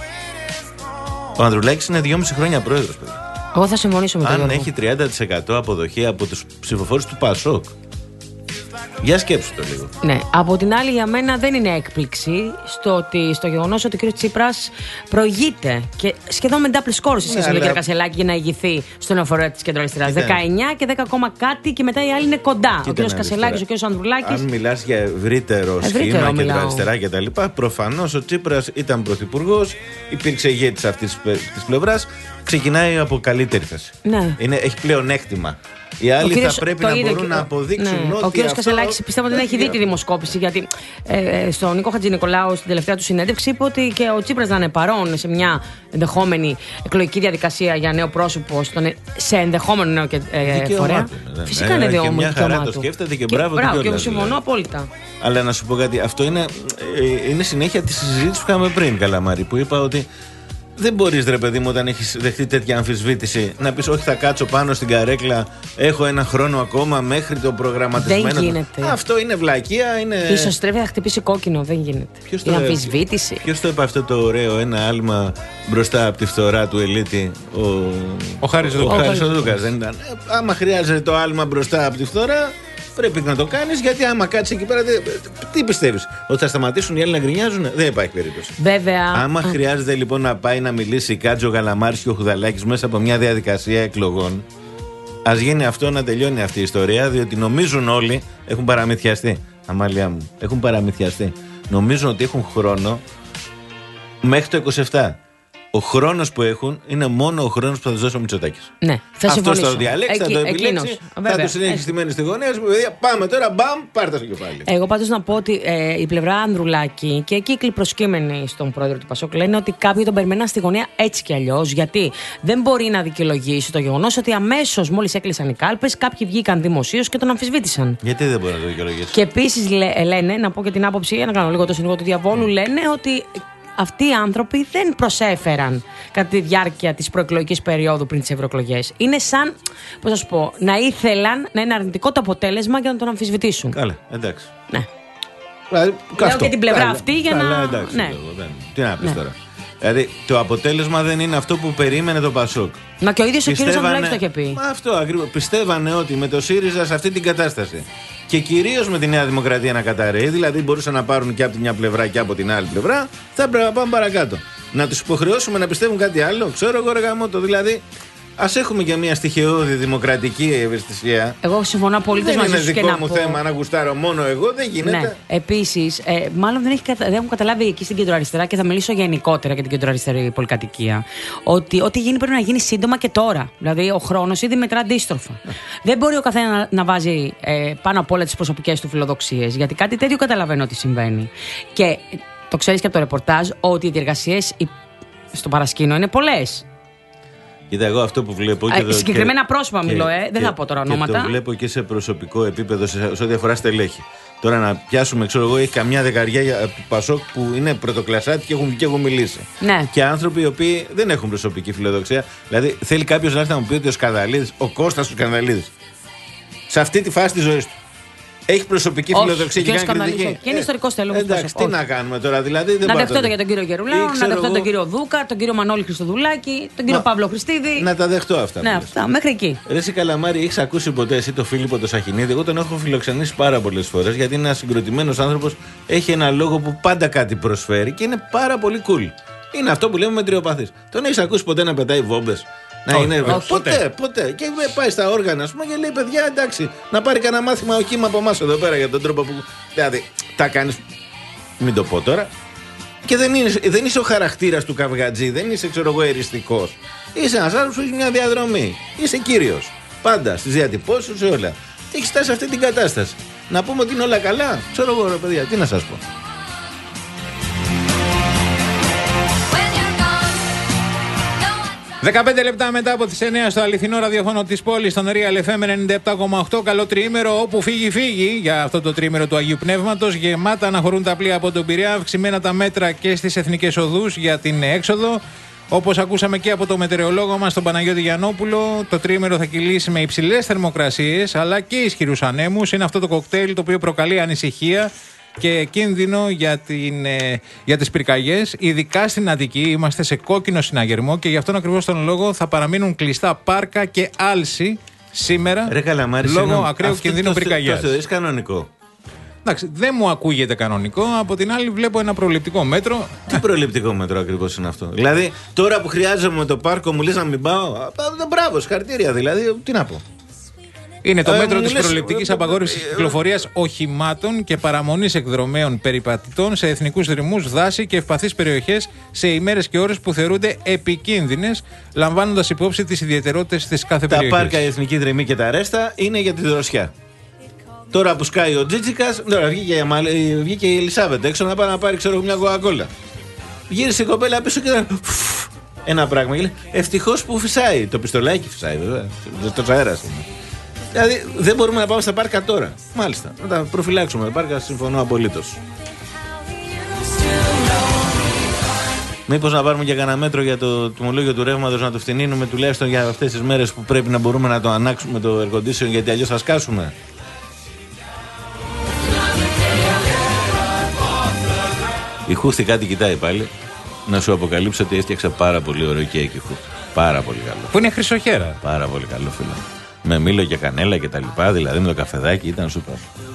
Ο Ανδρουλάκης είναι δυόμιση χρόνια πρόεδρος, παιδί. Εγώ θα συμφωνήσω με τον Αν Γιώργο. έχει τριάντα τοις εκατό αποδοχή από τους ψηφοφόρους του Πασόκ. Για σκέψου το λίγο. Ναι. Από την άλλη, για μένα δεν είναι έκπληξη στο, ότι, στο γεγονός ότι ο κ. Τσίπρας προηγείται και σχεδόν με double score σε σχέση με τον κ. Κασελάκη για να ηγηθεί στον εφορέα της κεντροαριστεράς. δεκαεννιά και δέκα ακόμα κάτι και μετά οι άλλοι είναι κοντά. Κοίτα, ο κ. Κασελάκης, ο κ. Ανδρουλάκης. Αν μιλάς για ευρύτερο, ευρύτερο σχήμα κεντροαριστερά κτλ., προφανώς ο Τσίπρας ήταν πρωθυπουργός, υπήρξε ηγέτης αυτής της πλευράς, ξεκινάει από καλύτερη θέση. Ναι. Είναι, έχει πλεονέκτημα Οι άλλοι κύριος, θα πρέπει να μπορούν και, να αποδείξουν ναι, ότι. Ο κ. Κασελάκης πιστεύω ότι δεν έχει δει τη δημοσκόπηση. Γιατί ε, στον Νίκο Χατζηνικολάου στην τελευταία του συνέντευξη είπε ότι και ο Τσίπρας να είναι παρόν σε μια ενδεχόμενη εκλογική διαδικασία για νέο πρόσωπο στον, σε ενδεχόμενο νέο ε, φορέα. Ναι, φυσικά είναι δικαίωμα. Μια χαρά το σκέφτεται και μπράβο του. Μπράβο, και συμφωνώ απόλυτα. Αλλά να σου πω κάτι, αυτό είναι, είναι συνέχεια τη συζήτηση που είχαμε πριν, Καλαμάρη, που είπα ότι. Δεν μπορείς ρε παιδί μου όταν έχεις δεχτεί τέτοια αμφισβήτηση να πεις όχι θα κάτσω πάνω στην καρέκλα, έχω ένα χρόνο ακόμα μέχρι το προγραμματισμένο. Δεν γίνεται. Αυτό είναι βλακεία, είναι... Ίσως τρέφει θα χτυπήσει κόκκινο, δεν γίνεται. Ποιος η αμφισβήτηση. Ποιος το είπε αυτό το ωραίο, ένα άλμα μπροστά από τη φθορά του ελίτη, ο, ο Χάρης Δούκας, δεν ήταν. Άμα χρειάζεται το άλμα μπροστά από τη φθορά, πρέπει να το κάνεις, γιατί άμα κάτσεις εκεί πέρα, τι πιστεύεις, ότι θα σταματήσουν οι άλλοι να γκρινιάζουν? Δεν υπάρχει περίπτωση. Βέβαια. Άμα χρειάζεται λοιπόν να πάει να μιλήσει Κάτζο, Γαλαμάρης και ο Χουδαλάκης μέσα από μια διαδικασία εκλογών, ας γίνει αυτό, να τελειώνει αυτή η ιστορία, διότι νομίζουν όλοι, έχουν παραμυθιαστεί. Αμάλια μου, έχουν παραμυθιαστεί. Νομίζουν ότι έχουν χρόνο μέχρι το είκοσι επτά. Ο χρόνος που έχουν είναι μόνο ο χρόνος που θα τους δώσει ο Μητσοτάκης. Ναι, θα αυτό θα το διαλέξει, Εκεί, θα το επιλέξει, θα το συνέχισει στημένη στη γωνία σου. Πάμε τώρα, μπαμ, πάρτε στο κεφάλι. Εγώ πάντως να πω ότι ε, η πλευρά Ανδρουλάκη και κύκλοι προσκύμενοι στον πρόεδρο του Πασόκ λένε ότι κάποιοι τον περιμέναν στη γωνία έτσι κι αλλιώς. Γιατί δεν μπορεί να δικαιολογήσει το γεγονός ότι αμέσως μόλις έκλεισαν οι κάλπες, κάποιοι βγήκαν δημοσίως και τον αμφισβήτησαν. Γιατί δεν μπορεί να το δικαιολογήσει? Και επίσης λένε, να πω και την άποψη, να κάνω λίγο το συνήγορο του διαβόλου, λένε ότι. Αυτοί οι άνθρωποι δεν προσέφεραν κατά τη διάρκεια της προεκλογικής περίοδου πριν τις ευρωεκλογές. Είναι σαν, πώς να σου πω, να ήθελαν να είναι αρνητικό το αποτέλεσμα για να τον αμφισβητήσουν. Καλά, εντάξει. Ναι. Λέω και την πλευρά καλά, αυτή για καλά, να. Εντάξει, ναι. δεν... Τι να πεις ναι. τώρα. Δηλαδή το αποτέλεσμα δεν είναι αυτό που περίμενε το Πασόκ. Μα και ο ίδιος ο κύριος Ανδρουλάκης το είχε πει. Μα αυτό ακριβώς. Πιστεύανε ότι με το ΣΥΡΙΖΑ σε αυτή την κατάσταση και κυρίως με τη Νέα Δημοκρατία να καταρρέει, δηλαδή μπορούσαν να πάρουν και από τη μια πλευρά και από την άλλη πλευρά, θα πρέπει να πάμε παρακάτω. Να τους υποχρεώσουμε να πιστεύουν κάτι άλλο, ξέρω εγώ ρε γαμώτο, δηλαδή. Ας έχουμε και μια στοιχειώδη δημοκρατική ευαισθησία. Εγώ συμφωνώ απολύτως μαζί σου. Δεν είναι δικό μου πω... θέμα να γουστάρω μόνο εγώ, δεν γίνεται. Ναι. Επίσης, ε, μάλλον δεν, έχει, δεν έχουν καταλάβει εκεί στην κεντροαριστερά και θα μιλήσω γενικότερα για την κεντροαριστερή πολυκατοικία. Ότι ό,τι γίνει πρέπει να γίνει σύντομα και τώρα. Δηλαδή, ο χρόνος ήδη μετρά αντίστροφα. Δεν μπορεί ο καθένας να, να βάζει ε, πάνω απ' όλα τις προσωπικές του φιλοδοξίες. Γιατί κάτι τέτοιο καταλαβαίνω ότι συμβαίνει. Και το ξέρεις και από το ρεπορτάζ ότι οι διεργασίες στο παρασκήνιο είναι πολλές. Κοίτα, εγώ αυτό που βλέπω. Και Α, το, συγκεκριμένα και, πρόσωπα μιλώ, ε. δεν θα πω τώρα ονόματα. Και το βλέπω και σε προσωπικό επίπεδο, σε, σε ό,τι αφορά στελέχη. Τώρα να πιάσουμε, ξέρω εγώ, έχει καμιά δεκαριά του Πασόκ που είναι πρωτοκλασσάτη και έχουν, και έχουν μιλήσει. Ναι. Και άνθρωποι οι οποίοι δεν έχουν προσωπική φιλοδοξία. Δηλαδή, θέλει κάποιο να έρθει να μου πει ότι ο Σκανδαλίδης, ο Κώστας ο Σκανδαλίδης, σε αυτή τη φάση τη ζωή του, έχει προσωπική όχι, φιλοδοξία και κάνει κριτική. Και είναι ιστορικό τέλο. Εντάξει, τι να κάνουμε τώρα, δηλαδή. Δεν να δεχτώ το για τον κύριο Γερουλάου, να δεχτώ εγώ... τον κύριο Δούκα, τον κύριο Μανώλη Χριστοδουλάκη, τον κύριο Μα... Παύλο Χριστίδη. Να τα δεχτώ αυτά. Ναι, αυτά, μέχρι εκεί. Ρε εσύ Καλαμάρη, έχει ακούσει ποτέ εσύ το Φίλιππο το Σαχινίδη? Εγώ τον έχω φιλοξενήσει πάρα πολλές φορές γιατί είναι ένα συγκροτημένος άνθρωπος, έχει ένα λόγο που πάντα κάτι προσφέρει και είναι πάρα πολύ cool. Είναι αυτό που λέμε μετριοπαθής. Τον έχει ακούσει ποτέ να πετάει βόμπες? Να όχι, είναι, όχι, ποτέ, ποτέ, ποτέ. Και πάει στα όργανα, ας πούμε, και λέει: παιδιά, εντάξει, να πάρει κανένα μάθημα ο κύμα από εμάς εδώ πέρα για τον τρόπο που. Δηλαδή, τα κάνεις. Μην το πω τώρα. Και δεν, είναι, δεν είσαι ο χαρακτήρας του καυγατζή, δεν είσαι, ξέρω εγώ, εριστικός. Είσαι ένας άνθρωπος που έχει μια διαδρομή. Είσαι κύριος. Πάντα στις διατυπώσεις σου, σε όλα. Και έχεις φτάσει σε αυτή την κατάσταση. Να πούμε ότι είναι όλα καλά. Ξέρω εγώ, ρε παιδιά, τι να σας πω. δεκαπέντε λεπτά μετά από τις εννιά στο αληθινό ραδιοφώνο της πόλης, στον Real εφ εμ ενενήντα επτά κόμμα οκτώ. Καλό τριήμερο, όπου φύγει, φύγει για αυτό το τριήμερο του Αγίου Πνεύματος. Γεμάτα αναχωρούν τα πλοία από τον Πειραιά, αυξημένα τα μέτρα και στις εθνικές οδούς για την έξοδο. Όπως ακούσαμε και από το μετεωρολόγο μας, τον Παναγιώτη Γιαννόπουλο, το τριήμερο θα κυλήσει με υψηλές θερμοκρασίες αλλά και ισχυρούς ανέμους. Είναι αυτό το κοκτέιλ το οποίο προκαλεί ανησυχία και κίνδυνο για, την, ε, για τις πυρκαγιές. Ειδικά στην Αττική είμαστε σε κόκκινο συναγερμό και γι' αυτόν ακριβώς τον λόγο θα παραμείνουν κλειστά πάρκα και άλση σήμερα. Ρε Καλαμάρη, λόγω ακραίου κινδύνου πυρκαγιάς. Αυτό είναι κανονικό. Εντάξει, δεν μου ακούγεται κανονικό. Από την άλλη, βλέπω ένα προληπτικό μέτρο. Τι προληπτικό μέτρο ακριβώς είναι αυτό? Δηλαδή, τώρα που χρειάζομαι το πάρκο, μου λες να μην πάω. Μπράβο, συγχαρητήρια δηλαδή. Τι να πω. Είναι το ε, μέτρο της λες, προληπτικής ε, απαγόρευσης ε, κυκλοφορίας οχημάτων και παραμονής εκδρομέων περιπατητών σε εθνικούς δρυμούς, δάση και ευπαθείς περιοχές σε ημέρες και ώρες που θεωρούνται επικίνδυνες, λαμβάνοντας υπόψη τις ιδιαιτερότητες της κάθε τα περιοχής. Τα πάρκα, η εθνική δρυμή και τα ρέστα είναι για τη δροσιά. Τώρα που σκάει ο Τζίτσικας, τώρα βγήκε η, Αμαλ... βγήκε η Ελισάβετ έξω να πάει να πάρει ξέρω, μια κοκακόλα. Γύρισε η κοπέλα πίσω και ήταν. Ένα πράγμα. Ευτυχώς που φυσάει. Το πιστολάκι φυσάει, βέβαια. Το αέρα. Δηλαδή δεν μπορούμε να πάμε στα πάρκα τώρα. Μάλιστα. Να τα προφυλάξουμε τα πάρκα, συμφωνώ απολύτως. Μήπως να πάρουμε και κανένα μέτρο για το τιμολόγιο του ρεύματος, να το φτηνίνουμε τουλάχιστον για αυτές τις μέρες που πρέπει να μπορούμε να το ανάξουμε το air condition, γιατί αλλιώς θα σκάσουμε. Η Χούθη κάτι κοιτάει πάλι. Να σου αποκαλύψω ότι έφτιαξα πάρα πολύ ωραίο κέικ η Χούθη. Πάρα πολύ καλό. Που είναι χρυσοχέρα. Πάρα πολύ καλό, φίλο. Με μήλο και κανέλα και τα λοιπά, δηλαδή με το καφεδάκι ήταν σούπερ.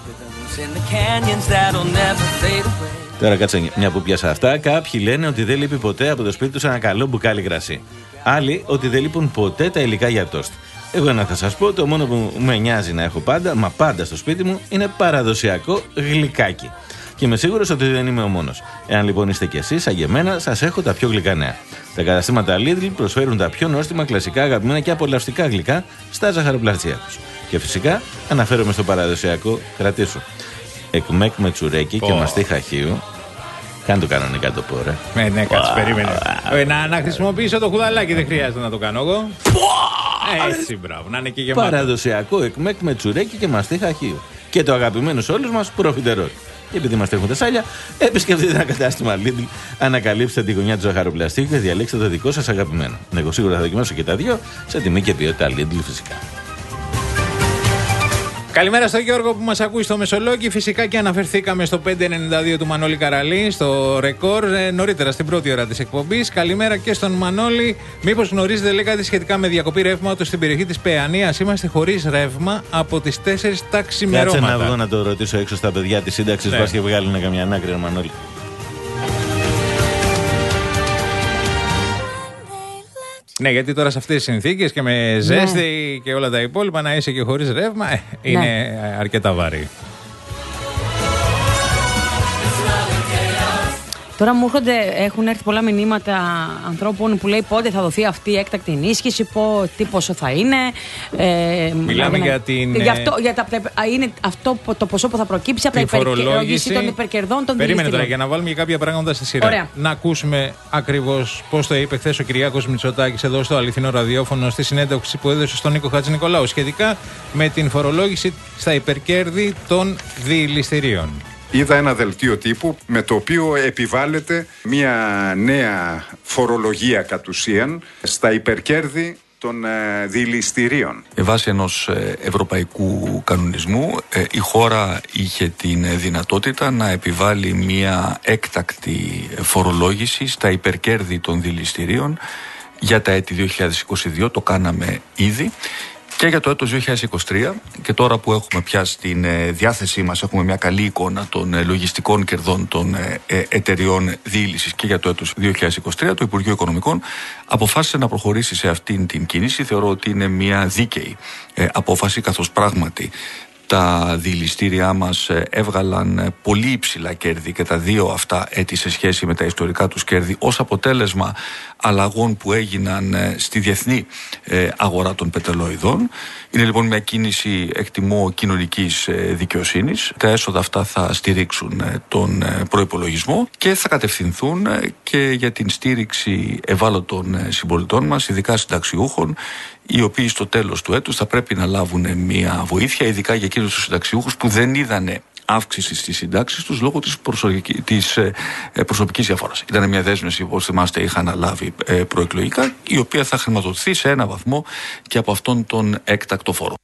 Τώρα κάτσε μια που πιάσα αυτά. Κάποιοι λένε ότι δεν λείπει ποτέ από το σπίτι τους ένα καλό μπουκάλι κρασί. Άλλοι ότι δεν λείπουν ποτέ τα υλικά για τόστ. Εγώ να θα σας πω, το μόνο που με νοιάζει να έχω πάντα, μα πάντα στο σπίτι μου, είναι παραδοσιακό γλυκάκι. Και είμαι σίγουρος ότι δεν είμαι ο μόνος. Εάν λοιπόν είστε κι εσείς, σαν και εμένα, σας έχω τα πιο γλυκά νέα. Τα καταστήματα Lidl προσφέρουν τα πιο νόστιμα, κλασικά, αγαπημένα και απολαυστικά γλυκά στα ζαχαροπλαστεία τους. Και φυσικά αναφέρομαι στο παραδοσιακό, κρατήσου, εκμέκ με τσουρέκι oh. και μαστί χαχείου. Κάνε το κανονικά το πω, ρε. Ναι, ναι, κάτσε, περίμενε. ε, να, να χρησιμοποιήσω το χουδαλάκι, δεν χρειάζεται να το κάνω εγώ. Έτσι, μπράβο, να είναι και γεμάτο. Παραδοσιακό εκμέκ με τσουρέκι και μαστί χαχείου. Και το αγαπημένο σε όλους μας, προφιτερόλ. Και επειδή μας τρέχουν τα σάλια, επισκεφτείτε ένα κατάστημα Lidl, ανακαλύψτε τη γωνιά του ζαχαροπλαστείου και διαλέξτε το δικό σας αγαπημένο. Εγώ σίγουρα θα δοκιμάσω και τα δύο, σε τιμή και ποιότητα Lidl φυσικά. Καλημέρα στον Γιώργο που μας ακούει στο Μεσολόγγι. Φυσικά και αναφερθήκαμε στο πέντε ενενήντα δύο του Μανώλη Καραλή, στο ρεκόρ, ε, νωρίτερα στην πρώτη ώρα της εκπομπής. Καλημέρα και στον Μανώλη. Μήπως γνωρίζετε, λέει, κάτι σχετικά με διακοπή ρεύματος στην περιοχή της Παιανίας? Είμαστε χωρίς ρεύμα από τις τέσσερις τα ξημερώματα. Κάτσε να βγω να το ρωτήσω έξω στα παιδιά της σύνταξης, ναι. Πας και βγάλουν καμιά ανάκρη, ρε Μανώλη. Ναι, γιατί τώρα σε αυτές τις συνθήκες και με ζέστη ναι. και όλα τα υπόλοιπα να είσαι και χωρίς ρεύμα ε, είναι ναι. αρκετά βαρύ. Τώρα μου έρχονται, έχουν έρθει πολλά μηνύματα ανθρώπων που λέει πότε θα δοθεί αυτή η έκτακτη ενίσχυση, πό, τι ποσό θα είναι. Ε, Μιλάμε να, για την. Για αυτό, για τα, είναι αυτό το ποσό που θα προκύψει από τα υπερκέρδη των υπερκερδών των Περίμενε τώρα για να βάλουμε και κάποια πράγματα στη σειρά. Ωραία. Να ακούσουμε ακριβώς πώς το είπε χθες ο Κυριάκος Μητσοτάκης εδώ στο αληθινό ραδιόφωνο στη συνέντευξη που έδωσε στον Νίκο Χατζηνικολάου σχετικά με την φορολόγηση στα υπερκέρδη των διηληστηρίων. Είδα ένα δελτίο τύπου με το οποίο επιβάλλεται μια νέα φορολογία κατ' ουσίαν στα υπερκέρδη των ε, διηληστηρίων. Βάσει ενός ευρωπαϊκού κανονισμού η χώρα είχε την δυνατότητα να επιβάλλει μια έκτακτη φορολόγηση στα υπερκέρδη των διηληστηρίων για τα έτη δύο χιλιάδες είκοσι δύο, το κάναμε ήδη. Και για το έτος δύο χιλιάδες είκοσι τρία, και τώρα που έχουμε πια στην διάθεσή μας, έχουμε μια καλή εικόνα των λογιστικών κερδών των εταιριών διήλυσης και για το έτος δύο χιλιάδες είκοσι τρία, το Υπουργείο Οικονομικών αποφάσισε να προχωρήσει σε αυτήν την κίνηση. Θεωρώ ότι είναι μια δίκαιη απόφαση, καθώς πράγματι τα διηληστήριά μας έβγαλαν πολύ υψηλά κέρδη και τα δύο αυτά έτη σε σχέση με τα ιστορικά τους κέρδη ως αποτέλεσμα αλλαγών που έγιναν στη διεθνή αγορά των πετρελοειδών. Είναι λοιπόν μια κίνηση, εκτιμώ, κοινωνικής δικαιοσύνης. Τα έσοδα αυτά θα στηρίξουν τον προϋπολογισμό και θα κατευθυνθούν και για την στήριξη ευάλωτων συμπολιτών μας, ειδικά συνταξιούχων, οι οποίοι στο τέλος του έτους θα πρέπει να λάβουν μια βοήθεια, ειδικά για εκείνους τους συνταξιούχους που δεν είδανε αύξηση στις συντάξεις τους λόγω της, προσωπική, της ε, προσωπικής διαφοράς. Ήταν μια δέσμευση, όπως θυμάστε, είχα αναλάβει ε, προεκλογικά, η οποία θα χρηματοδοτηθεί σε ένα βαθμό και από αυτόν τον έκτακτο φόρο.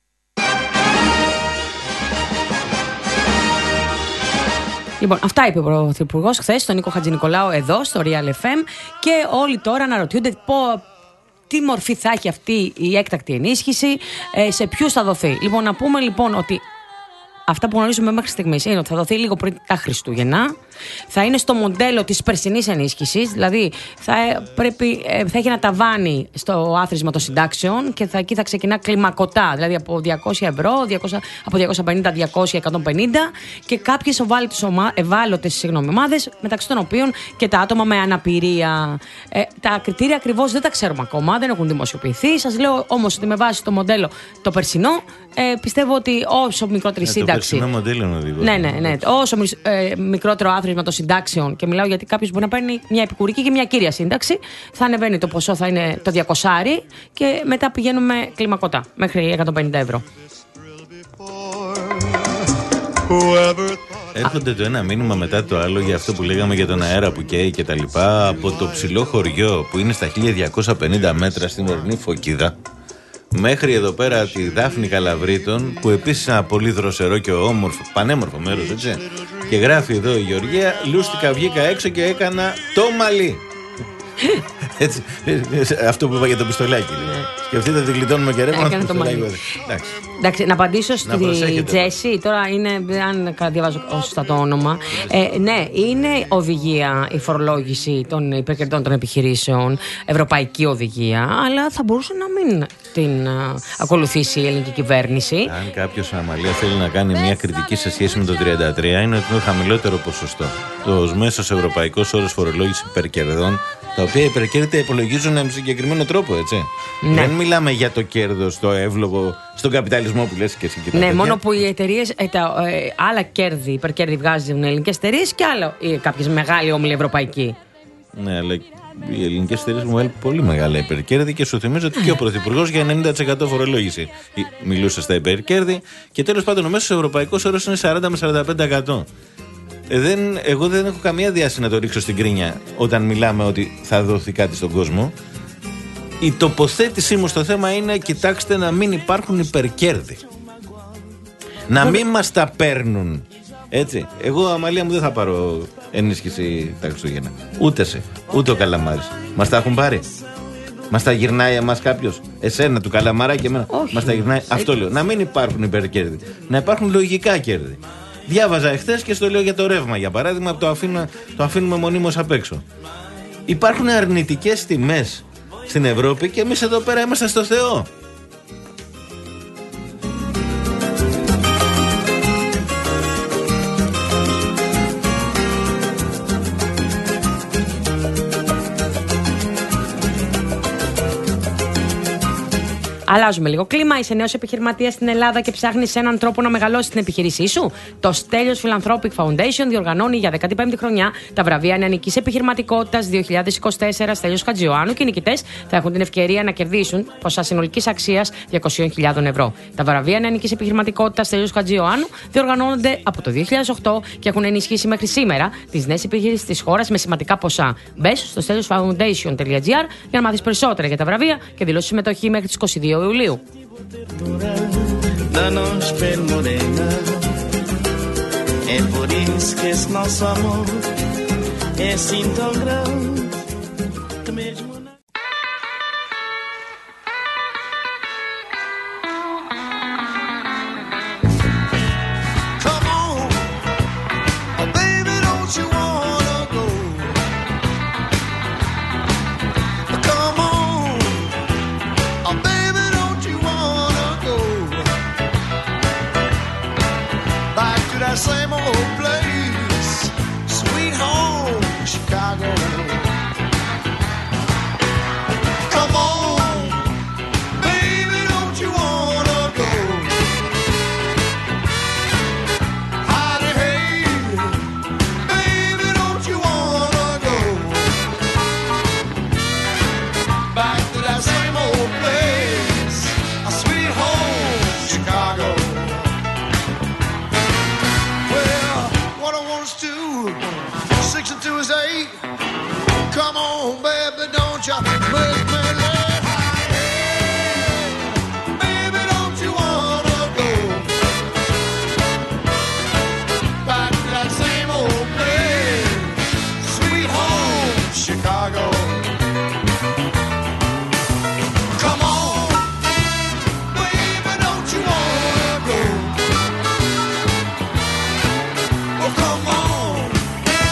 Λοιπόν, αυτά είπε ο Πρωθυπουργός χθες στον Νίκο Χατζηνικολάου εδώ στο Real εφ εμ και όλοι τώρα αναρωτιούνται πω, τι μορφή θα έχει αυτή η έκτακτη ενίσχυση, ε, σε ποιους θα δοθεί. Λοιπόν, να πούμε λοιπόν ότι αυτά που γνωρίζουμε μέχρι στιγμής είναι ότι θα δοθεί λίγο πριν τα Χριστούγεννα. Θα είναι στο μοντέλο της περσινής ενίσχυσης, δηλαδή θα, πρέπει, θα έχει ένα ταβάνι στο άθροισμα των συντάξεων και θα, εκεί θα ξεκινά κλιμακωτά, δηλαδή από διακόσια ευρώ, διακόσια, από διακόσια πενήντα, διακόσια, εκατόν πενήντα και κάποιες ευάλωτες ομάδες, μεταξύ των οποίων και τα άτομα με αναπηρία. Ε, τα κριτήρια ακριβώς δεν τα ξέρουμε ακόμα, δεν έχουν δημοσιοποιηθεί. Σας λέω όμως ότι με βάση το μοντέλο το περσινό, ε, πιστεύω ότι όσο μικρότερη ε, σύνταξη. Το περσινό μοντέλο είναι οδηγό. Ναι, ναι, ναι. Όσο ε, μικρότερο άθροισμα των συντάξεων, και μιλάω γιατί κάποιος μπορεί να παίρνει μια επικουρική και μια κύρια σύνταξη, θα ανεβαίνει το ποσό, θα είναι το διακόσια και μετά πηγαίνουμε κλιμακωτά μέχρι εκατόν πενήντα ευρώ. Έρχονται το ένα μήνυμα μετά το άλλο για αυτό που λέγαμε για τον αέρα που καίει και τα λοιπά. Από το ψηλό χωριό που είναι στα χίλια διακόσια πενήντα μέτρα στην ορεινή Φωκίδα μέχρι εδώ πέρα τη Δάφνη Καλαβρίτων, που επίσης είναι ένα πολύ δροσερό και όμορφο, πανέμορφο μέρος, έτσι. Και γράφει εδώ η Γεωργία, λούστηκα, βγήκα έξω και έκανα το μαλλί. Έτσι, αυτό που είπα για το πιστολάκι. Σκεφτείτε ότι γλιτώνουμε και ρεύμα. Έκανε το μαλλί. Εντάξει, να απαντήσω στη Τζέσι. Τώρα είναι, αν διαβάζω σωστά το όνομα. Ε, ναι, είναι οδηγία η φορολόγηση των υπερκερδών των επιχειρήσεων, ευρωπαϊκή οδηγία, αλλά θα μπορούσε να μην την α, ακολουθήσει η ελληνική κυβέρνηση. Αν κάποιος Αμαλία θέλει να κάνει μια κριτική σε σχέση με το τριάντα τρία, είναι ότι είναι το χαμηλότερο ποσοστό. Το μέσος ευρωπαϊκός όρος φορολόγηση υπερκερδών, τα οποία υπερκέρδη τα υπολογίζουν με συγκεκριμένο τρόπο, έτσι. Ναι. Δεν μιλάμε για το κέρδος, το εύλογο, στον καπιταλισμό που λες και εσύ. Και ναι, τέτοια. Μόνο που οι εταιρείες, ε, τα, ε, άλλα κέρδη, υπερκέρδη βγάζουν ελληνικές εταιρείες και άλλα ε, κάποιες μεγάλοι όμιλοι ευρωπαϊκοί. Ναι, αλλά οι ελληνικές εταιρείες μου βγάλουν πολύ μεγάλα υπερκέρδη και σου θυμίζω ότι και ο Πρωθυπουργός για ενενήντα τοις εκατό φορολόγηση μιλούσε στα υπερκέρδη και τέλος πάντων ο μέσος ευρωπαϊκός όρος είναι σαράντα με σαράντα πέντε τοις εκατό. Δεν, εγώ δεν έχω καμία διάσταση να το ρίξω στην κρίνια όταν μιλάμε ότι θα δοθεί κάτι στον κόσμο. Η τοποθέτησή μου στο θέμα είναι, κοιτάξτε, να μην υπάρχουν υπερκέρδη. Να μην μας τα παίρνουν. Έτσι. Εγώ, Αμαλία μου, δεν θα πάρω ενίσχυση τα Χριστούγεννα. Ούτε σε, ούτε ο Καλαμάρης. Μας τα έχουν πάρει. Μας τα γυρνάει εμάς κάποιος. Εσένα, του Καλαμαρά και εμένα. Μας τα γυρνάει. Αυτό λέω. Να μην υπάρχουν υπερκέρδη. Να υπάρχουν λογικά κέρδη. Διάβαζα εχθές και στο λέω για το ρεύμα, για παράδειγμα, το, αφήνω, το αφήνουμε μονίμως απ' έξω. Υπάρχουν αρνητικές τιμές στην Ευρώπη και εμείς εδώ πέρα είμαστε στο Θεό. Αλλάζουμε λίγο κλίμα. Είσαι νέος επιχειρηματίας στην Ελλάδα και ψάχνεις έναν τρόπο να μεγαλώσεις την επιχείρησή σου? Το Στέλιος Philanthropic Foundation διοργανώνει για δέκατη πέμπτη χρονιά τα βραβεία Νεανικής Επιχειρηματικότητας δύο χιλιάδες είκοσι τέσσερα Στέλιος Χατζιωάννου και οι νικητές θα έχουν την ευκαιρία να κερδίσουν ποσά συνολικής αξίας διακόσιες χιλιάδες ευρώ. Τα βραβεία Νεανικής Επιχειρηματικότητας Στέλιος Χατζιωάννου διοργανώνονται από το δύο χιλιάδες οκτώ και έχουν ενισχύσει μέχρι σήμερα τις νέες επιχειρήσεις της χώρας με σημαντικά ποσά. Μπες στο στέλιος foundation τελεία τζι άρ για να μάθεις περισσότερα για τα βραβεία και δηλώσεις συμμετοχή μέχρι τις είκοσι δύο Ιουλίου. Same old place, sweet home, Chicago. Come on, baby, don't you wanna go? Howdy, hey, baby, don't you wanna go? Back to that same old place, a sweet home, Chicago. Six and two is eight. Come on, baby, don't you make me laugh. Hey, baby, don't you wanna go back to that same old place, sweet home, Chicago. Come on, baby, don't you wanna go? Oh, come on.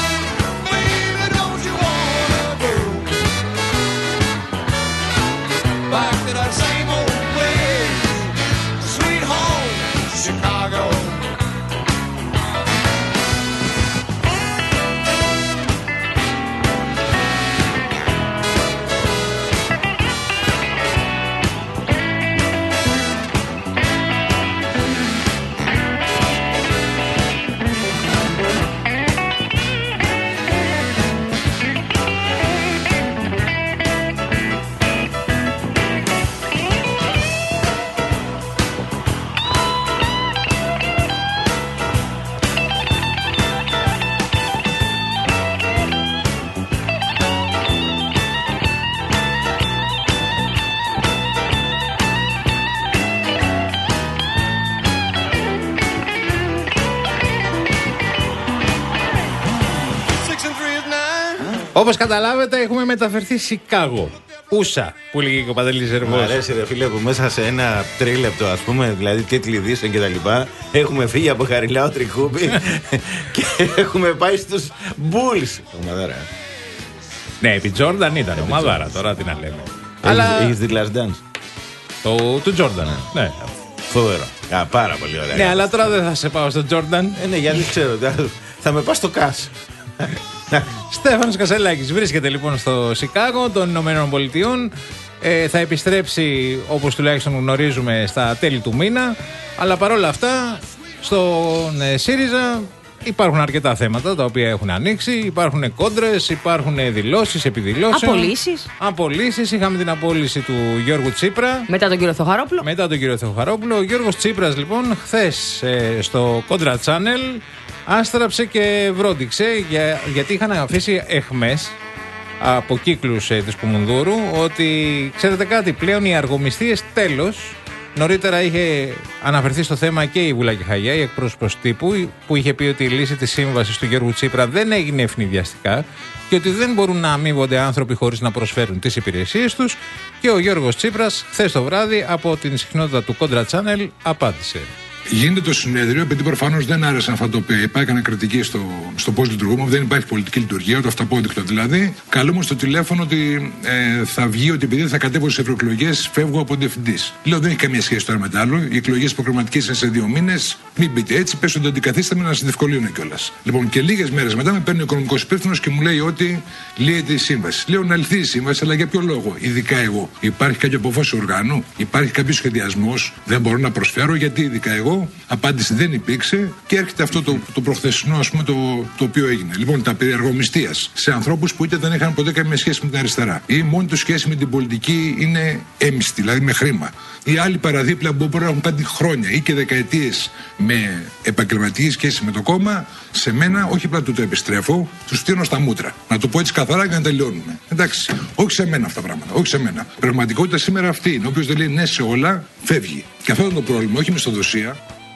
Όπως καταλάβετε, έχουμε μεταφερθεί Σικάγο. Ούσα, που λέγει και ο Παντελής Ζερβός. Μου αρέσει, ρε φίλε, που μέσα σε ένα τρίλεπτο, ας πούμε, δηλαδή τίτλοι ειδήσεων και τα λοιπά, έχουμε φύγει από Χαριλάου Τρικούπη και έχουμε πάει στους Bulls. Ομαδάρα. Ναι, επί Τζόρνταν ήταν ομαδάρα, τώρα τι να λέμε. Αλλά... Έχεις δει Last Dance? Το, του Τζόρνταν, ναι. Φοβερό. Α, πάρα πολύ ωραία. Ναι, αλλά τώρα δεν θα σε πάω στον Τζόρνταν. Ε, ναι, γιατί ξέρω, θα με πας στο Κας. Στέφανος Κασελάκης βρίσκεται λοιπόν στο Σικάγο των Ηνωμένων Πολιτειών. Ε, θα επιστρέψει, όπως τουλάχιστον γνωρίζουμε, στα τέλη του μήνα. Αλλά παρόλα αυτά, στον ε, ΣΥΡΙΖΑ υπάρχουν αρκετά θέματα τα οποία έχουν ανοίξει. Υπάρχουν κόντρες, υπάρχουν δηλώσεις, επιδηλώσεις. Απολύσεις. Απολύσεις. Είχαμε την απόλυση του Γιώργου Τσίπρα. Μετά τον κύριο Θεοχαρόπουλο. Μετά τον κύριο Θεοχαρόπουλο. Ο Γιώργος Τσίπρας λοιπόν χθες ε, στο Contra Channel άστραψε και βρόντιξε για, γιατί είχαν αφήσει εχμές από κύκλους ε, της Κουμουνδούρου ότι ξέρετε κάτι, πλέον οι αργομιστίες τέλος. Νωρίτερα είχε αναφερθεί στο θέμα και η Βουλάκη Χαγιά, η εκπρόσωπος τύπου, που είχε πει ότι η λύση της σύμβασης του Γιώργου Τσίπρα δεν έγινε ευνηδιαστικά και ότι δεν μπορούν να αμείβονται άνθρωποι χωρίς να προσφέρουν τις υπηρεσίες τους. Και ο Γιώργος Τσίπρας χθες το βράδυ από την συχνότητα του Contra Channel απάντησε. Γίνεται το συνέδριο, επειδή προφανώς δεν άρεσαν αυτά τα οποία είπα, έκανα κριτική στο, στο πώς λειτουργούμε, δεν υπάρχει πολιτική λειτουργία, το αυταπόδεικτο δηλαδή. Καλούμε στο τηλέφωνο ότι ε, θα βγει ότι επειδή θα κατέβω στις ευρωεκλογές, φεύγω από διευθυντής. Λέω δεν έχει καμία σχέση τώρα με το άλλο. Οι εκλογές προγραμματικές είναι σε δύο μήνες. Μην μπείτε έτσι, πες ότι αντικαθίσταμε να σας διευκολύνω κιόλας. Λοιπόν, και λίγες μέρες μετά με παίρνει ο οικονομικός υπεύθυνος και μου λέει ότι λύεται η σύμβαση. Λέω να λυθεί η σύμβαση, αλλά για ποιο λόγο, ειδικά εγώ. Υπάρχει κάποιο αποφάσιο οργάνου, υπάρχει κάποιο σχεδιασμός, δεν μπορώ να προσφέρω, γιατί ειδικά εγώ. Απάντηση δεν υπήρξε και έρχεται αυτό το, το προχθεσινό, ας πούμε, το, το οποίο έγινε. Λοιπόν, τα περί αργομιστίας σε ανθρώπους που είτε δεν είχαν ποτέ καμία σχέση με την αριστερά ή μόνη του σχέση με την πολιτική είναι έμιστη, δηλαδή με χρήμα. Ή άλλοι παραδίπλα που μπορεί να έχουν κάνει χρόνια ή και δεκαετίες με επαγγελματική σχέση με το κόμμα, σε μένα, όχι απλά του το επιστρέφω, του στείλω στα μούτρα. Να το πω έτσι καθαρά για να τελειώνουμε. Εντάξει, όχι σε μένα αυτά τα πράγματα, όχι σε μένα. Πραγματικότητα σήμερα αυτή είναι. Όποιος δεν λέει ναι σε όλα, φεύγει. Και αυτό είναι το πρόβλημα, όχι μισθοδοσία.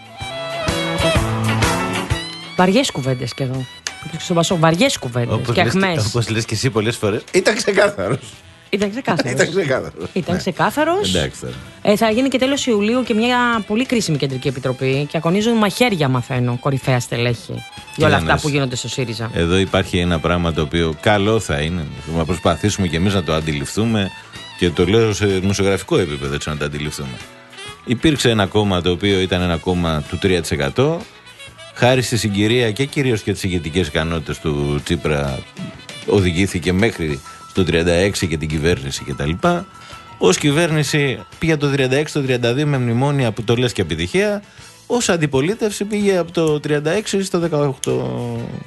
Βαριές κουβέντες και εδώ. Στον Πασό, βαριές κουβέντες και αχμές. Όπως λες και εσύ πολλές φορές, ήταν ξεκάθαρος. Ήταν ξεκάθαρος. Ήταν ξεκάθαρος. Ήταν ξεκάθαρος. Εντάξει, ε, θα γίνει και τέλος Ιουλίου και μια πολύ κρίσιμη κεντρική επιτροπή και αγωνίζουν μαχαίρια, μαθαίνω, κορυφαία στελέχη για όλα αυτά που γίνονται στο ΣΥΡΙΖΑ. Εδώ υπάρχει ένα πράγμα το οποίο καλό θα είναι να προσπαθήσουμε και εμείς να το αντιληφθούμε και το λέω σε δημοσιογραφικό επίπεδο έτσι να το αντιληφθούμε. Υπήρξε ένα κόμμα το οποίο ήταν ένα κόμμα του τρία τοις εκατό. Χάρη στη συγκυρία και κυρίως και τις ηγετικές ικανότητες του Τσίπρα οδηγήθηκε μέχρι στο τριάντα έξι και την κυβέρνηση κτλ. Ως κυβέρνηση πήγε το τριάντα έξι στο τριάντα δύο με μνημόνια που το λες και επιτυχία. Ως αντιπολίτευση πήγε από το τριάντα έξι στο δεκαοκτώ.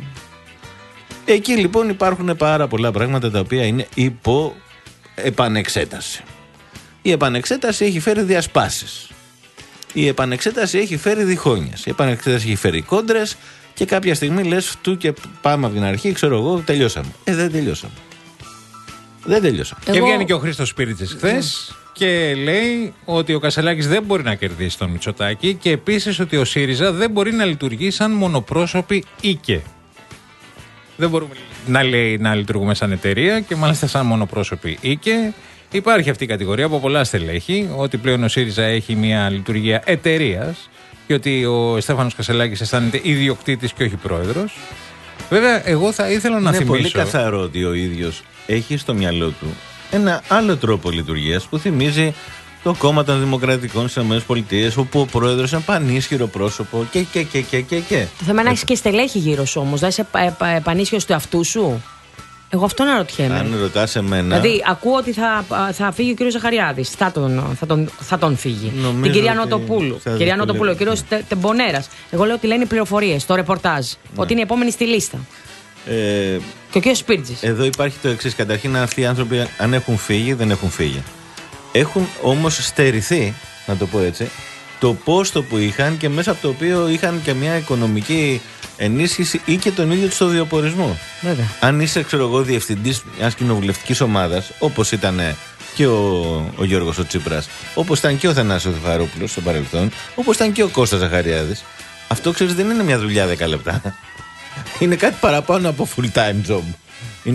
Εκεί λοιπόν υπάρχουν πάρα πολλά πράγματα τα οποία είναι υπό επανεξέταση. Η επανεξέταση έχει φέρει διασπάσεις. Η επανεξέταση έχει φέρει διχόνοιες. Η επανεξέταση έχει φέρει κόντρες και κάποια στιγμή λες φτού και πάμε από την αρχή, ξέρω εγώ, τελειώσαμε. Ε, δεν τελειώσαμε. Δεν τελειώσαμε. Εγώ... Και βγαίνει και ο Χρήστος Σπίριτσης χθες και λέει ότι ο Κασελάκης δεν μπορεί να κερδίσει τον Μητσοτάκη και επίσης ότι ο ΣΥΡΙΖΑ δεν μπορεί να λειτουργεί σαν μονοπρόσωποι οίκε. Δεν μπορούμε να λέει να λειτουργούμε σαν εταιρεία και μάλιστα σαν μονοπρόσωποι οίκε. Υπάρχει αυτή η κατηγορία από πολλά στελέχη ότι πλέον ο ΣΥΡΙΖΑ έχει μια λειτουργία εταιρείας και ότι ο Στέφανος Κασελάκης αισθάνεται ιδιοκτήτης και όχι πρόεδρος. Βέβαια, εγώ θα ήθελα να είναι θυμίσω. Είναι πολύ καθαρό ότι ο ίδιος έχει στο μυαλό του ένα άλλο τρόπο λειτουργίας που θυμίζει το κόμμα των Δημοκρατικών στις ΗΠΑ, όπου ο πρόεδρος είναι πανίσχυρο πρόσωπο και και και και και. και. Το θέμα είναι να έχεις και στελέχη γύρω σου όμως, δεν είσαι πανίσχυρος του εαυτού σου. Εγώ αυτό να ρωτιέμαι. Αν ρωτάς εμένα. Δηλαδή, ακούω ότι θα, θα φύγει ο κύριος Ζαχαριάδης. Θα τον, θα τον, θα τον φύγει. Νομίζω την κυρία ότι Νοτοπούλου. Κυρία Νοτοπούλου, ο κύριος Τε, Τεμπονέρας. Εγώ λέω ότι λένε οι πληροφορίες, το ρεπορτάζ. Ναι. Ότι είναι η επόμενη στη λίστα. Ε, και ο κύριος Σπίρτζης. Εδώ υπάρχει το εξής. Καταρχήν, αυτοί οι άνθρωποι, αν έχουν φύγει, δεν έχουν φύγει. Έχουν όμως στερηθεί, να το πω έτσι, το πόστο που είχαν και μέσα από το οποίο είχαν και μια οικονομική ενίσχυση ή και τον ίδιο του στο διοπορισμό. Βέβαια. Αν είσαι, ξέρω εγώ, διευθυντής μιας κοινοβουλευτικής ομάδας, όπως ήταν και ο, ο Γιώργος ο Τσίπρας, όπως ήταν και ο Θανάσης ο Θεοχαρόπουλος στο παρελθόν, όπως ήταν και ο Κώστας Ζαχαριάδης, αυτό ξέρεις δεν είναι μια δουλειά δέκα λεπτά. Είναι κάτι παραπάνω από full time job. Είναι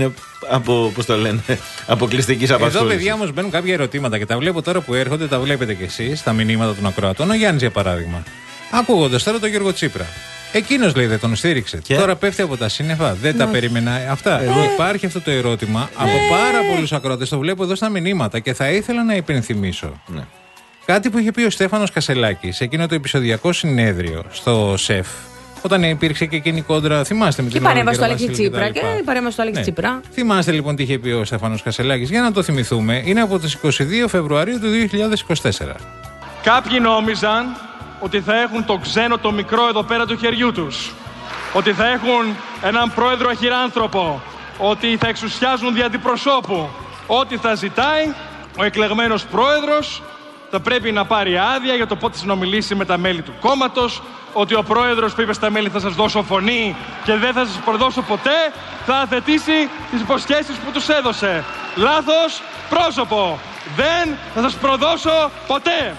από, πώς το λένε, αποκλειστικής απασχόλησης. Εδώ, παιδιά, όμως μπαίνουν κάποια ερωτήματα και τα βλέπω τώρα που έρχονται, τα βλέπετε κι εσείς, τα μηνύματα των ακροατών. Ο Γιάννης, για παράδειγμα. Ακούγοντας τώρα τον Γιώργο Τσίπρα. Εκείνος λέει δεν τον στήριξε. Και? Τώρα πέφτει από τα σύννεφα. Δεν ναι. τα περίμενα. Αυτά. Εγώ υπάρχει αυτό το ερώτημα ε. από πάρα πολλούς ακροατές. Το βλέπω εδώ στα μηνύματα και θα ήθελα να υπενθυμίσω. Ναι. Κάτι που είχε πει ο Στέφανος Κασελάκης σε εκείνο το επεισοδιακό συνέδριο στο ΣΕΦ. Όταν υπήρξε και εκείνη η κόντρα, θυμάστε με την και παρέμβαση του Αλέξη Τσίπρα. Και παρέμβαση του Αλέξη Τσίπρα. Θυμάστε λοιπόν τι είχε πει ο Στέφανος Κασελάκης. Για να το θυμηθούμε, είναι από τις είκοσι δύο Φεβρουαρίου του δύο χιλιάδες είκοσι τέσσερα. Κάποιοι νόμιζαν ότι θα έχουν το ξένο το μικρό εδώ πέρα του χεριού τους. Ότι θα έχουν έναν πρόεδρο αχυράνθρωπο. Ότι θα εξουσιάζουν δια αντιπροσώπου. Ό,τι θα ζητάει ο εκλεγμένος πρόεδρος θα πρέπει να πάρει άδεια για το πότε θα συνομιλήσει με τα μέλη του κόμματος. Ότι ο πρόεδρος που είπε στα μέλη θα σας δώσω φωνή και δεν θα σας προδώσω ποτέ, θα αθετήσει τις υποσχέσεις που τους έδωσε. Λάθος πρόσωπο. Δεν θα σας προδώσω ποτέ.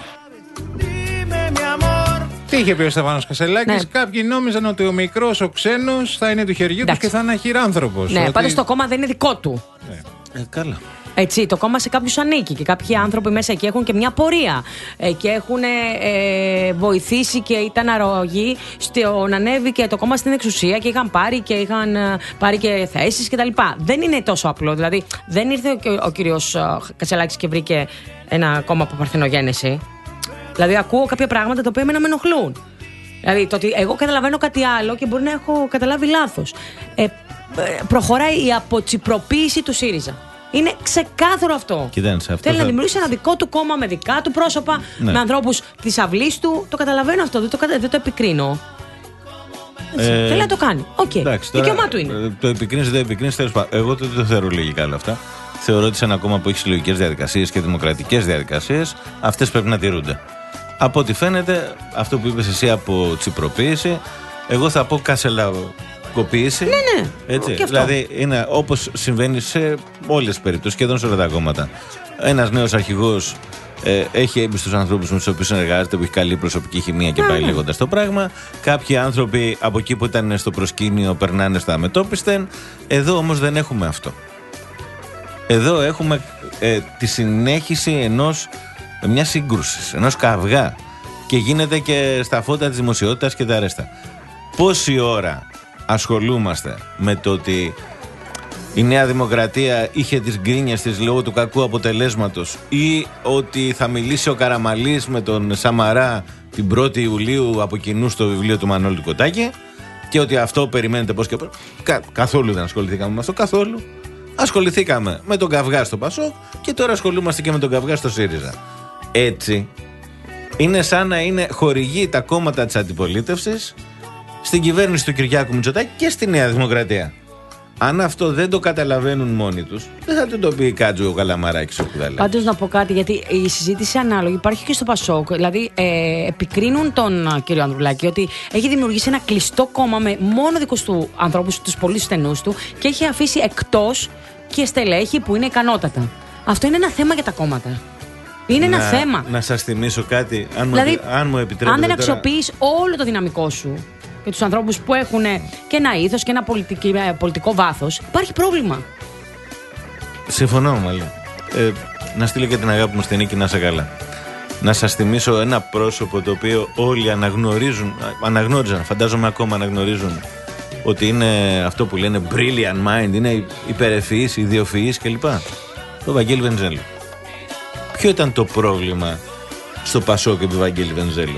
Τι είχε πει ο Στέφανος Κασελάκης, ναι. Κάποιοι νόμιζαν ότι ο μικρός, ο ξένος, θα είναι του χεριού του και θα είναι αχυράνθρωπος. Ναι, ότι... πάντως το κόμμα δεν είναι δικό του. Ναι. Ε, καλά. Έτσι, το κόμμα σε κάποιους ανήκει και κάποιοι άνθρωποι μέσα εκεί έχουν και μια πορεία ε, και έχουν ε, βοηθήσει και ήταν αρρωγοί στο να ανέβει και το κόμμα στην εξουσία και είχαν πάρει και είχαν ε, πάρει και θέσεις κτλ. Δεν είναι τόσο απλό. Δηλαδή, δεν ήρθε ο, ο, ο κύριος Κασελάκης και βρήκε ένα κόμμα από παρθενογένεση. Δηλαδή, ακούω κάποια πράγματα τα οποία εμένα με ενοχλούν. Δηλαδή, το ότι εγώ καταλαβαίνω κάτι άλλο και μπορεί να έχω καταλάβει λάθος. Ε, προχωράει η αποτσιπροποίηση του ΣΥΡΙΖΑ. Είναι ξεκάθαρο αυτό. Κοιτάξτε, αυτό θέλει θα... να δημιουργήσει ένα δικό του κόμμα με δικά του πρόσωπα, ναι. με ανθρώπους της αυλής του. Το καταλαβαίνω αυτό, δεν το, δεν το επικρίνω. Ε, θέλει να το κάνει. Οκ. Okay. Δικαίωμά του είναι. Το επικρίνει, δεν επικρίνει. Εγώ δεν το θεωρώ λογικά όλα αυτά. Θεωρώ ότι σε ένα κόμμα που έχει συλλογικές διαδικασίες και δημοκρατικές διαδικασίες, αυτές πρέπει να τηρούνται. Από ό,τι φαίνεται, αυτό που είπες εσύ από τσιπροποίηση, εγώ θα πω κασελακοποίηση. Ναι, ναι. Έτσι. Δηλαδή, είναι όπως συμβαίνει σε όλες τις περιπτώσεις, σχεδόν σε όλα τα κόμματα. Ένας νέος αρχηγός ε, έχει έμπιστους στους ανθρώπους με τους οποίους συνεργάζεται, που έχει καλή προσωπική χημεία και πάει λέγοντας το πράγμα. Κάποιοι άνθρωποι από εκεί που ήταν στο προσκήνιο περνάνε στα αμετώπιστεν. Εδώ όμως δεν έχουμε αυτό. Εδώ έχουμε ε, τη συνέχιση ενός μια σύγκρουση, ενός καυγά, και γίνεται και στα φώτα της δημοσιότητας και τα αρέστα. Πόση ώρα ασχολούμαστε με το ότι η Νέα Δημοκρατία είχε τις γκρίνιες της λόγω του κακού αποτελέσματος, ή ότι θα μιλήσει ο Καραμαλής με τον Σαμαρά την πρώτη Ιουλίου από κοινού στο βιβλίο του Μανώλη του Κοτάκη, και ότι αυτό περιμένετε πώς και πώς. Κα, καθόλου δεν ασχοληθήκαμε με αυτό, καθόλου. Ασχοληθήκαμε με τον καυγά στο Πασόκ και τώρα ασχολούμαστε και με τον καυγά στο ΣΥΡΙΖΑ. Έτσι, είναι σαν να είναι χορηγοί τα κόμματα της αντιπολίτευσης στην κυβέρνηση του Κυριάκου Μητσοτάκη και στη Νέα Δημοκρατία. Αν αυτό δεν το καταλαβαίνουν μόνοι τους, δεν θα το πει Κάτζου ο Καλαμαράκης ο Κουδαλάκης. Πάντως να πω κάτι, γιατί η συζήτηση ανάλογη υπάρχει και στο Πασόκ. Δηλαδή, ε, επικρίνουν τον κύριο Ανδρουλάκη ότι έχει δημιουργήσει ένα κλειστό κόμμα με μόνο δικούς του ανθρώπους, τους πολύ στενούς του, και έχει αφήσει εκτός και στελέχη που είναι ικανότατα. Αυτό είναι ένα θέμα για τα κόμματα. Είναι να, ένα θέμα. Να σας θυμίσω κάτι, αν, δηλαδή, μου, αν μου επιτρέπετε. Αν δεν τώρα... αξιοποιείς όλο το δυναμικό σου και τους ανθρώπους που έχουν και ένα ήθος και ένα πολιτική, πολιτικό βάθος, υπάρχει πρόβλημα. Συμφωνώ, μάλλον. Ε, να στείλω και την αγάπη μου στην Νίκη, να είσαι καλά. Να σας θυμίσω ένα πρόσωπο το οποίο όλοι αναγνωρίζουν, αναγνώριζαν, φαντάζομαι ακόμα αναγνωρίζουν, ότι είναι αυτό που λένε brilliant mind, είναι υπερευφυής, ιδιοφυής κλπ. Το Βαγγέλη Βενιζέλο. Ποιο ήταν το πρόβλημα στο Πασόκ και του Βαγγέλη Βενιζέλο?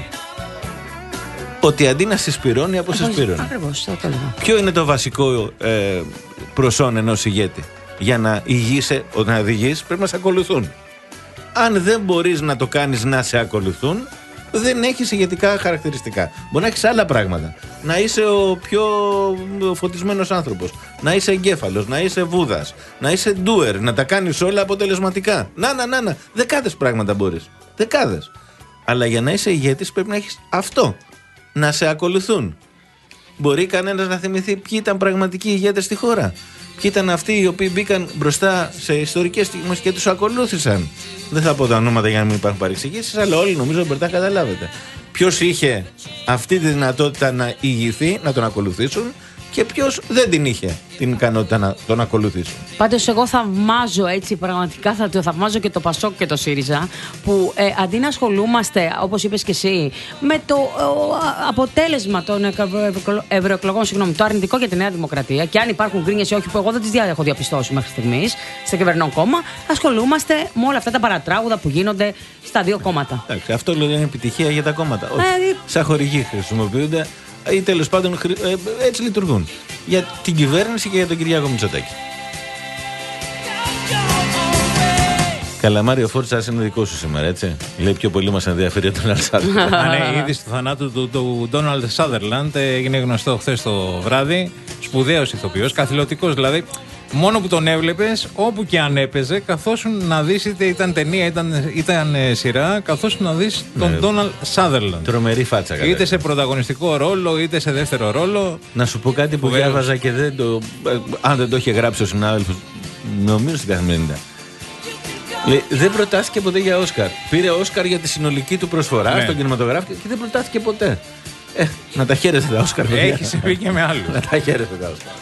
Ότι αντί να συσπυρώνει, αποσυσπυρώνει. Ακριβώς, το έλεγα. Ποιο είναι το βασικό ε, προσόν ενός ηγέτη? Για να ηγείσαι, όταν οδηγείς, πρέπει να σε ακολουθούν. Αν δεν μπορείς να το κάνεις να σε ακολουθούν, δεν έχεις ηγετικά χαρακτηριστικά. Μπορεί να έχεις άλλα πράγματα. Να είσαι ο πιο φωτισμένος άνθρωπος, να είσαι εγκέφαλος, να είσαι βούδας, να είσαι doer, να τα κάνεις όλα αποτελεσματικά. Να, να, να, να. Δεκάδες πράγματα μπορείς. Δεκάδες. Αλλά για να είσαι ηγέτης πρέπει να έχεις αυτό. Να σε ακολουθούν. Μπορεί κανένας να θυμηθεί ποιοι ήταν πραγματικοί ηγέτες στη χώρα? Ποιοι ήταν αυτοί οι οποίοι μπήκαν μπροστά σε ιστορικές στιγμές και τους ακολούθησαν? Δεν θα πω τα ονόματα για να μην υπάρχουν παρεξηγήσεις, αλλά όλοι νομίζω ότι μπορείτε να καταλάβετε. Ποιος είχε αυτή τη δυνατότητα να ηγηθεί, να τον ακολουθήσουν, και ποιος δεν την είχε την ικανότητα να τον ακολουθήσει. Πάντως εγώ θαυμάζω έτσι, πραγματικά θα το θαυμάζω και το Πασόκ και το ΣΥΡΙΖΑ, που ε, αντί να ασχολούμαστε, όπως είπες και εσύ, με το ε, αποτέλεσμα των ευρωεκλογών, συγγνώμη, το αρνητικό για τη Νέα Δημοκρατία, και αν υπάρχουν γκρίνιες ή όχι, που εγώ δεν τις έχω διαπιστώσει μέχρι στιγμής στο κυβερνών κόμμα, ασχολούμαστε με όλα αυτά τα παρατράγουδα που γίνονται στα δύο κόμματα. Εντάξει, αυτό λέω είναι επιτυχία για τα κόμματα. Όχι. Ε, σαν χορηγοί χρησιμοποιούνται ή τέλος πάντων ε, έτσι λειτουργούν. Για την κυβέρνηση και για τον Κυριάκο Μητσοτάκη. Καλαμάρι, ο Φόρτσας είναι δικό σου σήμερα, έτσι. Λέει πιο πολύ μας ενδιαφέρει τον Ντόναλντ Σάδερλαντ. Ναι, η είδηση του θανάτου του Ντόναλντ Σάδερλαντ έγινε γνωστό χθες το βράδυ. Σπουδαίος ηθοποιός, καθηλωτικός δηλαδή. Μόνο που τον έβλεπες, όπου και αν έπαιζε, καθώς να δεις, είτε ήταν ταινία, ήταν, ήταν σειρά, καθώς να δεις τον Ντόναλντ Σάδερλαντ. Τρομερή φάτσα, κατά. Είτε σε πρωταγωνιστικό ρόλο, είτε σε δεύτερο ρόλο. Να σου πω κάτι που διάβαζα και δεν το. Αν δεν το είχε γράψει ο συνάδελφος, νομίζω στην Καθημερινή. Λέει, δεν προτάθηκε ποτέ για Όσκαρ. Πήρε Όσκαρ για τη συνολική του προσφορά, ναι, στον κινηματογράφο και δεν προτάθηκε ποτέ. Ε, να τα χαίρεσαι τα Όσκαρ. Έχει συμβεί και με άλλους. Να τα χαίρεσαι τα Όσκαρ.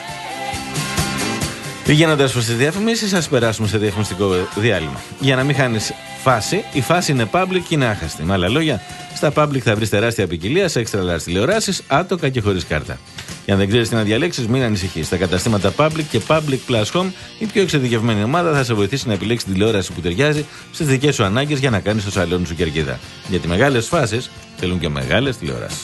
Πηγαίνοντας προς τις διαφημίσεις, ας περάσουμε σε διαφημιστικό διάλειμμα. Για να μην χάνεις φάση, η φάση είναι public και είναι άχαστη. Με άλλα λόγια, στα public θα βρεις τεράστια ποικιλία σε extra large τηλεοράσεις, άτοκα και χωρίς κάρτα. Για να δεν ξέρεις τι να διαλέξεις, μην ανησυχείς. Στα καταστήματα public και public plus home, η πιο εξειδικευμένη ομάδα θα σε βοηθήσει να επιλέξεις την τηλεόραση που ταιριάζει στις δικές σου ανάγκες για να κάνεις το σαλόνι σου κερκίδα. Γιατί μεγάλες φάσεις θέλουν και μεγάλες τηλεοράσεις.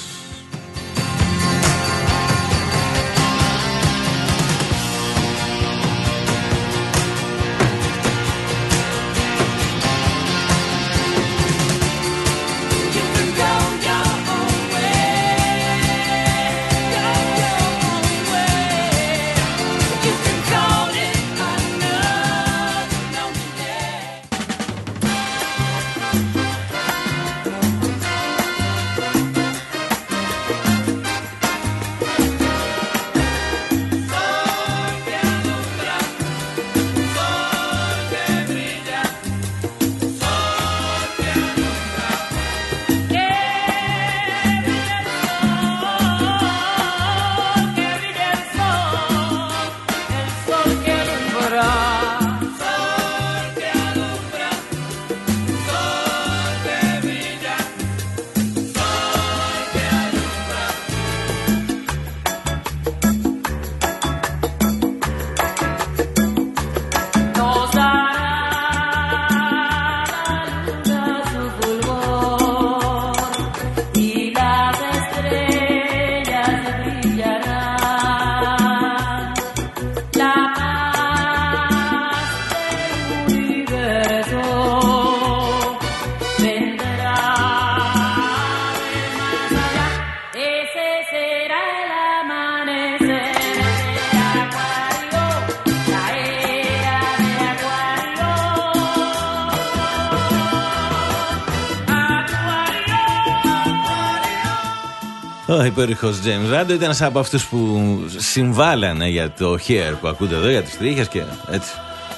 Ο υπέροχος James Rando ήταν από αυτούς που συμβάλανε για το hair που ακούτε εδώ, για τις τρίχες και έτσι.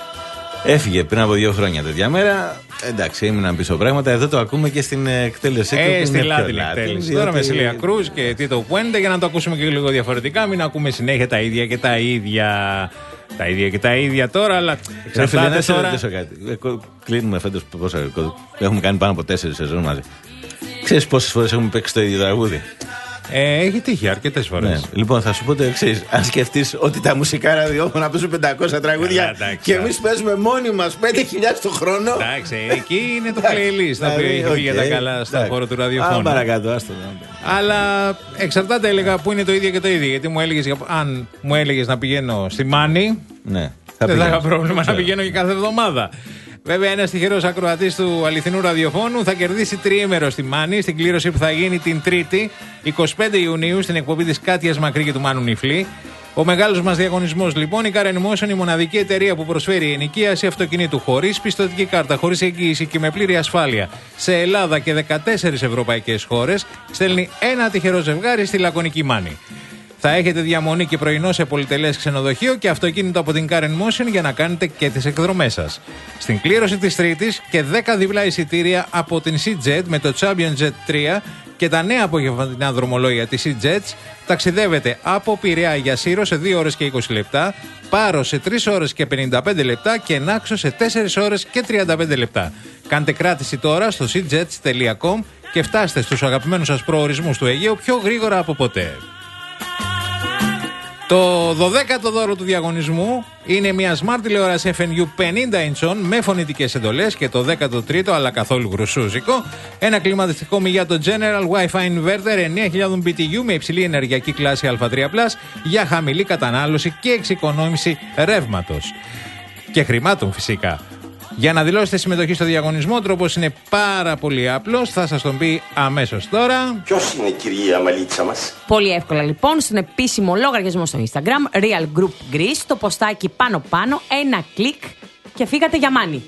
Έφυγε πριν από δύο χρόνια τέτοια μέρα. Εντάξει, ήμουν πίσω πράγματα. Εδώ το ακούμε και στην εκτέλεσή του. Ε, στη Λάτιν εκτέλεση. Διότι... Τώρα με Σίλια Κρούζ και Τίτο Πουέντε, για να το ακούσουμε και λίγο διαφορετικά. Μην ακούμε συνέχεια τα ίδια και τα ίδια. Τα ίδια και τα ίδια τώρα, αλλά εξαρτάται τώρα. Να σε ρωτήσω κάτι. Κλείνουμε φέτος πόσα. Έχουμε κάνει πάνω από τέσσερις σεζόν μαζί. Ξέρεις πόσες φορές έχουμε παίξει το ίδιο τραγούδι? Ε, έχει τύχει αρκετές φορές. Ναι. Λοιπόν, θα σου πω το εξής. Αν σκεφτείς ότι τα μουσικά ραδιόφωνα παίζουν πεντακόσια τραγούδια και εμείς παίζουμε μόνοι μας πέντε χιλιάδες το χρόνο. Εντάξει, εκεί είναι το playlist το οποίο έχει βγει για τα καλά στον χώρο του ραδιοφώνου. Α, παρακάτω, άστο. Αλλά εξαρτάται, έλεγα, που είναι το ίδιο και το ίδιο. Γιατί μου έλεγες, αν μου έλεγες να πηγαίνω στη Μάνη, ναι, θα δεν θα είχα πρόβλημα να πηγαίνω και κάθε εβδομάδα. Βέβαια, ένας τυχερός ακροατής του αληθινού ραδιοφώνου θα κερδίσει τριήμερο στη Μάνη, στην κλήρωση που θα γίνει την Τρίτη, εικοστή πέμπτη Ιουνίου, στην εκπομπή της Κάτιας Μακρύ και του Μάνου Νιφλή. Ο μεγάλος μας διαγωνισμός, λοιπόν, η Car and Motion, η μοναδική εταιρεία που προσφέρει ενοικίαση αυτοκινήτου χωρίς πιστωτική κάρτα, χωρίς εγγύηση και με πλήρη ασφάλεια σε Ελλάδα και δεκατέσσερις ευρωπαϊκές χώρες, στέλνει ένα τυχερό ζευγάρι στη λακωνική Μάνη. Θα έχετε διαμονή και πρωινό σε πολυτελές ξενοδοχείο και αυτοκίνητο από την Car and Motion για να κάνετε και τις εκδρομές σας. Στην κλήρωση της Τρίτης και δέκα διπλά εισιτήρια από την Sea Jet με το Champion Jet τρία και τα νέα απογευματινά δρομολόγια της E-Jets ταξιδεύετε από Πειραιά για Σύρο σε δύο ώρες και είκοσι λεπτά, Πάρο σε τρεις ώρες και πενήντα πέντε λεπτά και Νάξο σε τέσσερις ώρες και τριάντα πέντε λεπτά. Κάντε κράτηση τώρα στο σι τζετς τελεία κομ και φτάστε στους αγαπημένους σας προορισμούς του Αιγαίου πιο γρήγορα από ποτέ. Το δωδέκατο δώρο του διαγωνισμού είναι μια Smart τηλεόραση εφ εν γιου πενήντα ιντσών με φωνητικές εντολές και το δέκατο τρίτο, αλλά καθόλου γρουσούζικο, ένα κλιματιστικό μη για το General Wi-Fi Inverter εννέα χιλιάδες μπι τι γιου με υψηλή ενεργειακή κλάση α τρία πλας για χαμηλή κατανάλωση και εξοικονόμηση ρεύματος. Και χρημάτων φυσικά. Για να δηλώσετε συμμετοχή στο διαγωνισμό, ο τρόπος είναι πάρα πολύ απλός. Θα σας τον πει αμέσως τώρα. Ποιος είναι η κυρία Μαλίτσα μας? Πολύ εύκολα λοιπόν, στον επίσημο λογαριασμό στο Instagram, Real Group Greece, το ποστάκι πάνω πάνω, ένα κλικ και φύγατε για μάνι.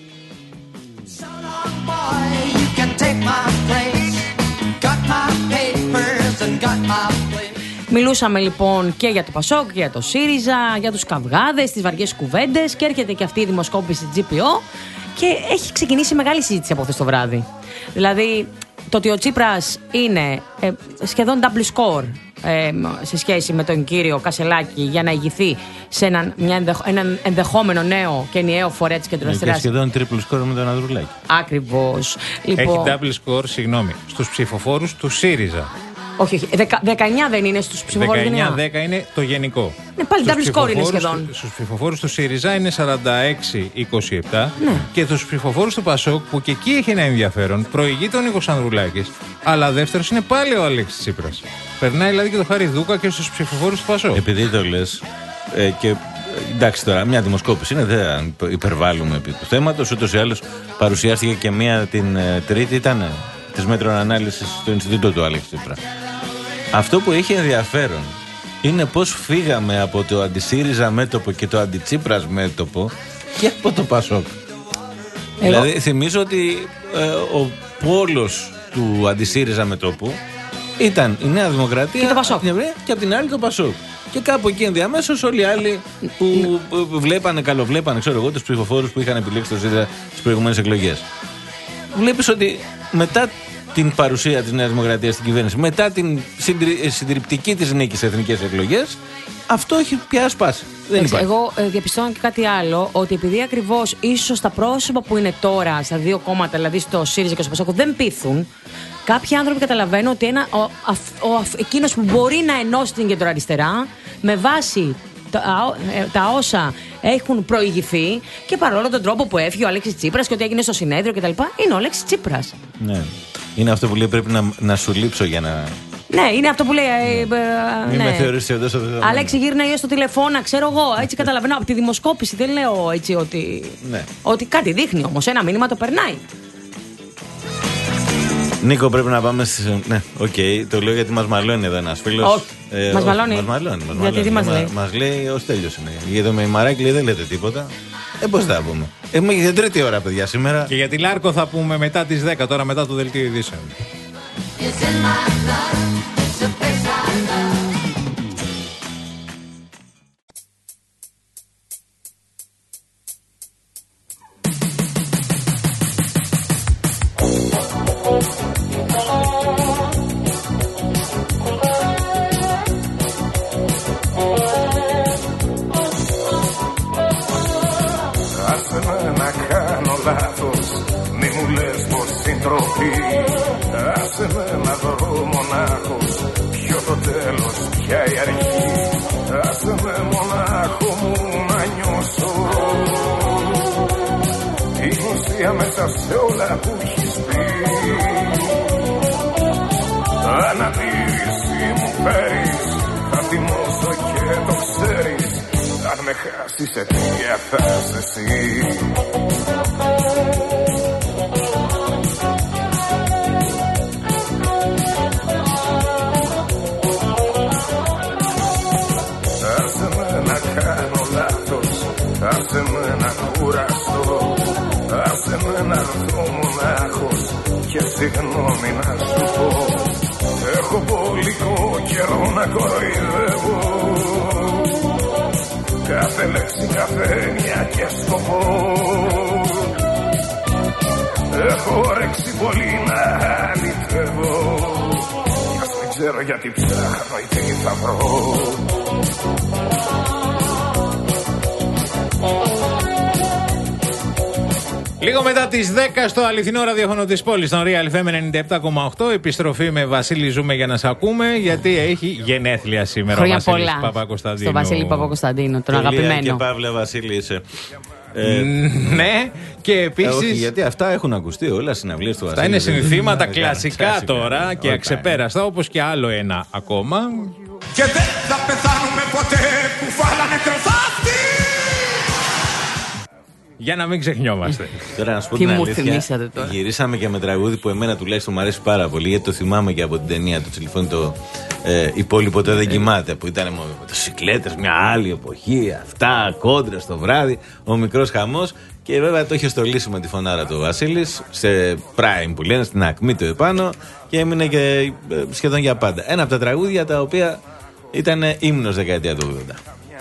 Μιλούσαμε λοιπόν και για το Πασόκ και για το ΣΥΡΙΖΑ, για τους καυγάδες, τις βαριές κουβέντες και έρχεται και αυτή η δημοσκόπηση τζι πι ο και έχει ξεκινήσει μεγάλη συζήτηση από χθες το βράδυ. Δηλαδή το ότι ο Τσίπρας είναι ε, σχεδόν double score ε, σε σχέση με τον κύριο Κασελάκη για να ηγηθεί σε έναν, μια ενδεχ, έναν ενδεχόμενο νέο και ενιαίο φορέα της κεντροαριστεράς. Και σχεδόν triple score με τον Ανδρουλάκη. Ακριβώς. Λοιπόν, έχει double score, συγγνώμη, στους ψηφοφόρους του ΣΥΡΙΖΑ. Όχι, όχι. Δεκα, δεκαεννιά δεν είναι στους ψηφοφόρους. δεκαεννιά δέκα είναι το γενικό. Ναι, πάλι double score είναι σχεδόν. Στους ψηφοφόρους του ΣΥΡΙΖΑ είναι σαράντα έξι είκοσι επτά. Ναι. Και στους ψηφοφόρους του ΠΑΣΟΚ, που και εκεί έχει ένα ενδιαφέρον, προηγείται ο Νίκος Ανδρουλάκης, αλλά δεύτερος είναι πάλι ο Αλέξης Τσίπρας. Περνάει δηλαδή και το Χαριδούκα και στους ψηφοφόρους του ΠΑΣΟΚ. Επειδή το λες. Ε, και εντάξει τώρα, μια δημοσκόπηση είναι, δεν υπερβάλλουμε επί του θέματος. Ούτως ή άλλως παρουσιάστηκε και μια την ε, Τρίτη, ήταν της μέτρων ανάλυσης στο Ινστιτούτο του Αλέξη Τσίπρα. Αυτό που έχει ενδιαφέρον είναι πώς φύγαμε από το αντισύριζα μέτωπο και το αντιτσίπρας μέτωπο και από το Πασόκ. Εγώ... Δηλαδή θυμίζω ότι ε, ο πόλος του αντισύριζα μέτωπου ήταν η Νέα Δημοκρατία και, το Πασόκ. Και από την άλλη το Πασόκ. Και κάπου εκεί ενδιαμέσως όλοι οι άλλοι που βλέπανε, καλοβλέπανε, ξέρω εγώ, τους ψηφοφόρους που είχαν επιλέξει το ΣΥΡΙΖΑ στις προηγούμενες εκλογές. Βλέπεις ότι μετά την παρουσία της Νέας Δημοκρατίας στην κυβέρνηση, μετά την συντριπτική της νίκη σε εθνικές εκλογές, αυτό έχει πια σπάσει. Δεν υπάρχει. Εγώ ε, διαπιστώνω και κάτι άλλο, ότι επειδή ακριβώς ίσως τα πρόσωπα που είναι τώρα στα δύο κόμματα, δηλαδή στο ΣΥΡΙΖΑ και στο ΠΑΣΟΚ, δεν πείθουν, κάποιοι άνθρωποι καταλαβαίνουν ότι ένα, ο, ο, ο, εκείνος που μπορεί να ενώσει την κεντροαριστερά με βάση τα, τα όσα έχουν προηγηθεί και παρόλο τον τρόπο που έφυγε ο Αλέξης Τσίπρας και ότι έγινε στο συνέδριο κτλ. Είναι ο Αλέξης Τσίπρας. Ναι. Είναι αυτό που λέει πρέπει να, να σου λείψω για να. Ναι, είναι αυτό που λέει. Ε, ε, Μην ναι. με θεωρείς εδώ στο δεδομένο. Αλέξη, γύρνα στο τηλεφώνα, ξέρω εγώ. Έτσι καταλαβαίνω από τη δημοσκόπηση. Δεν λέω έτσι ότι. Ναι. Ότι κάτι δείχνει όμως. Ένα μήνυμα το περνάει. Νίκο, πρέπει να πάμε στις... Ναι, οκ, okay, το λέω γιατί μας μαλώνει εδώ ένας φίλος. Όχι, ε, μας μαλώνει. Μας μαλώνει, μας γιατί τι μας λέει. Μας λέει ως τέλειος είναι. Γιατί με η Μαράκη λέει δεν λέτε τίποτα. Ε, πώς θα πούμε. Έχουμε για τρίτη ώρα, παιδιά, σήμερα. Και για τη Λάρκο θα πούμε μετά τις δέκα, τώρα μετά το δελτίο ειδήσεων. Άσε με να δω μονάχος, ποιο το τέλος, ποια η αρχή. Άσε με μονάχο μου να νιώσω την ουσία μέσα σε όλα που έχεις πει. Ανατήρηση μου φέρεις, θα τιμώσω και το ξέρεις. Αν με χάσεις σε τέτοια θα είσαι εσύ. Άσε με να κουραστώ, άσε με να έρθω μονάχος και συγγνώμη ξέρω γιατί ψάχνω ή τι θα βρω. Λίγο μετά τις δέκα στο αληθινό ραδιόφωνο της πόλης, στον Real εφ εμ ενενήντα επτά κόμμα οκτώ. Επιστροφή με Βασίλη Ζούμε για να σε ακούμε, γιατί έχει γενέθλια σήμερα Χρόνια ο Βασίλης πολλά Παπακοσταντίνου. στο Βασίλη Παπακοσταντίνου, τον αγαπημένο. Και Παύλα Βασίλη είσαι. Ε, ναι, και επίσης. Ε, όχι, γιατί αυτά έχουν ακουστεί όλα συναυλίες του Βασίλη. Αυτά είναι συνθήματα κλασικά κλασικά τώρα και αξεπέραστα, όπως και άλλο ένα ακόμα. Και δεν θα πεθάνουμε ποτέ που φάλανε κροσάφτη. Για να μην ξεχνιόμαστε. Τώρα να σου πω Τι την μου αλήθεια, θυμήσατε τώρα. γυρίσαμε και με τραγούδι που εμένα τουλάχιστον μου αρέσει πάρα πολύ, γιατί το θυμάμαι και από την ταινία του τηλεφώνου, το ε, υπόλοιπο το δεν κοιμάται, που ήταν με μοτοσυκλέτες, μια άλλη εποχή, αυτά, κόντρες το βράδυ, ο μικρός χαμός. Και βέβαια το είχε στολίσει με τη φωνάρα του Βασίλης, σε prime που λένε, στην ακμή του επάνω, και έμεινε και ε, σχεδόν για πάντα. Ένα από τα τραγούδια τα οποία ήταν ύμνος δεκαετία του ογδόντα.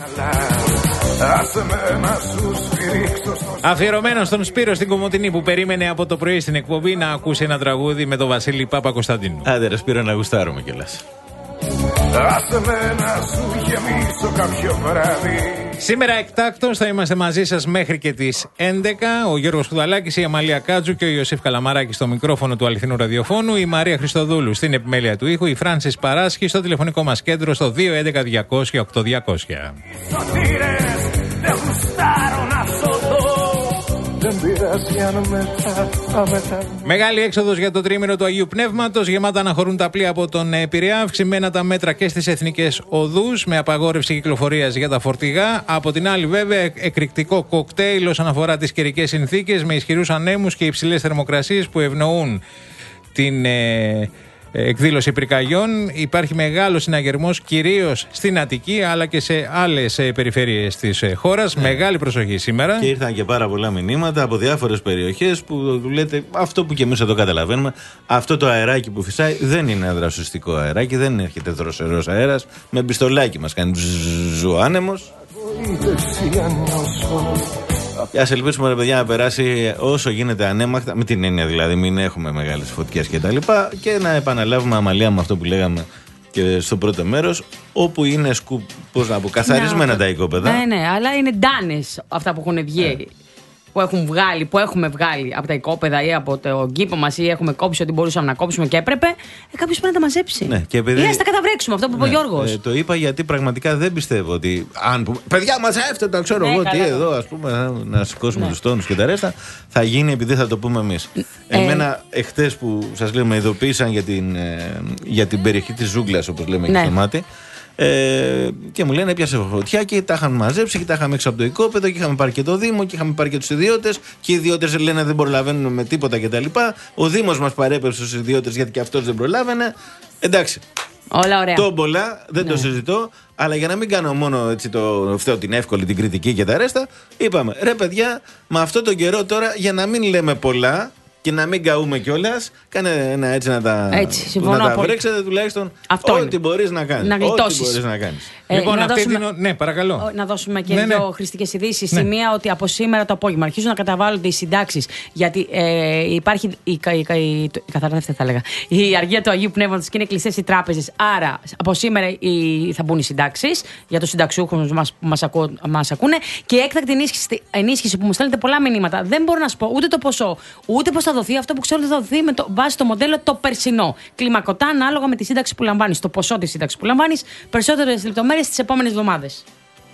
Αφιερωμένο στον Σπύρο στην Κομοτηνή, που περίμενε από το πρωί στην εκπομπή να ακούσει ένα τραγούδι με τον Βασίλη Παπακοσταντίνου. Άντε ρε Σπύρο, να γουστάρουμε κιόλας. Άσε με να σου γεμίσω κάποιο βράδυ. Σήμερα εκτάκτως θα είμαστε μαζί σας μέχρι και τις έντεκα. Ο Γιώργος Κουδαλάκης, η Αμαλία Κάτζου και ο Ιωσήφ Καλαμαράκης στο μικρόφωνο του αληθινού ραδιοφώνου. Η Μαρία Χριστοδούλου στην επιμέλεια του ήχου. Η Φράνσις Παράσχη στο τηλεφωνικό μας κέντρο στο δύο έντεκα διακόσια οκτώ διακόσια. Δεν γουστάρω να σωθώ. Δεν πειράζει αν μετά, αμετά. Μεγάλη έξοδος για το τρίμηνο του Αγίου Πνεύματος. Γεμάτα να χωρούν τα πλοία από τον Πειραιά. Αυξημένα τα μέτρα και στις εθνικές οδούς, με απαγόρευση κυκλοφορίας για τα φορτηγά. Από την άλλη, βέβαια, εκρηκτικό κοκτέιλ όσον αφορά τις καιρικές συνθήκες, με ισχυρούς ανέμους και υψηλές θερμοκρασίες που ευνοούν την ε, εκδήλωση πυρκαγιών. Υπάρχει μεγάλος συναγερμός κυρίως στην Αττική, αλλά και σε άλλες ε, περιφέρειες της ε, χώρας. Ναι. Μεγάλη προσοχή σήμερα. Και ήρθαν και πάρα πολλά μηνύματα από διάφορες περιοχές που λέτε αυτό που και εμείς εδώ καταλαβαίνουμε. Αυτό το αεράκι που φυσάει δεν είναι αδρασουστικό αεράκι, δεν έρχεται δροσερός αέρας. Με πιστολάκι μας κάνει ζου άνεμος. Ας ελπίσουμε ρε παιδιά να περάσει όσο γίνεται ανέμακτα, με την έννοια δηλαδή μην έχουμε μεγάλες φωτιές και τα λοιπά, και να επαναλάβουμε, Αμαλία, με αυτό που λέγαμε και στο πρώτο μέρος, όπου είναι σκου, πώς να πω, καθαρισμένα ναι, τα οικόπεδα. Ναι, ναι, αλλά είναι ντάνες αυτά που έχουν βγει. Ε. Που, έχουν βγάλει, που έχουμε βγάλει από τα οικόπεδα ή από τον κήπο μας, ή έχουμε κόψει ό,τι μπορούσαμε να κόψουμε και έπρεπε, ε, κάποιος πρέπει να τα μαζέψει. Ναι, και επειδή... Ή να τα καταβρέξουμε, αυτό που είπε ναι, ο Γιώργος. Ε, το είπα γιατί πραγματικά δεν πιστεύω ότι. Αν πούμε, παιδιά, μαζεύτε το, ξέρω ναι, εγώ καλά, τι εδώ, ας πούμε, να, να σηκώσουμε ναι. τους τόνους και τα ρέστα, θα γίνει επειδή θα το πούμε εμείς. Ε, Εμένα, εχθές που σας λέω, με ειδοποίησαν για την, ε, για την περιοχή της ζούγκλας, όπως λέμε ναι. και στο μάτι. Ε, και μου λένε έπιασε φωτιά και τα είχαν μαζέψει και τα είχαμε έξω από το οικόπεδο και είχαμε πάρει και το Δήμο και είχαμε πάρει και τους ιδιώτες. Και οι ιδιώτες λένε δεν προλαβαίνουν με τίποτα κτλ. Ο Δήμος μας παρέπεψε στους ιδιώτες γιατί και αυτός δεν προλάβαινε. Εντάξει. Όλα ωραία. Τόμπολα, δεν ναι. το συζητώ. Αλλά για να μην κάνω μόνο έτσι το, αυτό, την εύκολη, την κριτική και τα ρέστα, είπαμε ρε παιδιά, με αυτό τον καιρό τώρα, για να μην λέμε πολλά και να μην καούμε κιόλας, κάνε ένα έτσι να τα, έτσι, να τα βρέξετε τουλάχιστον. Αυτό ό,τι είναι. μπορείς να κάνεις. Να ό,τι μπορείς να κάνεις. Ε, λοιπόν, να αυτή δώσουμε... την... Ναι, παρακαλώ. Να δώσουμε και ναι, δύο ναι. χρηστικές ειδήσεις. Ναι. Η μία ότι από σήμερα το απόγευμα αρχίζουν να καταβάλλονται οι συντάξεις. Γιατί ε, υπάρχει η, η, η, η, η καθαρά θα έλεγα. Η αργία του Αγίου Πνεύματος και είναι κλειστές οι τράπεζες. Άρα από σήμερα οι, θα μπουν οι συντάξεις για τους συνταξιούχους μας, που μας, ακού, μας ακούνε. Και η έκτακτη ενίσχυση, ενίσχυση που μου στέλνετε πολλά μηνύματα. Δεν μπορώ να σου πω ούτε το ποσό, ούτε πώς θα δοθεί. Αυτό που ξέρω θα δοθεί με το, βάσει το μοντέλο το περσινό. Κλιμακωτά ανάλογα με τη σύνταξη που λαμβάνεις, το ποσό της σύνταξης που λαμβάνεις. Περισσότερες λεπτομέρειες τις επόμενες εβδομάδες.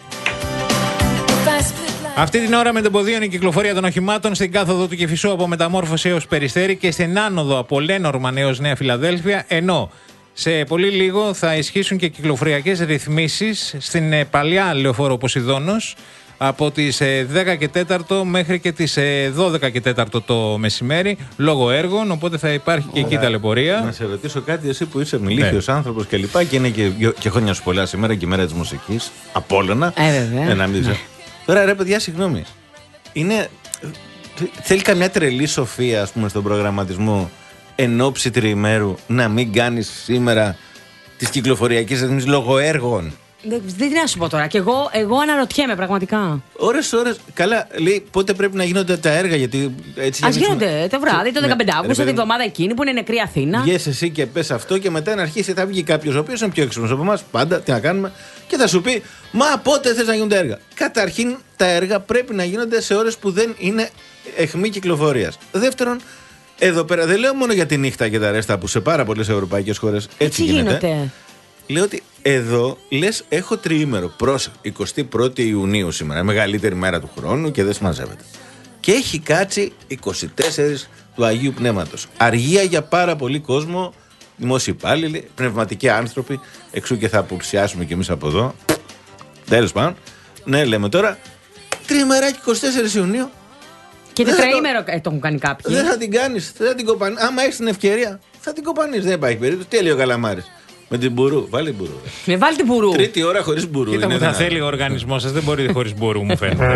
Αυτή την ώρα με τον ποδίων η κυκλοφορία των οχημάτων στην κάθοδο του Κηφισού από Μεταμόρφωση έως Περιστέρι και στην άνοδο από Λένορμαν έως Νέα Φιλαδέλφια, ενώ σε πολύ λίγο θα ισχύσουν και κυκλοφοριακές ρυθμίσεις στην παλιά λεωφόρο Ποσειδώνος από τις δέκα και τέσσερα μέχρι και τις δώδεκα και τέσσερα το μεσημέρι, λόγω έργων, οπότε θα υπάρχει και εκεί ταλαιπωρία. Να σε ρωτήσω κάτι, εσύ που είσαι μιλήθιος ναι. άνθρωπος και λοιπά, και είναι και, και χρόνια σου πολλά σήμερα και η μέρα της μουσικής, Απόλλωνα. Ε, βέβαια. Ε, να μην ναι. Τώρα ρε παιδιά, συγγνώμη. Είναι, θέλει καμιά τρελή σοφία, ας πούμε, στον προγραμματισμό εν ώψη τριημέρου να μην κάνεις σήμερα τις κυκλοφοριακές ρυθμίσεις λόγω έργων. Δεν, δεν να σου πω τώρα. Και εγώ, εγώ αναρωτιέμαι πραγματικά. Ώρες, ώρες. Καλά, λέει πότε πρέπει να γίνονται τα έργα. Γιατί έτσι. Ας γίνονται το βράδυ, το δεκαπέντε Αυγούστου, την εβδομάδα εκείνη που είναι νεκρή Αθήνα. Βγες εσύ και πες αυτό και μετά να αρχίσει. Θα βγει κάποιος ο οποίος είναι πιο έξυπνος από εμάς. Πάντα, τι να κάνουμε. Και θα σου πει, μα πότε θες να γίνουν τα έργα. Καταρχήν, τα έργα πρέπει να γίνονται σε ώρες που δεν είναι αιχμή κυκλοφορίας. Δεύτερον, εδώ πέρα δεν λέω μόνο για τη νύχτα και τα ρέστα που σε πάρα πολλές ευρωπαϊκές χώρες έτσι, έτσι γίνεται. γίνεται. Λέω ότι εδώ λες έχω τριήμερο. Πρόσεχε, εικοστή πρώτη Ιουνίου σήμερα, μεγαλύτερη μέρα του χρόνου και δεν συμμαζεύεται. Και έχει κάτσει εικοστή τέταρτη του Αγίου Πνεύματος. Αργία για πάρα πολύ κόσμο, δημόσιοι υπάλληλοι, πνευματικοί άνθρωποι, εξού και θα απουσιάσουμε κι εμείς από εδώ. Τέλος πάντων. Ναι, λέμε τώρα, τριημεράκι εικοστή τέταρτη Ιουνίου. Και τετραήμερο το... ε, το έχουν κάνει κάποιοι. Δεν θα την κάνεις, δεν θα την κοπανείς. Άμα έχεις την ευκαιρία, θα την κοπανείς. Δεν υπάρχει περίπτωση. Τι έλεγε ο Καλαμάρης. Με την μπουρού, βάλει μπουρού. Με βάλει την μπουρού. Τρίτη ώρα χωρίς μπουρού. Κοίτα μου, θα θέλει ο οργανισμός σας, δεν μπορεί χωρίς μπουρού, μου φαίνεται.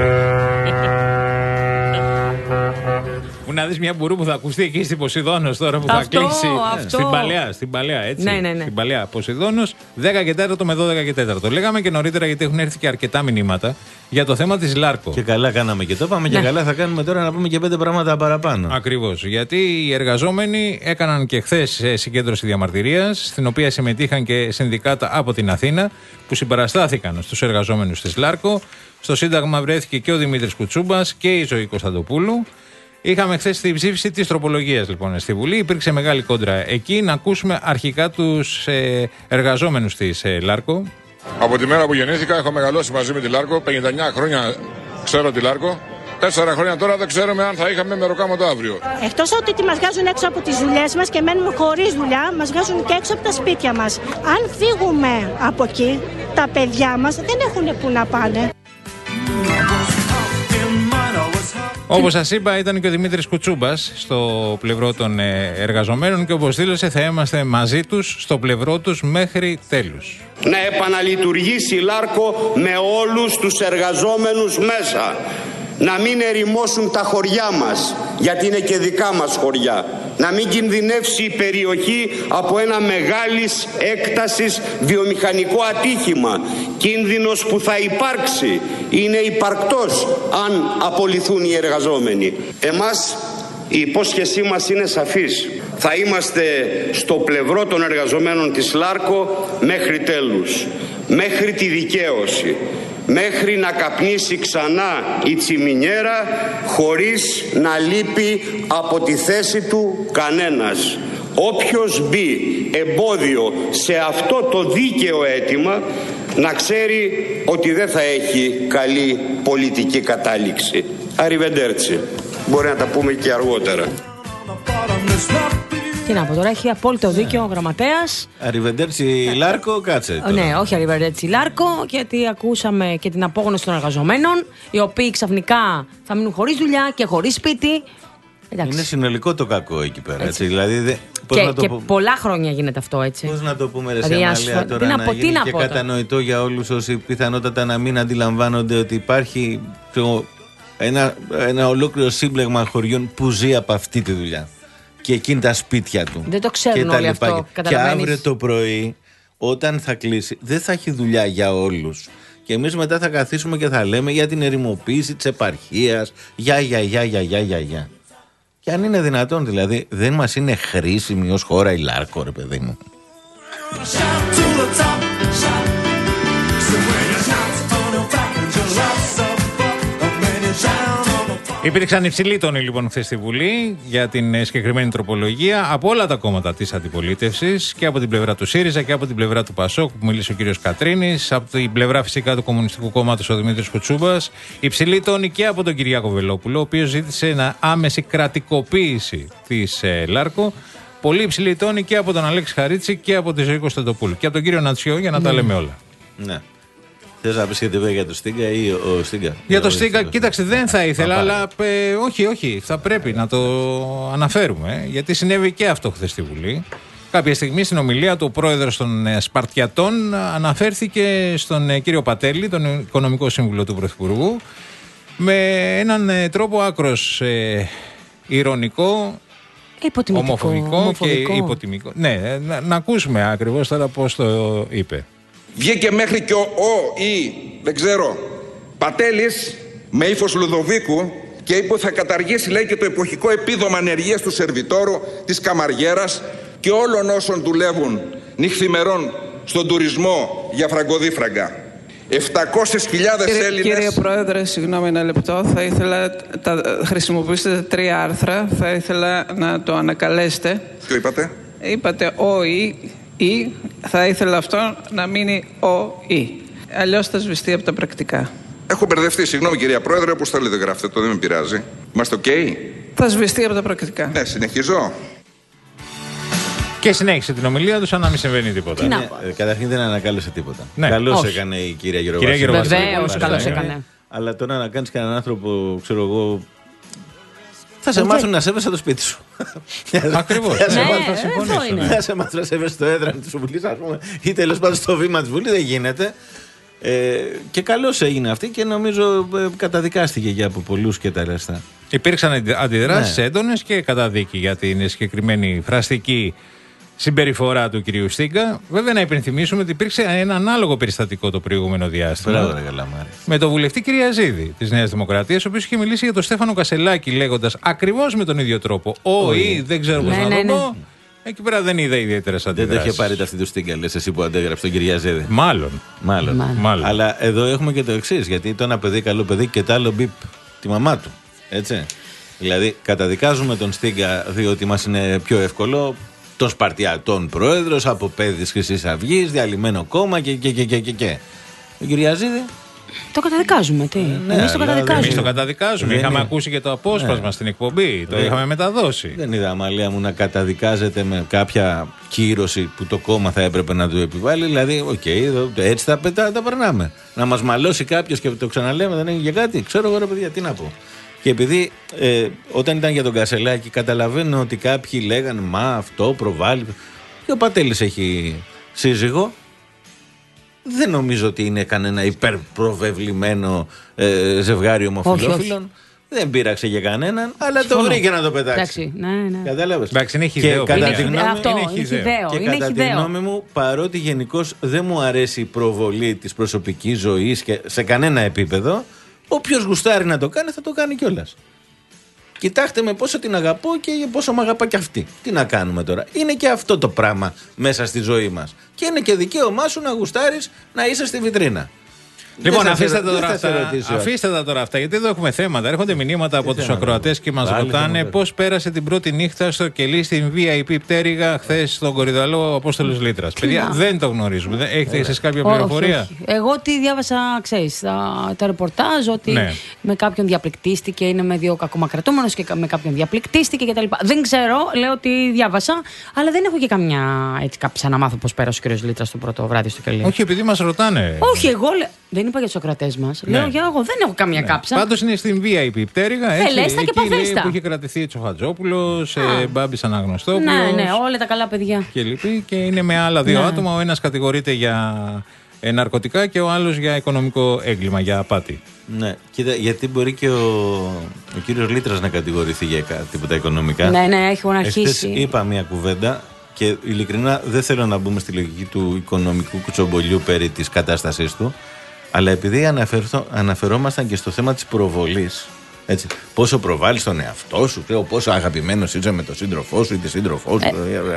Που να δεις μια μπουρού που θα ακουστεί εκεί στην Ποσειδώνος τώρα που αυτό, θα κλείσει. Αυτό. Στην Παλαιά, στην Παλαιά, έτσι. Ναι, ναι, ναι. Στην Παλαιά Ποσειδώνος, δέκα και τέσσερα με δώδεκα και τέσσερα. Το λέγαμε και νωρίτερα γιατί έχουν έρθει και αρκετά μηνύματα για το θέμα της Λάρκο. Και καλά κάναμε και το είπαμε ναι. Και καλά θα κάνουμε τώρα να πούμε και πέντε πράγματα παραπάνω. Ακριβώς. Γιατί οι εργαζόμενοι έκαναν και χθες συγκέντρωση διαμαρτυρίας, στην οποία συμμετείχαν και συνδικάτα από την Αθήνα που συμπαραστάθηκαν στους εργαζόμενους της Λάρκο. Στο Σύνταγμα βρέθηκε και ο Δημήτρης Κουτσούμπας και η Ζωή Κωνσταντοπούλου. Είχαμε χθες την ψήφιση της τροπολογίας λοιπόν στη Βουλή. Υπήρξε μεγάλη κόντρα εκεί. Να ακούσουμε αρχικά τους ε, εργαζόμενους της ε, Λάρκο. Από τη μέρα που γεννήθηκα έχω μεγαλώσει μαζί με τη Λάρκο. πενήντα εννιά χρόνια ξέρω τη Λάρκο. Τέσσερα χρόνια τώρα δεν ξέρουμε αν θα είχαμε μεροκάματο αύριο. Εκτός από ότι μας βγάζουν έξω από τις δουλειές μας και μένουμε χωρίς δουλειά, μας βγάζουν και έξω από τα σπίτια μας. Αν φύγουμε από εκεί, τα παιδιά μας δεν έχουν που να πάνε. Όπως σας είπα, ήταν και ο Δημήτρης Κουτσούμπας στο πλευρό των εργαζομένων και όπως δήλωσε θα είμαστε μαζί τους στο πλευρό τους μέχρι τέλους. Να επαναλειτουργήσει η Λάρκο με όλους τους εργαζόμενους μέσα. Να μην ερημώσουν τα χωριά μας, γιατί είναι και δικά μας χωριά. Να μην κινδυνεύσει η περιοχή από ένα μεγάλης έκτασης βιομηχανικό ατύχημα. Κίνδυνος που θα υπάρξει, είναι υπαρκτός αν απολυθούν οι εργαζόμενοι. Εμάς η υπόσχεσή μας είναι σαφής. Θα είμαστε στο πλευρό των εργαζομένων της Λάρκο μέχρι τέλους. Μέχρι τη δικαίωση. Μέχρι να καπνίσει ξανά η τσιμινιέρα χωρίς να λείπει από τη θέση του κανένας. Όποιος μπει εμπόδιο σε αυτό το δίκαιο αίτημα να ξέρει ότι δεν θα έχει καλή πολιτική κατάληξη. Αριβεντέρτσι. Μπορεί να τα πούμε και αργότερα. Τι να πω τώρα, έχει απόλυτο δίκιο ο γραμματέας. Αριβεντέρτσι Λάρκο, κάτσε τώρα. Ναι, όχι αριβεντέρτσι Λάρκο, γιατί ακούσαμε και την απόγνωση των εργαζομένων, οι οποίοι ξαφνικά θα μείνουν χωρίς δουλειά και χωρίς σπίτι. Εντάξει. Είναι συνολικό το κακό εκεί πέρα. Έτσι. Έτσι, δηλαδή, δε, πώς και, να το και πω... πολλά χρόνια γίνεται αυτό, έτσι. Πώς να το πούμε, ρε δηλαδή, Σεμαλία, τώρα να, να γίνει να και κατανοητό για όλους όσοι πιθανότατα να μην αντιλαμβάνονται ότι υπάρχει το, ένα, ένα ολόκληρο σύμπλεγμα χωριών που ζει από αυτή τη δουλειά. Και εκείνη τα σπίτια του. Δεν το ξέρουν όλοι αυτό. Και αύριο το πρωί, όταν θα κλείσει, δεν θα έχει δουλειά για όλους. Και εμείς μετά θα καθίσουμε και θα λέμε για την ερημοποίηση της επαρχίας. Για, για, για, για, για, για, για. Και αν είναι δυνατόν, δηλαδή, δεν μας είναι χρήσιμη ως χώρα η Λάρκο, ρε παιδί μου. Υπήρξαν υψηλοί τόνοι λοιπόν χθες στη Βουλή για την συγκεκριμένη τροπολογία από όλα τα κόμματα της αντιπολίτευσης και από την πλευρά του ΣΥΡΙΖΑ και από την πλευρά του ΠΑΣΟΚ που μίλησε ο κύριος Κατρίνης, από την πλευρά φυσικά του Κομμουνιστικού Κόμματος ο Δημήτρης Κουτσούμπας. Υψηλοί τόνοι και από τον Κυριάκο Βελόπουλο, ο οποίος ζήτησε ένα άμεση κρατικοποίηση της ε, Λάρκο. Πολύ υψηλοί τόνοι και από τον Αλέξη Χαρίτση και από τη Ζωή Κωνσταντοπούλου και από τον κύριο Νατσιό για να ναι. τα λέμε όλα. Ναι. Θες να πεις γιατί για το Στίγκα ή ο, ο Στίγκα? Για το Στίγκα, κοίταξε, δεν θα ήθελα, αλλά ε, όχι, όχι, θα πρέπει να το αναφέρουμε, γιατί συνέβη και αυτό χθες στη Βουλή. Κάποια στιγμή στην ομιλία του ο πρόεδρος των ε, Σπαρτιατών αναφέρθηκε στον ε, κύριο Πατέλη, τον οικονομικό σύμβουλο του Πρωθυπουργού, με έναν ε, τρόπο άκρος ε, ηρωνικό, ομοφοβικό, ομοφοβικό και υποτιμικό. Ναι, να, να ακούσουμε ακριβώς τώρα πώς το είπε. Βγήκε μέχρι και ο, ο ή δεν ξέρω Πατέλης με ύφος Λουδοβίκου και είπε ότι θα καταργήσει, λέει, και το εποχικό επίδομα ανεργίας του σερβιτόρου, της καμαριέρας και όλων όσων δουλεύουν νυχθημερών στον τουρισμό για φραγκοδίφραγκα. επτακόσιες χιλιάδες Κύριε, Έλληνες... κύριε Πρόεδρε, συγγνώμη ένα λεπτό. Θα ήθελα, τα, χρησιμοποιήσετε τρία άρθρα. Θα ήθελα να το ανακαλέσετε. Ποιο είπατε? Είπατε ο ή, ή. Θα ήθελα αυτό να μείνει ο ή. Αλλιώς θα σβηστεί από τα πρακτικά. Έχω μπερδευτεί, συγγνώμη κυρία Πρόεδρε, όπως θέλετε γράφτε το, δεν με πειράζει. Είμαστε οκ? Okay? Θα σβηστεί από τα πρακτικά. Ναι, συνεχίζω. Και συνέχισε την ομιλία του σαν να μην συμβαίνει τίποτα. Ναι, ε, καταρχήν δεν ανακάλεσε τίποτα. Ναι. Καλώς έκανε η κυρία Γεροβασίλη. Βεβαίως, καλώς έκανε. Αλλά τώρα να κάνεις κανέναν άνθρωπο, ξέρω εγώ. Θα σε μάθουν να σέβεσαι το σπίτι σου. Ακριβώς. Θα σε Ναι, μάθουν- θα συμφωνήσω, θα ναι. Θα σε μάθουν να σέβεσαι το έδρανο της Βουλής, ας πούμε, ή τέλος πάντων στο βήμα της Βουλής. Δεν γίνεται. Ε, και καλώς έγινε αυτή και νομίζω ε, καταδικάστηκε για από πολλούς και τα ρέστα. Υπήρξαν αντιδράσεις Ναι. έντονες και καταδίκη για την συγκεκριμένη φραστική συμπεριφορά του κυρίου Στίγκα. Βέβαια, να υπενθυμίσουμε ότι υπήρξε ένα ανάλογο περιστατικό το προηγούμενο διάστημα. Μπράβο, ρε Καλαμάρη. Με τον βουλευτή Κυριαζίδη τη Νέα Δημοκρατία, ο οποίο είχε μιλήσει για τον Στέφανο Κασελάκη, λέγοντας ακριβώς με τον ίδιο τρόπο. Ο ή δεν ξέρω πώς Ναι, να ναι, το ναι. πω. Εκεί πέρα δεν είδα ιδιαίτερε Δεν το αντιδράσεις. είχε πάρει αυτή του Στίγκα, λες εσύ που αντέγραψε τον Κυριαζίδη. Μάλλον. Μάλλον. Μάλλον. Μάλλον. Αλλά εδώ έχουμε και το εξή. Γιατί το ένα παιδί, καλό παιδί και το άλλο μπιπ τη μαμά του. Έτσι. Δηλαδή, καταδικάζουμε τον Στίγκα διότι μας είναι πιο εύκολο. Τον Σπαρτιατών πρόεδρος, από παιδί της Χρυσής Αυγής, διαλυμένο κόμμα και. και, και, και, και, και. Τον Κυριαζίδη. Το καταδικάζουμε, τι. ναι, Εμείς το αλλά καταδικάζουμε. Εμείς το καταδικάζουμε. Δεν Είχαμε είναι. ακούσει και το απόσπασμα Ναι. στην εκπομπή. Το Δεν- είχαμε μεταδώσει. Δεν είδα, Αμαλία μου, να καταδικάζεται με κάποια κύρωση που το κόμμα θα έπρεπε να του επιβάλλει. Δηλαδή, οκ, εδώ, έτσι τα, τα, τα περνάμε. Να μας μαλώσει κάποιος και το ξαναλέμε, δεν έγινε για κάτι. Ξέρω εγώ, ρε παιδιά, τι να πω. Και επειδή ε, όταν ήταν για τον Κασελάκη, καταλαβαίνω ότι κάποιοι λέγανε μα αυτό προβάλλει. Και ο Πατέλης έχει σύζυγο. Δεν νομίζω ότι είναι κανένα υπερπροβεβλημένο ε, ζευγάρι ομοφυλόφιλων. Δεν πείραξε για κανέναν, αλλά το Συμφωνώ. βρήκε να το πετάξει. Εντάξει, ναι, ναι. Κατάλαβες. Εντάξει, είναι Και χιδαίο. κατά παιδιά. τη γνώμη- Αυτό, είναι είναι χιδαίο. χιδαίο. Και Είναι κατά τη χιδαίο. γνώμη μου, παρότι γενικώ δεν μου αρέσει η προβολή της προσωπικής ζωής και σε κανένα επίπεδο, όποιος γουστάρει να το κάνει θα το κάνει κιόλας. Κοιτάξτε με πόσο την αγαπώ και πόσο με αγαπά κι αυτή. Τι να κάνουμε τώρα. Είναι και αυτό το πράγμα μέσα στη ζωή μας. Και είναι και δικαίωμά σου να γουστάρεις να είσαι στη βιτρίνα. Λοιπόν, Δεν θα αφήστε σε- τα δεν τώρα θα σε αυτά. ρωτήσω. Αφήστε τα τώρα αυτά, γιατί εδώ έχουμε θέματα. Έρχονται μηνύματα από του θέματα ακροατέ έχουμε. και μα Πάλι ρωτάνε θέματα. πώ πέρασε την πρώτη νύχτα στο κελί στην βι άι πι πτέρυγα χθε στον Κορυδαλό ο Απόστολο Λίτρα. Παιδιά, να. δεν το γνωρίζουμε. Δεν- Έχετε εσεί κάποια Όχι, πληροφορία? όχι. Εγώ τι διάβασα, ξέρεις, τα, τα ρεπορτάζ ότι Ναι. με κάποιον διαπληκτίστηκε, είναι με δύο κακομακρατούμενους και με κάποιον διαπληκτίστηκε κτλ. Δεν ξέρω, λέω ότι διάβασα, αλλά δεν έχω και καμιά έτσι κάψα να μάθω πώς πέρασε ο κ. Λίτρας το πρώτο βράδυ στο κελί. Όχι, επειδή μα ρωτάνε. Όχι, εγώ λέ- δεν είπα για τους ακροατές μας. Ναι. Λέω για εγώ δεν έχω καμία κάψα. Πάντω είναι στην βι άι πι πτέρυγα. Έτσι, Ελέστα και εκεί λέει παθέστα. που είχε κρατηθεί Τσοχατζόπουλο, ε, Μπάμπη Αναγνωστόπουλο. Ναι, ναι, όλα τα καλά παιδιά. Και λοιποί, και είναι με άλλα δύο Ναι. άτομα. Ο ένας κατηγορείται για ε, ναρκωτικά και ο άλλος για οικονομικό έγκλημα, για απάτη. Ναι, κοίτα, γιατί μπορεί και ο, ο κύριος Λίτρας να κατηγορηθεί για κα- τίποτα οικονομικά. Ναι, ναι, έχουν Εχθές αρχίσει. είπα μια κουβέντα και ειλικρινά δεν θέλω να μπούμε στη λογική του οικονομικού κουτσομπολιού περί της κατάστασής του, αλλά επειδή αναφερθώ, αναφερόμασταν και στο θέμα της προβολής, έτσι, πόσο προβάλλεις τον εαυτό σου, ξέρω, πόσο αγαπημένος είσαι με τον σύντροφό σου ή τη σύντροφό σου.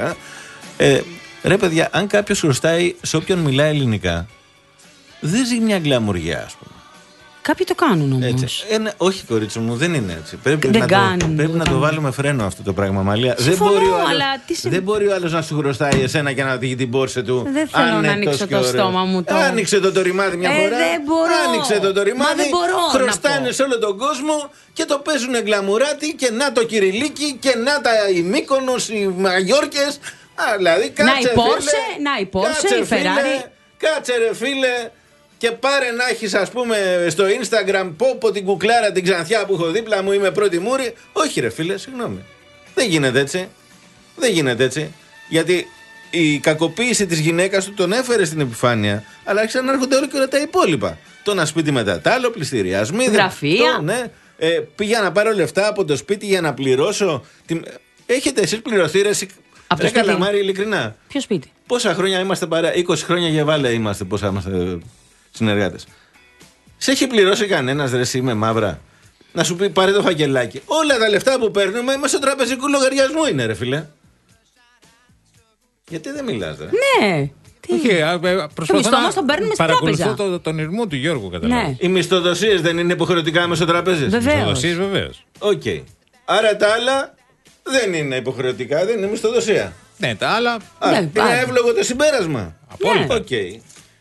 Ε. Ε, ρε παιδιά, αν κάποιος χρωστάει σε όποιον μιλάει ελληνικά, δεν ζει μια γκλαμουριά, ας πούμε. Κάποιοι το κάνουν όμως. Έτσι. Ε, ναι, όχι, κορίτσι μου, δεν είναι έτσι. Πρέπει, Δεν να, κάνουν, το, δεν πρέπει το να το κάνουν. βάλουμε φρένο αυτό το πράγμα, Μαλία. Δεν Συμφωνώ, μπορεί, ο άλλος, αλλά τι σημαίνει- δεν μπορεί ο άλλος να σου χρωστάει εσένα και να δει την πόρσε του. Δεν θέλω να άνετος ανοίξω και το ωραίος. στόμα μου το. Άνοιξε το το ρημάδι μια Ε, φορά. δεν μπορώ. Άνοιξε το το Μα ρημάδι. δεν μπορώ να Χρωστάνε πω. σε όλο τον κόσμο και το παίζουν γκλαμουράτι και να το Κυριλίκι και να τα οι Μύκονος, οι Μαγιόρκες. Α, δηλαδή, κάτσε, Να η φίλε, Porsche, να η Porsche, κάτσε, η φίλε, Ferrari. Κάτσε ρε φίλε και πάρε να έχεις, ας πούμε, στο Instagram πω πω την κουκλάρα την Ξανθιά που έχω δίπλα μου, είμαι πρώτη μούρη. Όχι ρε φίλε, συγγνώμη. Δεν γίνεται έτσι. Δεν γίνεται έτσι. Γιατί η κακοποίηση της γυναίκας του τον έφερε στην επιφάνεια, αλλά άρχισαν να έρχονται όλο και όλα τα υπόλοιπα. Το ένα σπίτι μετά τ' άλλο, πληστηριασμοί. Γραφεία. Το, ναι. Ε, πήγα να πάρω λεφτά από το σπίτι για να πληρώσω. Την... Έχετε εσείς πληρωθεί ρε, εσύ, Από το Ρε σπίτι. Καλαμάρη, ειλικρινά. Ποιο σπίτι? Πόσα χρόνια είμαστε παρά, είκοσι χρόνια γεβάλα είμαστε, πόσα είμαστε συνεργάτες. Σε έχει πληρώσει κανένας ρε εσύ με μαύρα να σου πει πάρε το φακελάκι? Όλα τα λεφτά που παίρνουμε μέσω τραπεζικού λογαριασμού είναι ρε φίλε. Γιατί δεν μιλάς ρε? Ναι. Όχι, Το μισθό μας τον παίρνουμε στην παρακολουθώ τράπεζα. το, τον ηρμό του Γιώργου, καταλαβαίνω. Ναι. Οι μισθοδοσίες δεν είναι υποχρεωτικά μέσω τραπέζες? Βεβαίως. Μισθοδοσίες, βεβαίως. Οκ. Okay. Άρα τα άλλα δεν είναι υποχρεωτικά, δεν είναι μισθοδοσία. Ναι, τα άλλα. Α, Ναι, είναι πάλι. εύλογο το συμπέρασμα. Απόλυτα. Οκ. Okay.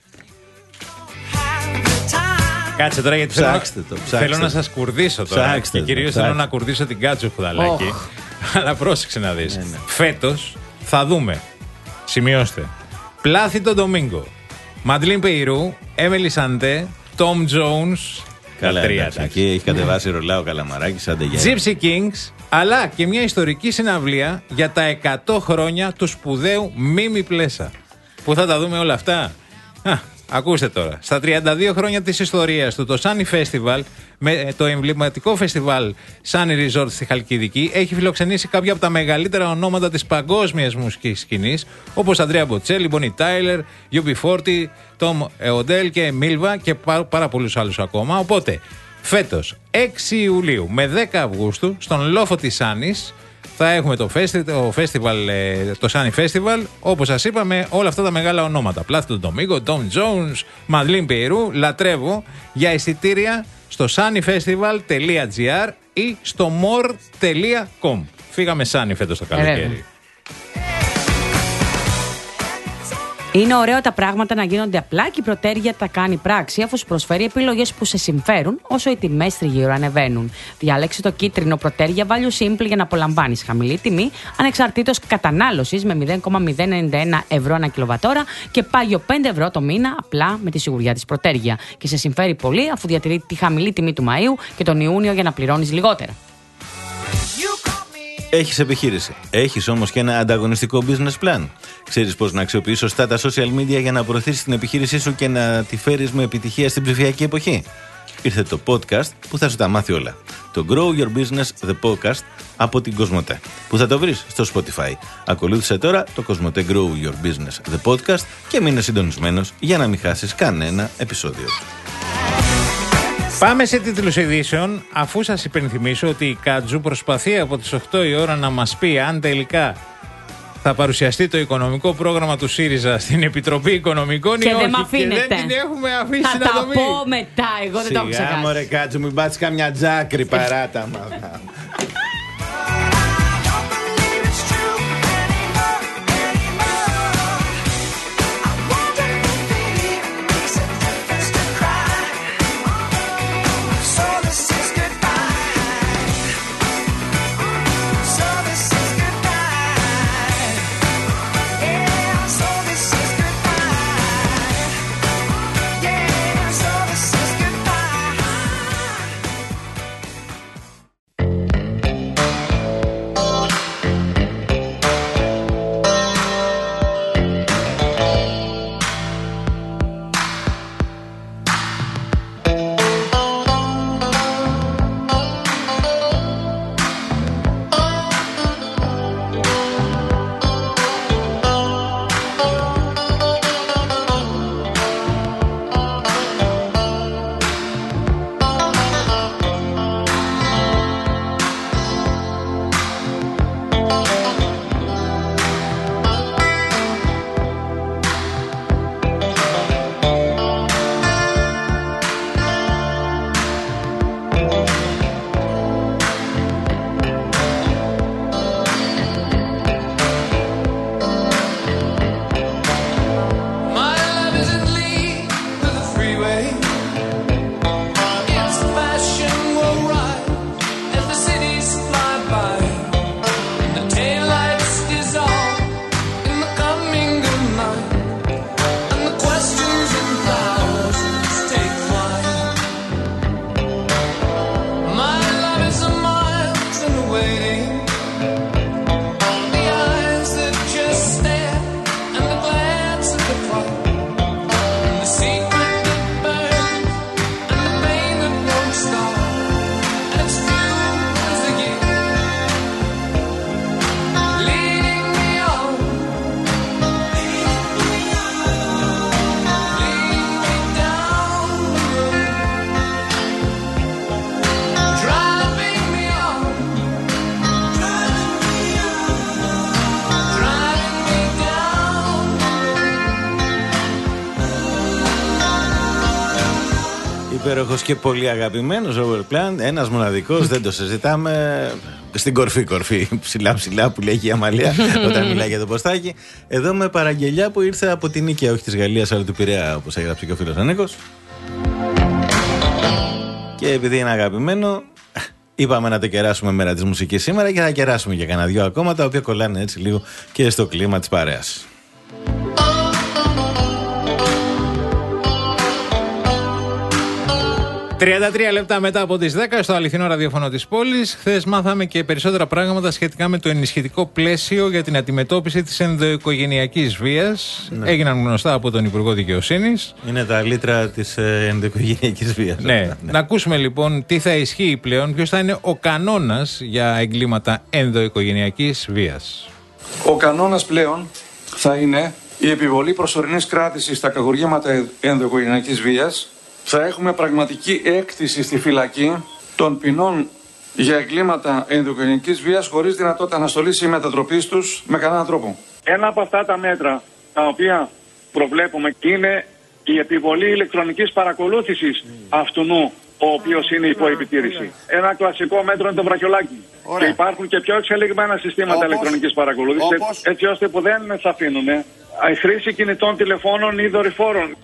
Κάτσε τώρα γιατί Ψάξτε θέλω, το, ψάξτε θέλω να το. σας κουρδίσω τώρα. Ψάξτε Και το, κυρίως ψάξτε. θέλω να κουρδίσω την Κάτσο Χουδαλάκη. Oh. Αλλά πρόσεξε να δεις. Ναι, ναι. Φέτος θα δούμε. Σημειώστε. Πλάθητο Ντομίνγκο, Μαντλίν Πεϊρού, Έμελι Σαντέ, Τόμ Τζόουνς. Καλά, τα τρία, εντάξει, εντάξει. εκεί έχει κατεβάσει ρολά ο Καλαμαράκης, άντε γεια. Gypsy Kings, αλλά και μια ιστορική συναυλία για τα εκατό χρόνια του σπουδαίου Μίμη Πλέσα. Πού θα τα δούμε όλα αυτά? Α, ακούστε τώρα. Στα τριάντα δύο χρόνια της ιστορίας του, το Sunny Festival, με το εμβληματικό φεστιβάλ Sunny Resort στη Χαλκιδική, έχει φιλοξενήσει κάποια από τα μεγαλύτερα ονόματα της παγκόσμιας μουσικής σκηνής, όπως Αντρέα Μποτσέλη, Μπονι Τάιλερ, γιου μπι φορτί, Τόμ Οντέλ και Μίλβα και πάρα, πάρα πολλούς άλλους ακόμα. Οπότε, φέτος, έξι Ιουλίου με δέκα Αυγούστου, στον λόφο της Σάνης, θα έχουμε το, φέστι, το, festival, το Sunny Festival, όπως σας είπαμε, όλα αυτά τα μεγάλα ονόματα. Πλάθητο Ντομίνγκο, Tom Jones, Μαντλίν Πεϊρού, λατρεύω. Για εισιτήρια στο sunnyfestival.gr ή στο more τελεία com. Φύγαμε Sunny φέτος το καλοκαίρι. Είναι ωραίο τα πράγματα να γίνονται απλά και η Πρωτέργεια τα κάνει πράξη, αφού σου προσφέρει επιλογές που σε συμφέρουν όσο οι τιμές τριγύρω ανεβαίνουν. Διάλεξε το κίτρινο Πρωτέργεια Value Simple για να απολαμβάνεις χαμηλή τιμή, ανεξαρτήτως κατανάλωσης, με μηδέν κόμμα μηδέν ενενήντα ένα ευρώ ανά κιλοβατόρα και πάγιο πέντε ευρώ το μήνα, απλά με τη σιγουριά της Πρωτέργεια. Και σε συμφέρει πολύ, αφού διατηρεί τη χαμηλή τιμή του Μαΐου και τον Ιούνιο για να πληρώνεις λιγότερα. Έχεις επιχείρηση. Έχεις όμως και ένα ανταγωνιστικό business plan. Ξέρεις πώς να αξιοποιείς σωστά τα social media για να προωθήσεις την επιχείρησή σου και να τη φέρεις με επιτυχία στην ψηφιακή εποχή? Ήρθε το podcast που θα σου τα μάθει όλα. Το Grow Your Business The Podcast από την Κοσμοτέ, που θα το βρεις στο Spotify. Ακολούθησε τώρα το Κοσμοτέ Grow Your Business The Podcast και μείνε συντονισμένος για να μην χάσεις κανένα επεισόδιο. Πάμε σε τίτλους ειδήσεων, αφού σας υπενθυμίσω ότι η Κάτζου προσπαθεί από τις οκτώ η ώρα να μας πει αν τελικά θα παρουσιαστεί το οικονομικό πρόγραμμα του ΣΥΡΙΖΑ στην Επιτροπή Οικονομικών Και ή δεν όχι. μ' αφήνετε. Και δεν την έχουμε αφήσει Θα να τα το πει. πω μετά, εγώ δεν το έχω Σιγά ξεχάσει. μωρέ Κάτσου, μην πάτσεις καμιά τζάκρη παράτα. υπέροχος και πολύ αγαπημένος Robert Plant, ένας μοναδικός, δεν το συζητάμε. Στην κορφή, κορφή, ψηλά ψηλά που λέγει η Αμαλία όταν μιλάει για το ποστάκι. Εδώ με παραγγελιά που ήρθε από την Νίκαια, όχι της Γαλλίας, αλλά του Πειραιά, όπως έγραψε και ο φίλος Ανίκος. Και επειδή είναι αγαπημένο, είπαμε να το κεράσουμε μέρα της μουσικής σήμερα και θα κεράσουμε και κανένα δυο ακόμα, τα οποία κολλάνε έτσι λίγο και στο κλίμα της παρέας. τριάντα τρία λεπτά μετά από τις δέκα στο αληθινό ραδιόφωνο της πόλης. Χθες μάθαμε και περισσότερα πράγματα σχετικά με το ενισχυτικό πλαίσιο για την αντιμετώπιση της ενδοοικογενειακής βίας. Ναι. Έγιναν γνωστά από τον Υπουργό Δικαιοσύνης. Είναι τα λίτρα της ε, ενδοοικογενειακής βίας. Ναι. ναι. Να ακούσουμε λοιπόν τι θα ισχύει πλέον, ποιος θα είναι ο κανόνας για εγκλήματα ενδοοικογενειακής βίας. Ο κανόνας πλέον θα είναι η επιβολή προσωρινής κράτησης στα κακουργήματα ενδοοικογενειακής βίας. Θα έχουμε πραγματική έκτηση στη φυλακή των ποινών για εγκλήματα ενδοοικογενειακής βίας χωρίς δυνατότητα αναστολής ή μετατροπής τους με κανέναν τρόπο. Ένα από αυτά τα μέτρα τα οποία προβλέπουμε είναι η επιβολή ηλεκτρονικής παρακολούθησης αυτού ο οποίος είναι υπό επιτήρηση. Ένα κλασικό μέτρο είναι το βραχιολάκι. Ωραία. Και υπάρχουν και πιο εξελιγμένα συστήματα όπως, ηλεκτρονικής παρακολούθησης, όπως, έτσι ώστε που δεν θα αφήνουν η χρήση κινητών τηλεφώνων ή δορυφόρων.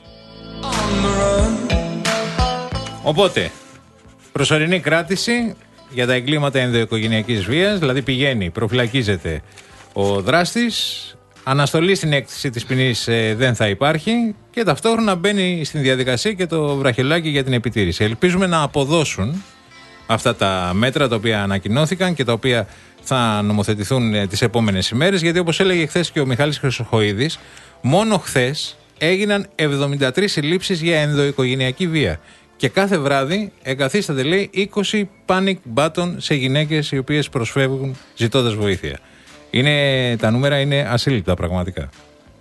Οπότε, προσωρινή κράτηση για τα εγκλήματα ενδοοικογενειακής βίας, δηλαδή πηγαίνει, προφυλακίζεται ο δράστης, αναστολή στην έκτηση της ποινής ε, δεν θα υπάρχει και ταυτόχρονα μπαίνει στην διαδικασία και το βραχιολάκι για την επιτήρηση. Ελπίζουμε να αποδώσουν αυτά τα μέτρα τα οποία ανακοινώθηκαν και τα οποία θα νομοθετηθούν ε, τις επόμενες ημέρες, γιατί όπως έλεγε χθες και ο Μιχάλης Χρυσοχοΐδης, μόνο χθες έγιναν εβδομήντα τρεις συλλήψεις για ενδοοικογενειακή βία. Και κάθε βράδυ εγκαθίσταται, λέει, είκοσι panic button σε γυναίκες οι οποίες προσφεύγουν ζητώντας βοήθεια. Είναι, τα νούμερα είναι ασύλληπτα πραγματικά.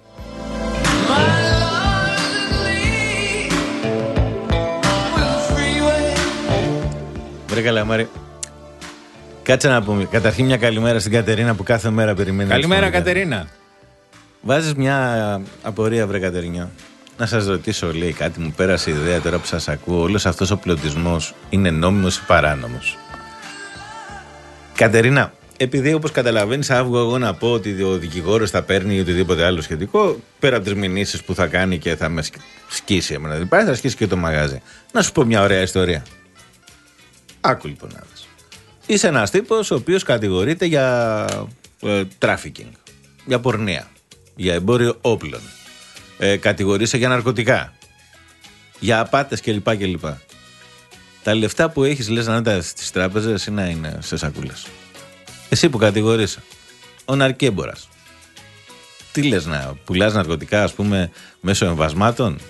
Βρε Καλαμάρη, κάτσε να πούμε καταρχήν μια καλημέρα στην Κατερίνα που κάθε μέρα περιμένει. Καλημέρα Κατερίνα. Βάζεις μια απορία, βρε Κατερινιά. Να σας ρωτήσω, λέει, κάτι μου πέρασε η ιδέα τώρα που σας ακούω. Όλος αυτός ο πλωτισμός είναι νόμιμος ή παράνομος? Κατερίνα, επειδή όπως καταλαβαίνεις αύγω εγώ να πω ότι ο δικηγόρος θα παίρνει ή οτιδήποτε άλλο σχετικό, πέρα από τις μηνύσεις που θα κάνει και θα με σκίσει εμένα, δεν πάει, θα σκίσει και το μαγάζι. Να σου πω μια ωραία ιστορία. Άκου λοιπόν να δεις. Είσαι ένας τύπος ο οποίος κατηγορείται για ε, trafficking, για πορνεία, για εμπόριο όπλων. Ε, κατηγορείσαι για ναρκωτικά, για απάτες κλπ. κλπ. Τα λεφτά που έχεις λες να είναι τα στις τράπεζες ή να είναι σε σακούλες? Εσύ που κατηγορείσαι, ο ναρκέμπορας, τι λες, να πουλάς ναρκωτικά ας πούμε μέσω εμβασμάτων?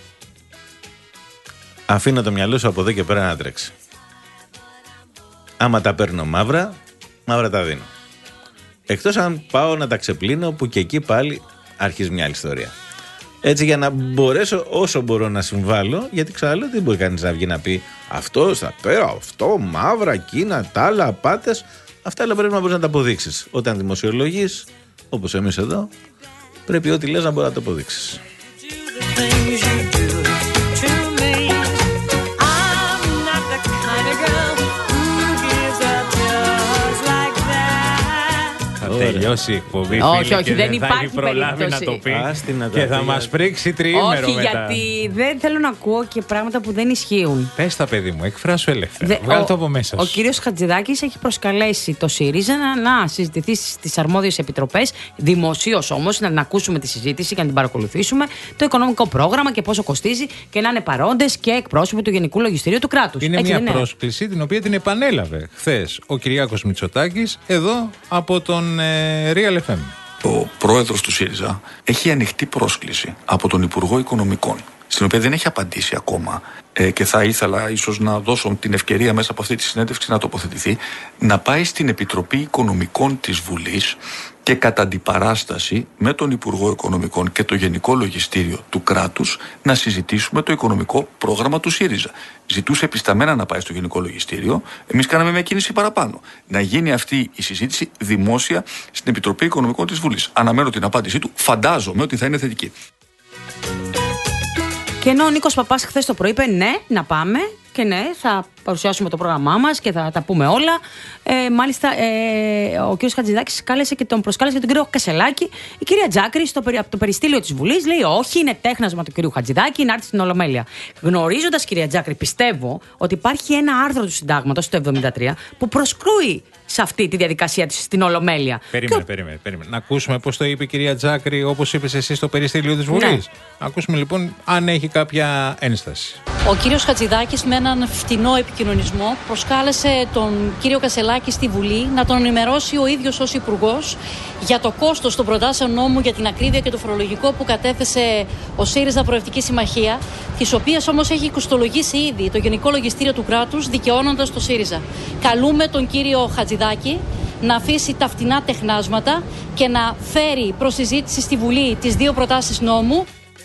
Αφήνω το μυαλό σου από εδώ και πέρα να τρέξει. Άμα τα παίρνω μαύρα, μαύρα τα δίνω. Εκτός αν πάω να τα ξεπλύνω, που και εκεί πάλι αρχίζει μια άλλη ιστορία. Έτσι, για να μπορέσω όσο μπορώ να συμβάλλω, γιατί ξαναλέω δεν μπορεί κανείς να βγει να πει αυτό θα πέρα, αυτό, μαύρα, κίνα, τα άλλα, απάτες. Αυτά αλλά πρέπει να μπορείς να τα αποδείξεις. Όταν δημοσιολογείς, όπως εμείς εδώ, πρέπει ό,τι λες να μπορεί να το αποδείξεις. Τελειώσει η εκπομπή. Όχι, όχι, και δεν θα υπάρχει έχει προλάβει περίπτωση να το πει. Άστι να και θα μας πρίξει τριήμερο όχι, μετά. γιατί δεν θέλω να ακούω και πράγματα που δεν ισχύουν. Πες τα, παιδί μου, εκφράσου ελεύθερα. Δε, Βγάλ' ο, το από μέσα σου. Ο κύριος Χατζηδάκης έχει προσκαλέσει το ΣΥΡΙΖΑ να, να συζητηθεί στις αρμόδιες επιτροπές, δημοσίως όμως, να, να ακούσουμε τη συζήτηση και να την παρακολουθήσουμε, το οικονομικό πρόγραμμα και πόσο κοστίζει και να είναι παρόντες και εκπρόσωποι του Γενικού Λογιστηρίου του κράτους. Είναι έτσι, μια είναι. πρόσκληση την οποία την επανέλαβε χθες ο Κυριάκος Μητσοτάκης εδώ από τον ε, Real εφ εμ. Ο πρόεδρος του ΣΥΡΙΖΑ έχει ανοιχτή πρόσκληση από τον Υπουργό Οικονομικών, στην οποία δεν έχει απαντήσει ακόμα ε, και θα ήθελα ίσως να δώσω την ευκαιρία μέσα από αυτή τη συνέντευξη να τοποθετηθεί, να πάει στην Επιτροπή Οικονομικών της Βουλής και κατά αντιπαράσταση με τον Υπουργό Οικονομικών και το Γενικό Λογιστήριο του κράτους να συζητήσουμε το οικονομικό πρόγραμμα του ΣΥΡΙΖΑ. Ζητούσε επισταμμένα να πάει στο Γενικό Λογιστήριο. Εμείς κάναμε μια κίνηση παραπάνω. Να γίνει αυτή η συζήτηση δημόσια στην Επιτροπή Οικονομικών της Βουλής. Αναμένω την απάντησή του. Φαντάζομαι ότι θα είναι θετική. Και ενώ ο Νίκος Παπάς χθες το πρωί είπε ναι, να πάμε, και ναι, θα παρουσιάσουμε το πρόγραμμά μας και θα τα πούμε όλα. Ε, μάλιστα, ε, ο κ. Χατζηδάκης κάλεσε και τον προσκάλεσε και τον κ. Κασελάκη. Η κυρία Τζάκρη, στο, από το περιστήλιο της Βουλής, λέει: όχι, είναι τέχνασμα του κ. Χατζηδάκη να έρθει στην Ολομέλεια. Γνωρίζοντας, κυρία Τζάκρη, πιστεύω ότι υπάρχει ένα άρθρο του Συντάγματος, το εβδομήντα τρία, που προσκρούει σε αυτή τη διαδικασία της στην Ολομέλεια. Περίμενε, και... περίμενε, περίμενε. Να ακούσουμε πώς το είπε η κυρία Τζάκρη, όπως είπες εσύ στο περιστήλιο της Βουλής. Ναι. Να ακούσουμε λοιπόν αν έχει κάποια ένσταση. Ο κύριος Χατζηδάκης με έναν φτηνό επικοινωνισμό προσκάλεσε τον κύριο Κασελάκη στη Βουλή να τον ενημερώσει ο ίδιος ως υπουργός για το κόστος των προτάσεων νόμου για την ακρίβεια και το φορολογικό που κατέθεσε ο ΣΥΡΙΖΑ Προοδευτική Συμμαχία, τις οποίες όμως έχει κοστολογήσει ήδη το Γενικό Λογιστήριο του κράτους, δικαιώνοντας το ΣΥΡΙΖΑ. Καλούμε τον κύριο Χατζηδάκη να αφήσει τα φτηνά τεχνάσματα και να φέρει προς συζήτηση στη Βουλή τις δύο προτάσεις νόμου.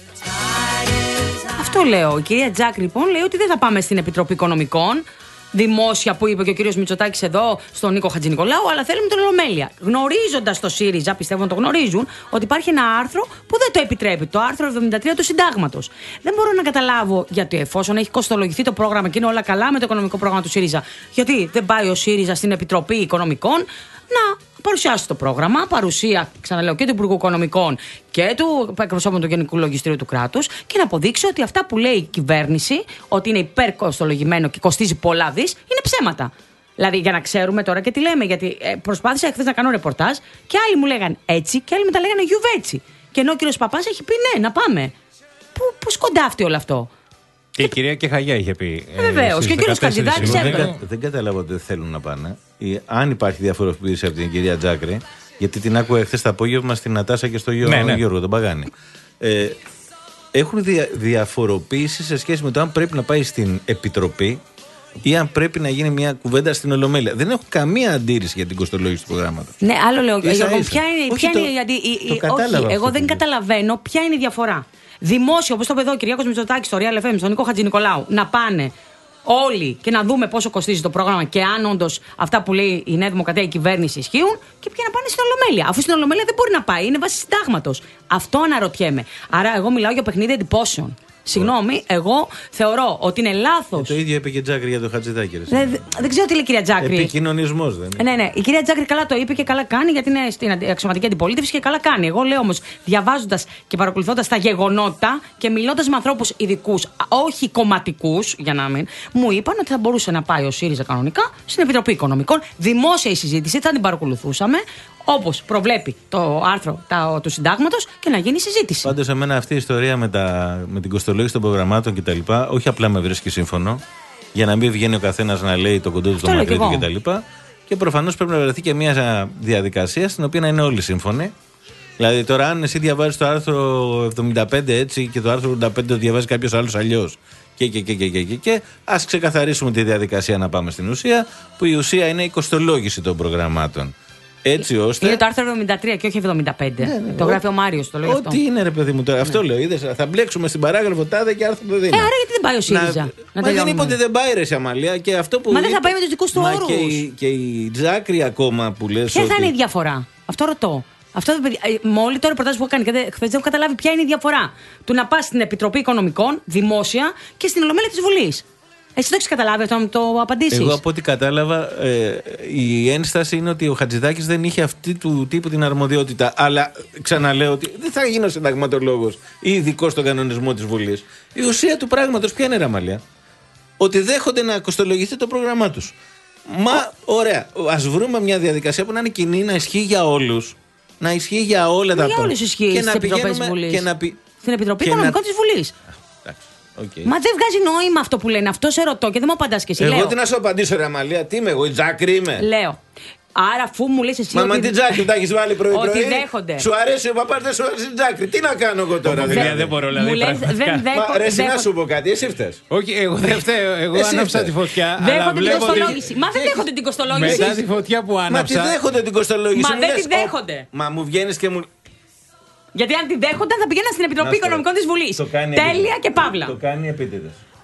Αυτό λέω. Η κυρία Τζάκρη λοιπόν λέει ότι δεν θα πάμε στην Επιτροπή Οικονομικών, δημόσια που είπε και ο κύριος Μητσοτάκης εδώ στον Νίκο Χατζηνικολάου, αλλά θέλουμε την Ολομέλεια. Γνωρίζοντας το ΣΥΡΙΖΑ, πιστεύω να το γνωρίζουν, ότι υπάρχει ένα άρθρο που δεν το επιτρέπει, το άρθρο εβδομήντα τρία του Συντάγματος. Δεν μπορώ να καταλάβω γιατί, εφόσον έχει κοστολογηθεί το πρόγραμμα και είναι όλα καλά με το οικονομικό πρόγραμμα του ΣΥΡΙΖΑ, γιατί δεν πάει ο ΣΥΡΙΖΑ στην Επιτροπή Οικονομικών να παρουσιάσει το πρόγραμμα, παρουσία, ξαναλέω, και του Υπουργού Οικονομικών και του εκπροσώπου του Γενικού Λογιστηρίου του κράτους, και να αποδείξει ότι αυτά που λέει η κυβέρνηση, ότι είναι υπερκοστολογημένο και κοστίζει πολλά δις, είναι ψέματα. Δηλαδή, για να ξέρουμε τώρα και τι λέμε, γιατί ε, προσπάθησα χθες να κάνω ρεπορτάζ και άλλοι μου λέγαν έτσι και άλλοι μετά λέγανε γιουβέτσι. Και ενώ ο κύριος Παπάς έχει πει ναι, να πάμε. Πού, πού σκοντάφτει όλο αυτό. Και η κυρία Κεχαγιά είχε πει. Ε, Βεβαίω. Και ο κύριος Χατζηδάκης δεν, δεν καταλάβω ότι θέλουν να πάνε. Ή, αν υπάρχει διαφοροποίηση από την κυρία Τζάκρη, γιατί την άκουγα χθες το απόγευμα στην Νατάσα και στο Γιώργο, ναι, ναι. Γιώργο τον Παγάνη. Ε, έχουν δια, διαφοροποίηση σε σχέση με το αν πρέπει να πάει στην Επιτροπή ή αν πρέπει να γίνει μια κουβέντα στην Ολομέλεια. Δεν έχω καμία αντίρρηση για την κοστολόγηση του προγράμματος. Ναι, άλλο λέω. Γιώργο, ποια είναι, ποια το, είναι η, η, η, όχι, εγώ δεν καταλαβαίνω ποια είναι η διαφορά. Δημόσιο, όπως το είπε εδώ ο Κυριάκος Μητσοτάκης στο Real εφ εμ, στον Νίκο Χατζηνικολάου, να πάνε όλοι και να δούμε πόσο κοστίζει το πρόγραμμα και αν όντως αυτά που λέει η Νέα Δημοκρατία, η κυβέρνηση ισχύουν, και πια να πάνε στην Ολομέλεια. Αφού στην Ολομέλεια δεν μπορεί να πάει, είναι βάση συντάγματος. Αυτό αναρωτιέμαι. Άρα, εγώ μιλάω για παιχνίδι εντυπώσεων. Συγγνώμη, εγώ θεωρώ ότι είναι λάθος. Ε, το ίδιο είπε και Τζάκρη για το Χατζηδάκη. Δεν, δεν ξέρω τι λέει η κυρία Τζάκρη. Επικοινωνισμός δεν είναι. Ναι, ναι. Η κυρία Τζάκρη καλά το είπε και καλά κάνει, γιατί είναι στην αξιωματική αντιπολίτευση και καλά κάνει. Εγώ λέω όμως, διαβάζοντας και παρακολουθώντας τα γεγονότα και μιλώντας με ανθρώπους ειδικούς, όχι κομματικούς, για να μην, μου είπαν ότι θα μπορούσε να πάει ο ΣΥΡΙΖΑ κανονικά στην Επιτροπή Οικονομικών. Δημόσια η συζήτηση, θα την παρακολουθούσαμε, όπως προβλέπει το άρθρο τα, του Συντάγματος, και να γίνει συζήτηση. Πάντως, εμένα αυτή η ιστορία με, τα, με την κοστολόγηση των προγραμμάτων κτλ. Όχι απλά με βρίσκει σύμφωνο, για να μην βγαίνει ο καθένας να λέει το κοντό του, το μακρύ του κτλ. Και, και προφανώς πρέπει να βρεθεί και μια διαδικασία στην οποία να είναι όλοι σύμφωνοι. Δηλαδή, τώρα, αν εσύ διαβάζεις το άρθρο εβδομήντα πέντε έτσι και το άρθρο ογδόντα πέντε το διαβάζει κάποιος άλλος αλλιώς. Και, και, και, και, και, και, και ας ξεκαθαρίσουμε τη διαδικασία να πάμε στην ουσία, που η ουσία είναι η κοστολόγηση των προγραμμάτων. Έτσι ώστε. Είναι το άρθρο εβδομήντα τρία και όχι εβδομήντα πέντε. Ναι, ναι, το γράφει ο Μάριος, το λέει αυτό. Ό,τι είναι, ρε παιδί μου, τώρα. Ναι. Αυτό λέω. Είδες, θα μπλέξουμε στην παράγραφο τάδε και άρθρο το δίνει. Ε, άρα γιατί δεν πάει ο ΣΥΡΙΖΑ. Να... Να Μα δεν είπε ότι δεν πάει, ρε Αμαλία. Και αυτό που. Μα δεν θα πάει με τους δικούς του όρους. Και η, και η Τζάκρη ακόμα που λες. Ποια ότι... θα είναι η διαφορά. Αυτό ρωτώ. Αυτό, με όλη το ρεπορτάζ που έχω κάνει χθες δεν έχω καταλάβει ποια είναι η διαφορά του να πας στην Επιτροπή Οικονομικών, δημόσια, και στην Ολομέλεια της Βουλής. Εσύ το έχεις καταλάβει αυτό να το απαντήσεις? Εγώ από ό,τι κατάλαβα, ε, η ένσταση είναι ότι ο Χατζηδάκης δεν είχε αυτή του τύπου την αρμοδιότητα. Αλλά ξαναλέω ότι δεν θα γίνω συνταγματολόγος ή ειδικός στον κανονισμό της Βουλής. Η ουσία του πράγματος ποια είναι, ρε Αμαλία? Ότι δέχονται να κοστολογηθεί το πρόγραμμά τους. Μα ωραία, ας βρούμε μια διαδικασία που να είναι κοινή, να ισχύει για όλους. Να ισχύει για όλα τα πράγματα. Για όλους ισχύει στις Επιτροπές Βουλής. Πη... Στην Επιτροπή Οικονομικών να... της Βουλής. Okay. Μα δεν βγάζει νόημα αυτό που λένε. Αυτό σε ρωτώ και δεν μου απαντάς και εσύ. Εγώ λέω. τι να σου απαντήσω, ρε Αμαλία, τι είμαι εγώ, η Τζάκρη είμαι. Λέω. Άρα, αφού μου λες εσύ. Μα, ότι... μα την Τζάκρη τα έχεις βάλει πρωί-πρωί. Ότι δέχονται. Σου αρέσει ο παπάς, δεν σου αρέσει η Τζάκρη. Τι να κάνω εγώ τώρα, δηλαδή. Δεν μπορώ, δηλαδή. Μου λες, δεν δέχονται. Ρε, εσύ να σου πω κάτι, εσύ φταίς. Όχι, εγώ δεν φταίω. Εγώ άναψα τη φωτιά. Δέχονται την κοστολόγηση. Μα δεν δέχονται την κοστολόγηση. Μετά τη φωτιά που άναψα. Μα τη δέχονται την κοστολόγηση. Μα δεν τη δέχονται. Μα μου βγαίνει και μου. Γιατί αν τη δέχονταν θα πηγαίναν στην Επιτροπή Οικονομικών της Βουλής. Τέλεια και παύλα. Το κάνει επίτηδες.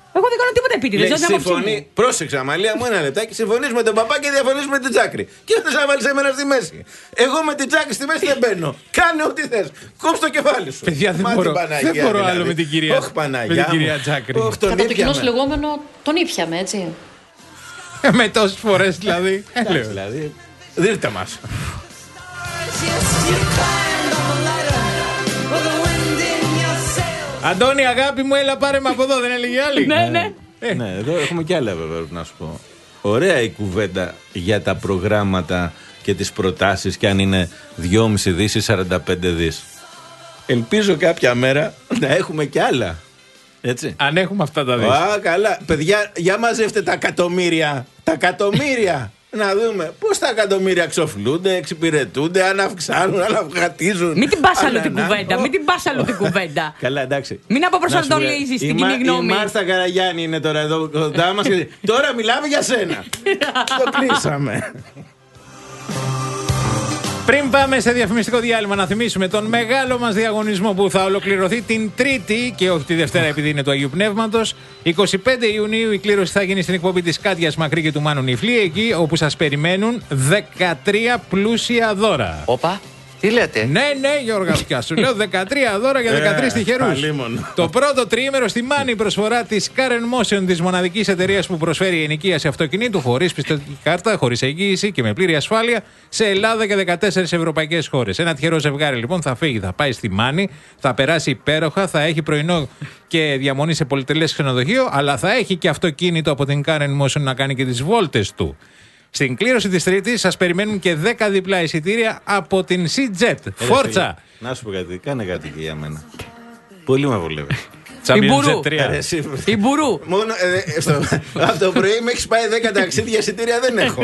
Εγώ δεν κάνω τίποτα επίτηδε. Λέει, συμφωνεί. Πρόσεξε, Αμαλία μου, ένα λεπτάκι. Συμφωνεί με τον παπά και διαφωνεί με την Τσάκρη. Και θε να βάλει εμένα στη μέση. Εγώ με την Τσάκρη στη μέση δεν μπαίνω. Κάνε ό,τι θε. Κόψε το κεφάλι σου. Παιδιά, δεν μπορώ, δεν μπορώ άλλο με την κυρία, Όχι, Παναγιά, με την κυρία Τσάκρη. Κατά το κοινό λεγόμενο τον ήπιαμε, έτσι. Με τόσες φορές δηλαδή. Δηλαδή, δείτε μας. Αντώνη, αγάπη μου, έλα πάρε με από εδώ, δεν έλεγε άλλη. Ναι, ναι. Ναι, εδώ έχουμε κι άλλα βέβαια, να σου πω. Ωραία η κουβέντα για τα προγράμματα και τις προτάσεις και αν είναι δυόμισι δις ή σαράντα πέντε δις. Ελπίζω κάποια μέρα να έχουμε κι άλλα. Έτσι. Αν έχουμε αυτά τα δις. Α, καλά. Παιδιά, για μαζεύτε τα εκατομμύρια. Τα εκατομμύρια. Να δούμε πώς τα εκατομμύρια ξοφλούνται, εξυπηρετούνται, αν αυξάνουν, αν αυγατίζουν. Μην την πας άλλο την κουβέντα. Μην την πας άλλο την κουβέντα. Καλά, εντάξει. Μην αποπροσανατολίζεις την κοινή γνώμη. Η Μάρθα Καραγιάννη είναι τώρα εδώ κοντά μας. Τώρα μιλάμε για σένα. Το κλείσαμε. Πριν πάμε σε διαφημιστικό διάλειμμα, να θυμίσουμε τον μεγάλο μας διαγωνισμό που θα ολοκληρωθεί την Τρίτη και όχι τη Δευτέρα επειδή είναι του Αγίου Πνεύματος. εικοστή πέμπτη Ιουνίου η κλήρωση θα γίνει στην εκπομπή της Κάτιας Μακρύ και του Μάνου Νιφλή, εκεί όπου σας περιμένουν δεκατρία πλούσια δώρα. Όπα. Τι λέτε? Ναι, ναι, Γιώργα, σου λέω δεκατρία δώρα για δεκατρείς τυχερούς. Το πρώτο τριήμερο στη Μάνη, προσφορά της Karen Motion, της μοναδικής εταιρείας που προσφέρει ενοικίαση αυτοκινήτου χωρίς πιστωτική κάρτα, χωρίς εγγύηση και με πλήρη ασφάλεια σε Ελλάδα και δεκατέσσερις ευρωπαϊκές χώρες. Ένα τυχερό ζευγάρι λοιπόν θα φύγει, θα πάει στη Μάνη, θα περάσει υπέροχα, θα έχει πρωινό και διαμονή σε πολυτελές ξενοδοχείο, αλλά θα έχει και αυτοκίνητο από την Karen Motion να κάνει και τις βόλτες του. Στην κλήρωση της Τρίτης σας περιμένουν και δέκα διπλά εισιτήρια από την Sea-Jet. Φόρτσα! Να σου πω κάτι, κάνε κάτι και για μένα. Πολύ με βολεύει. Ιμπουρού. Ιμπουρού. Μόνο ε, στο, από το πρωί με έχεις πάει δέκα ταξίδια, εισιτήρια δεν έχω.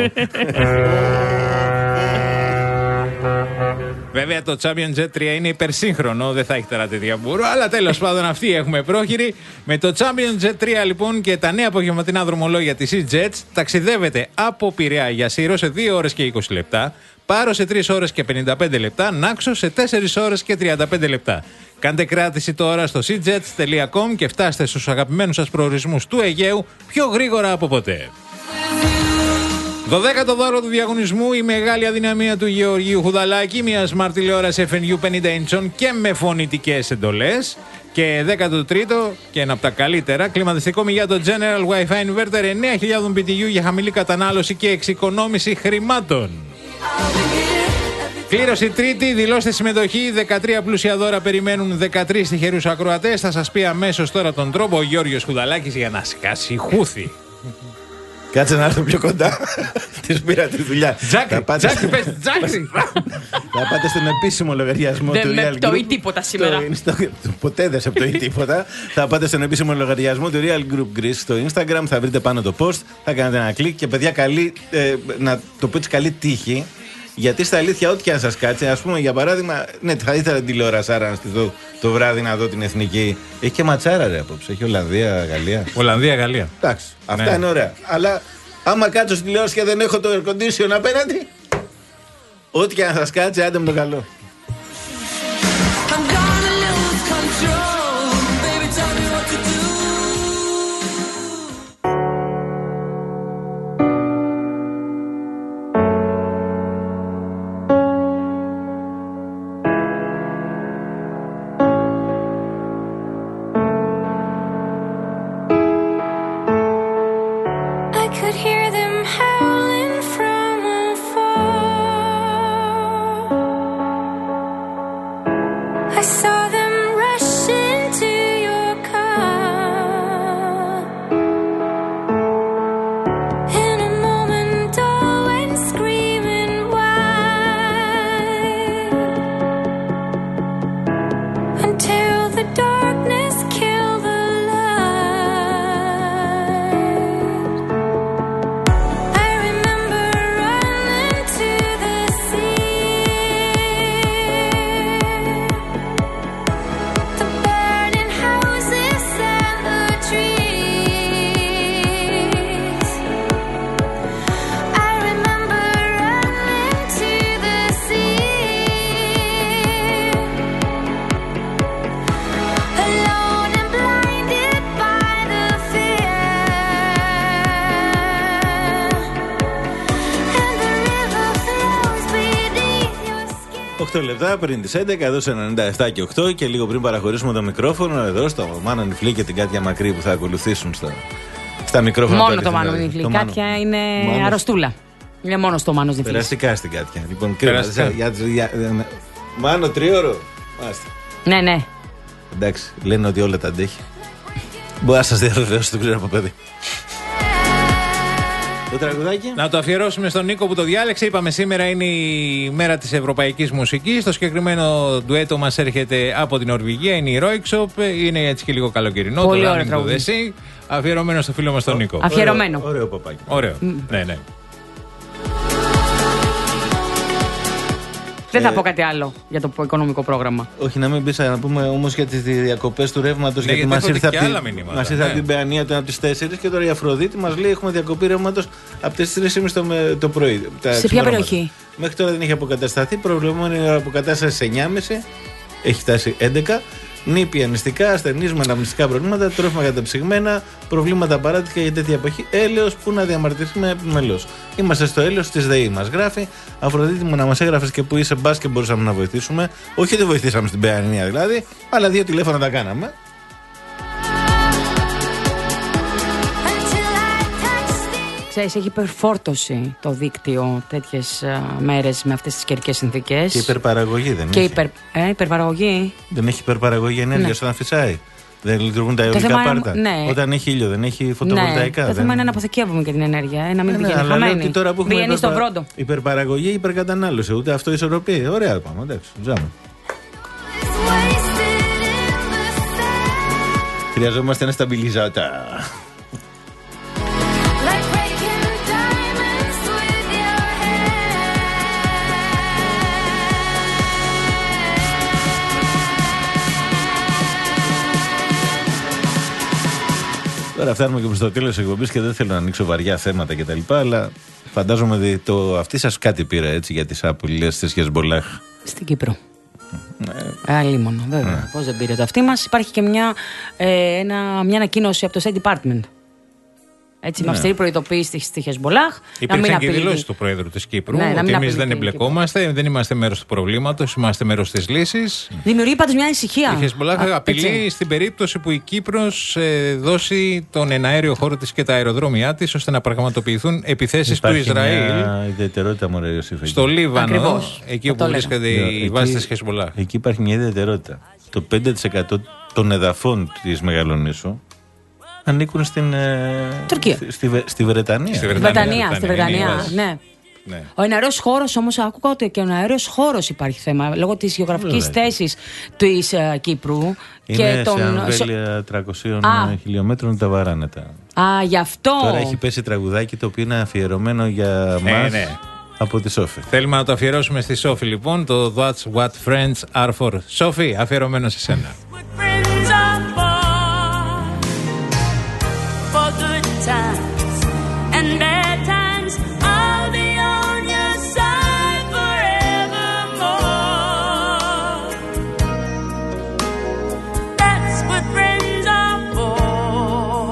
Βέβαια το Champion Jet τρία είναι υπερσύγχρονο, δεν θα έχει τώρα τέτοια μπουρού, αλλά τέλος πάντων αυτή έχουμε πρόχειρη. Με το Champion Jet τρία λοιπόν και τα νέα απογευματινά δρομολόγια της Sea-Jet ταξιδεύετε από Πειραιά για Σύρο σε δύο ώρες και είκοσι λεπτά, Πάρο σε τρεις ώρες και πενήντα πέντε λεπτά, Νάξο σε τέσσερις ώρες και τριάντα πέντε λεπτά. Κάντε κράτηση τώρα στο sea jets τελεία com και φτάστε στους αγαπημένους σας προορισμούς του Αιγαίου πιο γρήγορα από ποτέ. δωδέκατο δώρο του διαγωνισμού, η μεγάλη αδυναμία του Γεωργίου Χουδαλάκη, μια smart τηλεόραση εφ εν γιου πενήντα ίντσων και με φωνητικές εντολές. Και δέκατο τρίτο και ένα από τα καλύτερα, κλιματιστικό μηγιάτο General Wi-Fi Inverter εννέα χιλιάδες μπι τι γιου για χαμηλή κατανάλωση και εξοικονόμηση χρημάτων. Κλήρωση Τρίτη, δηλώστε συμμετοχή. δεκατρία πλούσια δώρα περιμένουν δεκατρείς τυχερούς ακροατές. Θα σας πει αμέσως τώρα τον τρόπο ο Γιώργος Χουδαλάκης για να σκάσει χούθι. Κάτσε να έρθω πιο κοντά. Της πήρα τη δουλειά. Τζάκρι, τζάκρι, πες, τζάκρι. Θα πάτε στον επίσημο λογαριασμό του Real Group. Δεν με πτωεί τίποτα σήμερα. Ποτέ δεν σε πτωεί τίποτα. Θα πάτε στον επίσημο λογαριασμό του Real Group Greece στο Instagram. Θα βρείτε πάνω το post. Θα κάνετε ένα κλικ. Και παιδιά, καλή, ε, να το πω έτσι, καλή τύχη. Γιατί στα αλήθεια, ό,τι και αν σας κάτσει, ας πούμε για παράδειγμα, ναι, θα ήθελα την τηλεόρασάρα να στηθώ το βράδυ να δω την εθνική. Έχει και ματσάρα ρε απόψε. Έχει Ολλανδία, Γαλλία. Ολλανδία, Γαλλία. Εντάξει, αυτά ναι. είναι ωραία. Αλλά άμα κάτσω στην τηλεόραση και δεν έχω το air condition απέναντι, ό,τι και αν σας κάτσει, άντε με το καλό. οκτώ λεπτά πριν τις έντεκα, εδώ σε ενενήντα επτά και οκτώ και λίγο πριν παραχωρήσουμε το μικρόφωνο εδώ στο Μάνο Νιφλή και την Κάτια Μακρύ που θα ακολουθήσουν στα, στα μικρόφωνα. Μόνο το Μάνο Νιφλή. Η Κάτια είναι Μάνος... αρρωστούλα. Είναι μόνο στο Μάνο Νιφλή. Περαστικά στην Κάτια. Λοιπόν, κρίμα. Μάνο, τρίωρο. Μάλιστα. Ναι, ναι. Εντάξει, λένε ότι όλα τα αντέχει. Μπορεί να σας διαβεβαιώσω, το ξέρω από παιδί. Το τραγουδάκι. Να το αφιερώσουμε στον Νίκο που το διάλεξε. Είπαμε σήμερα είναι η μέρα της ευρωπαϊκής μουσικής. Το συγκεκριμένο ντουέτο μας έρχεται από την Νορβηγία. Είναι η Ρόιξοπ. Είναι έτσι και λίγο καλοκαιρινό. Πολύ το ωραίο τραγούδι. Αφιερωμένο στο φίλο μας τον Νίκο. Αφιερωμένο. Ωραίο, ωραίο παπάκι. Ωραίο. Mm. Ναι, ναι. Δεν θα πω κάτι άλλο για το οικονομικό πρόγραμμα. Όχι, να μην πεις, να πούμε όμως για τις διακοπές του ρεύματος. Ναι, γιατί μας ήρθε από ναι. την Παιανία από τις τέσσερις και τώρα η Αφροδίτη μας λέει έχουμε διακοπή ρεύματος από τις τρεις και μισή το, το πρωί. Σε ποια περιοχή? Μέχρι τώρα δεν έχει αποκατασταθεί. Προβλεπόμενη είναι αποκατάσταση εννιά και μισή. Έχει φτάσει έντεκα. Νήπια, νηστικά, ασθενείς με αναμνηστικά προβλήματα, τρόφιμα καταψυγμένα, προβλήματα παράτηκα για τέτοια εποχή, έλεος που να διαμαρτυρήσουμε επιμελώς. Είμαστε στο έλεος της ΔΕΗ, μας γράφει. Αφροδίτη μου, να μας έγραφες και που είσαι, μπας και μπορούσαμε να βοηθήσουμε. Όχι ότι βοηθήσαμε στην Παιανία δηλαδή, αλλά δύο τηλέφωνα τα κάναμε. Ξέρεις, έχει υπερφόρτωση το δίκτυο τέτοιες uh, μέρες με αυτές τις καιρικές συνθήκες. Και υπερπαραγωγή δεν και έχει. Υπερ... Ε, υπερπαραγωγή. Δεν έχει υπερπαραγωγή ενέργειας, ναι. Όταν φυσάει. Δεν λειτουργούν τα αιωλικά πάρτα. Ναι. Όταν έχει ήλιο, δεν έχει φωτοβολταϊκά. Ναι. Το δεν... θέμα είναι να αποθηκεύουμε και την ενέργεια. Να μην ναι, πηγαίνει ναι, χαμένη. Τώρα που έχουμε υπερπα... στον πρώτο. Υπερπαραγωγή, υπερκατανάλωση. Ούτε αυτό ισορροπεί. Ωραία πάμε. Εντάξει, ζάμε. Χρειαζόμαστε ένα σταμπιλιζάτα. Τώρα φτάνουμε και προς το τέλος της εκπομπής και δεν θέλω να ανοίξω βαριά θέματα κτλ. Αλλά φαντάζομαι ότι το αυτή σας κάτι πήρα έτσι για τις απειλές της Χεσμπολάχ. Στην Κύπρο. Ναι. Αλίμονο, βέβαια. Ναι. Πώς δεν πήρε το αυτή μας. Υπάρχει και μια, ε, ένα, μια ανακοίνωση από το State Department. Έτσι, ναι. Με αυστηρή προειδοποίηση στη Χεσμπολάχ. Υπήρξαν και δηλώσεις του Πρόεδρου της Κύπρου ναι, ότι εμείς δεν εμπλεκόμαστε, δεν είμαστε μέρος του προβλήματος, είμαστε μέρος της λύσης. Δημιουργεί πάντως μια ανησυχία. Η Χεσμπολάχ απειλεί έτσι. Στην περίπτωση που η Κύπρος ε, δώσει τον εναέριο χώρο της και τα αεροδρόμια της ώστε να πραγματοποιηθούν επιθέσεις του Ισραήλ. Μια ιδιαιτερότητα, μωρέ Ιωσήφ. Στο Λίβανο, ακριβώς, εκεί όπου βρίσκεται η βάση της Χεσμπολάχ. Εκεί υπάρχει μια ιδιαιτερότητα. Το πέντε τοις εκατό των εδαφών της Μεγαλονήσου ανήκουν στην Τουρκία. Στη, στη Βρετανία. Στη Βρετανία, στη Βρετανία, ναι. Ναι. Ο εναέριος χώρος όμως, άκουγα ότι και ο εναέριος χώρος υπάρχει θέμα λόγω της γεωγραφικής θέσης της uh, Κύπρου. Είναι και των... σε αμβέλεια τριακοσίων Α. χιλιόμετρων τα βαράνετα. Α, γι' αυτό. Τώρα έχει πέσει τραγουδάκι το οποίο είναι αφιερωμένο για ναι, μας ναι. από τη Σόφη. Θέλουμε να το αφιερώσουμε στη Σόφη λοιπόν, το That's What Friends Are For. Σόφη, αφιερωμένο σε σένα. Times and bad times, I'll be on your side forevermore. That's what friends are for.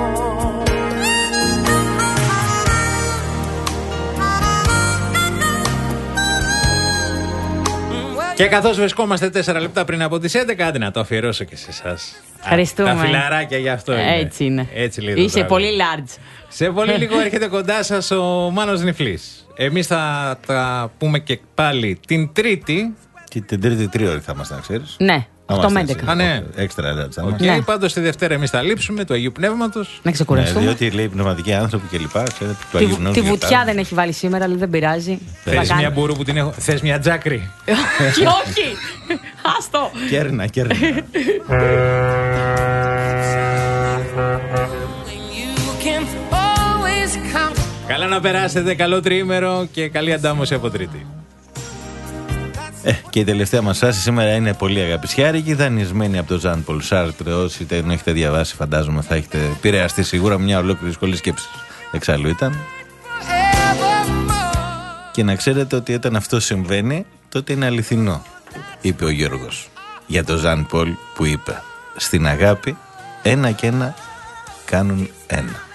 Και καθώς βρισκόμαστε τέσσερα λεπτά πριν από τις έντεκα, άντε να το αφιερώσω και σε εσάς. Ευχαριστούμε. Τα φιλαράκια γι' αυτό είναι. Έτσι είναι. Έτσι λίγο είσαι πολύ large. Σε πολύ λίγο έρχεται κοντά σας ο Μάνος Νιφλής. Εμείς θα τα πούμε και πάλι την Τρίτη. Και την Τρίτη τρία ώρες θα είμαστε, να ξέρεις. Ναι, οκτώ με έντεκα. Α, ναι. Έξτρα έτσι. Okay, ναι. Πάντως τη Δευτέρα εμείς θα λείψουμε του Αγίου Πνεύματος. Να ξεκουραστούμε. Ναι, διότι λέει πνευματικοί άνθρωποι και λοιπά. Ξέρετε, του τη, Αγίου Πνεύματος. Τη βουτιά δεν έχει βάλει σήμερα, αλλά δεν πειράζει. Θες μια μπουρού που την έχω. Θες μια τζάκρη. Όχι, όχι. Άστο. Κέρνα, κέρνα. Καλά να περάσετε, καλό τριήμερο και καλή αντάμωση από Τρίτη. Ε, και η τελευταία μας φράση σήμερα είναι πολύ αγαπησιάρικη, δανεισμένη από τον Ζαν Πολ Σάρτρε. Όσοι δεν έχετε διαβάσει, φαντάζομαι θα έχετε επηρεαστεί σίγουρα μια ολόκληρη σχολή σκέψης. Εξάλλου ήταν. Και να ξέρετε ότι όταν αυτό συμβαίνει, τότε είναι αληθινό, είπε ο Γιώργος για τον Ζαν Πολ που είπε: στην αγάπη, ένα και ένα κάνουν ένα.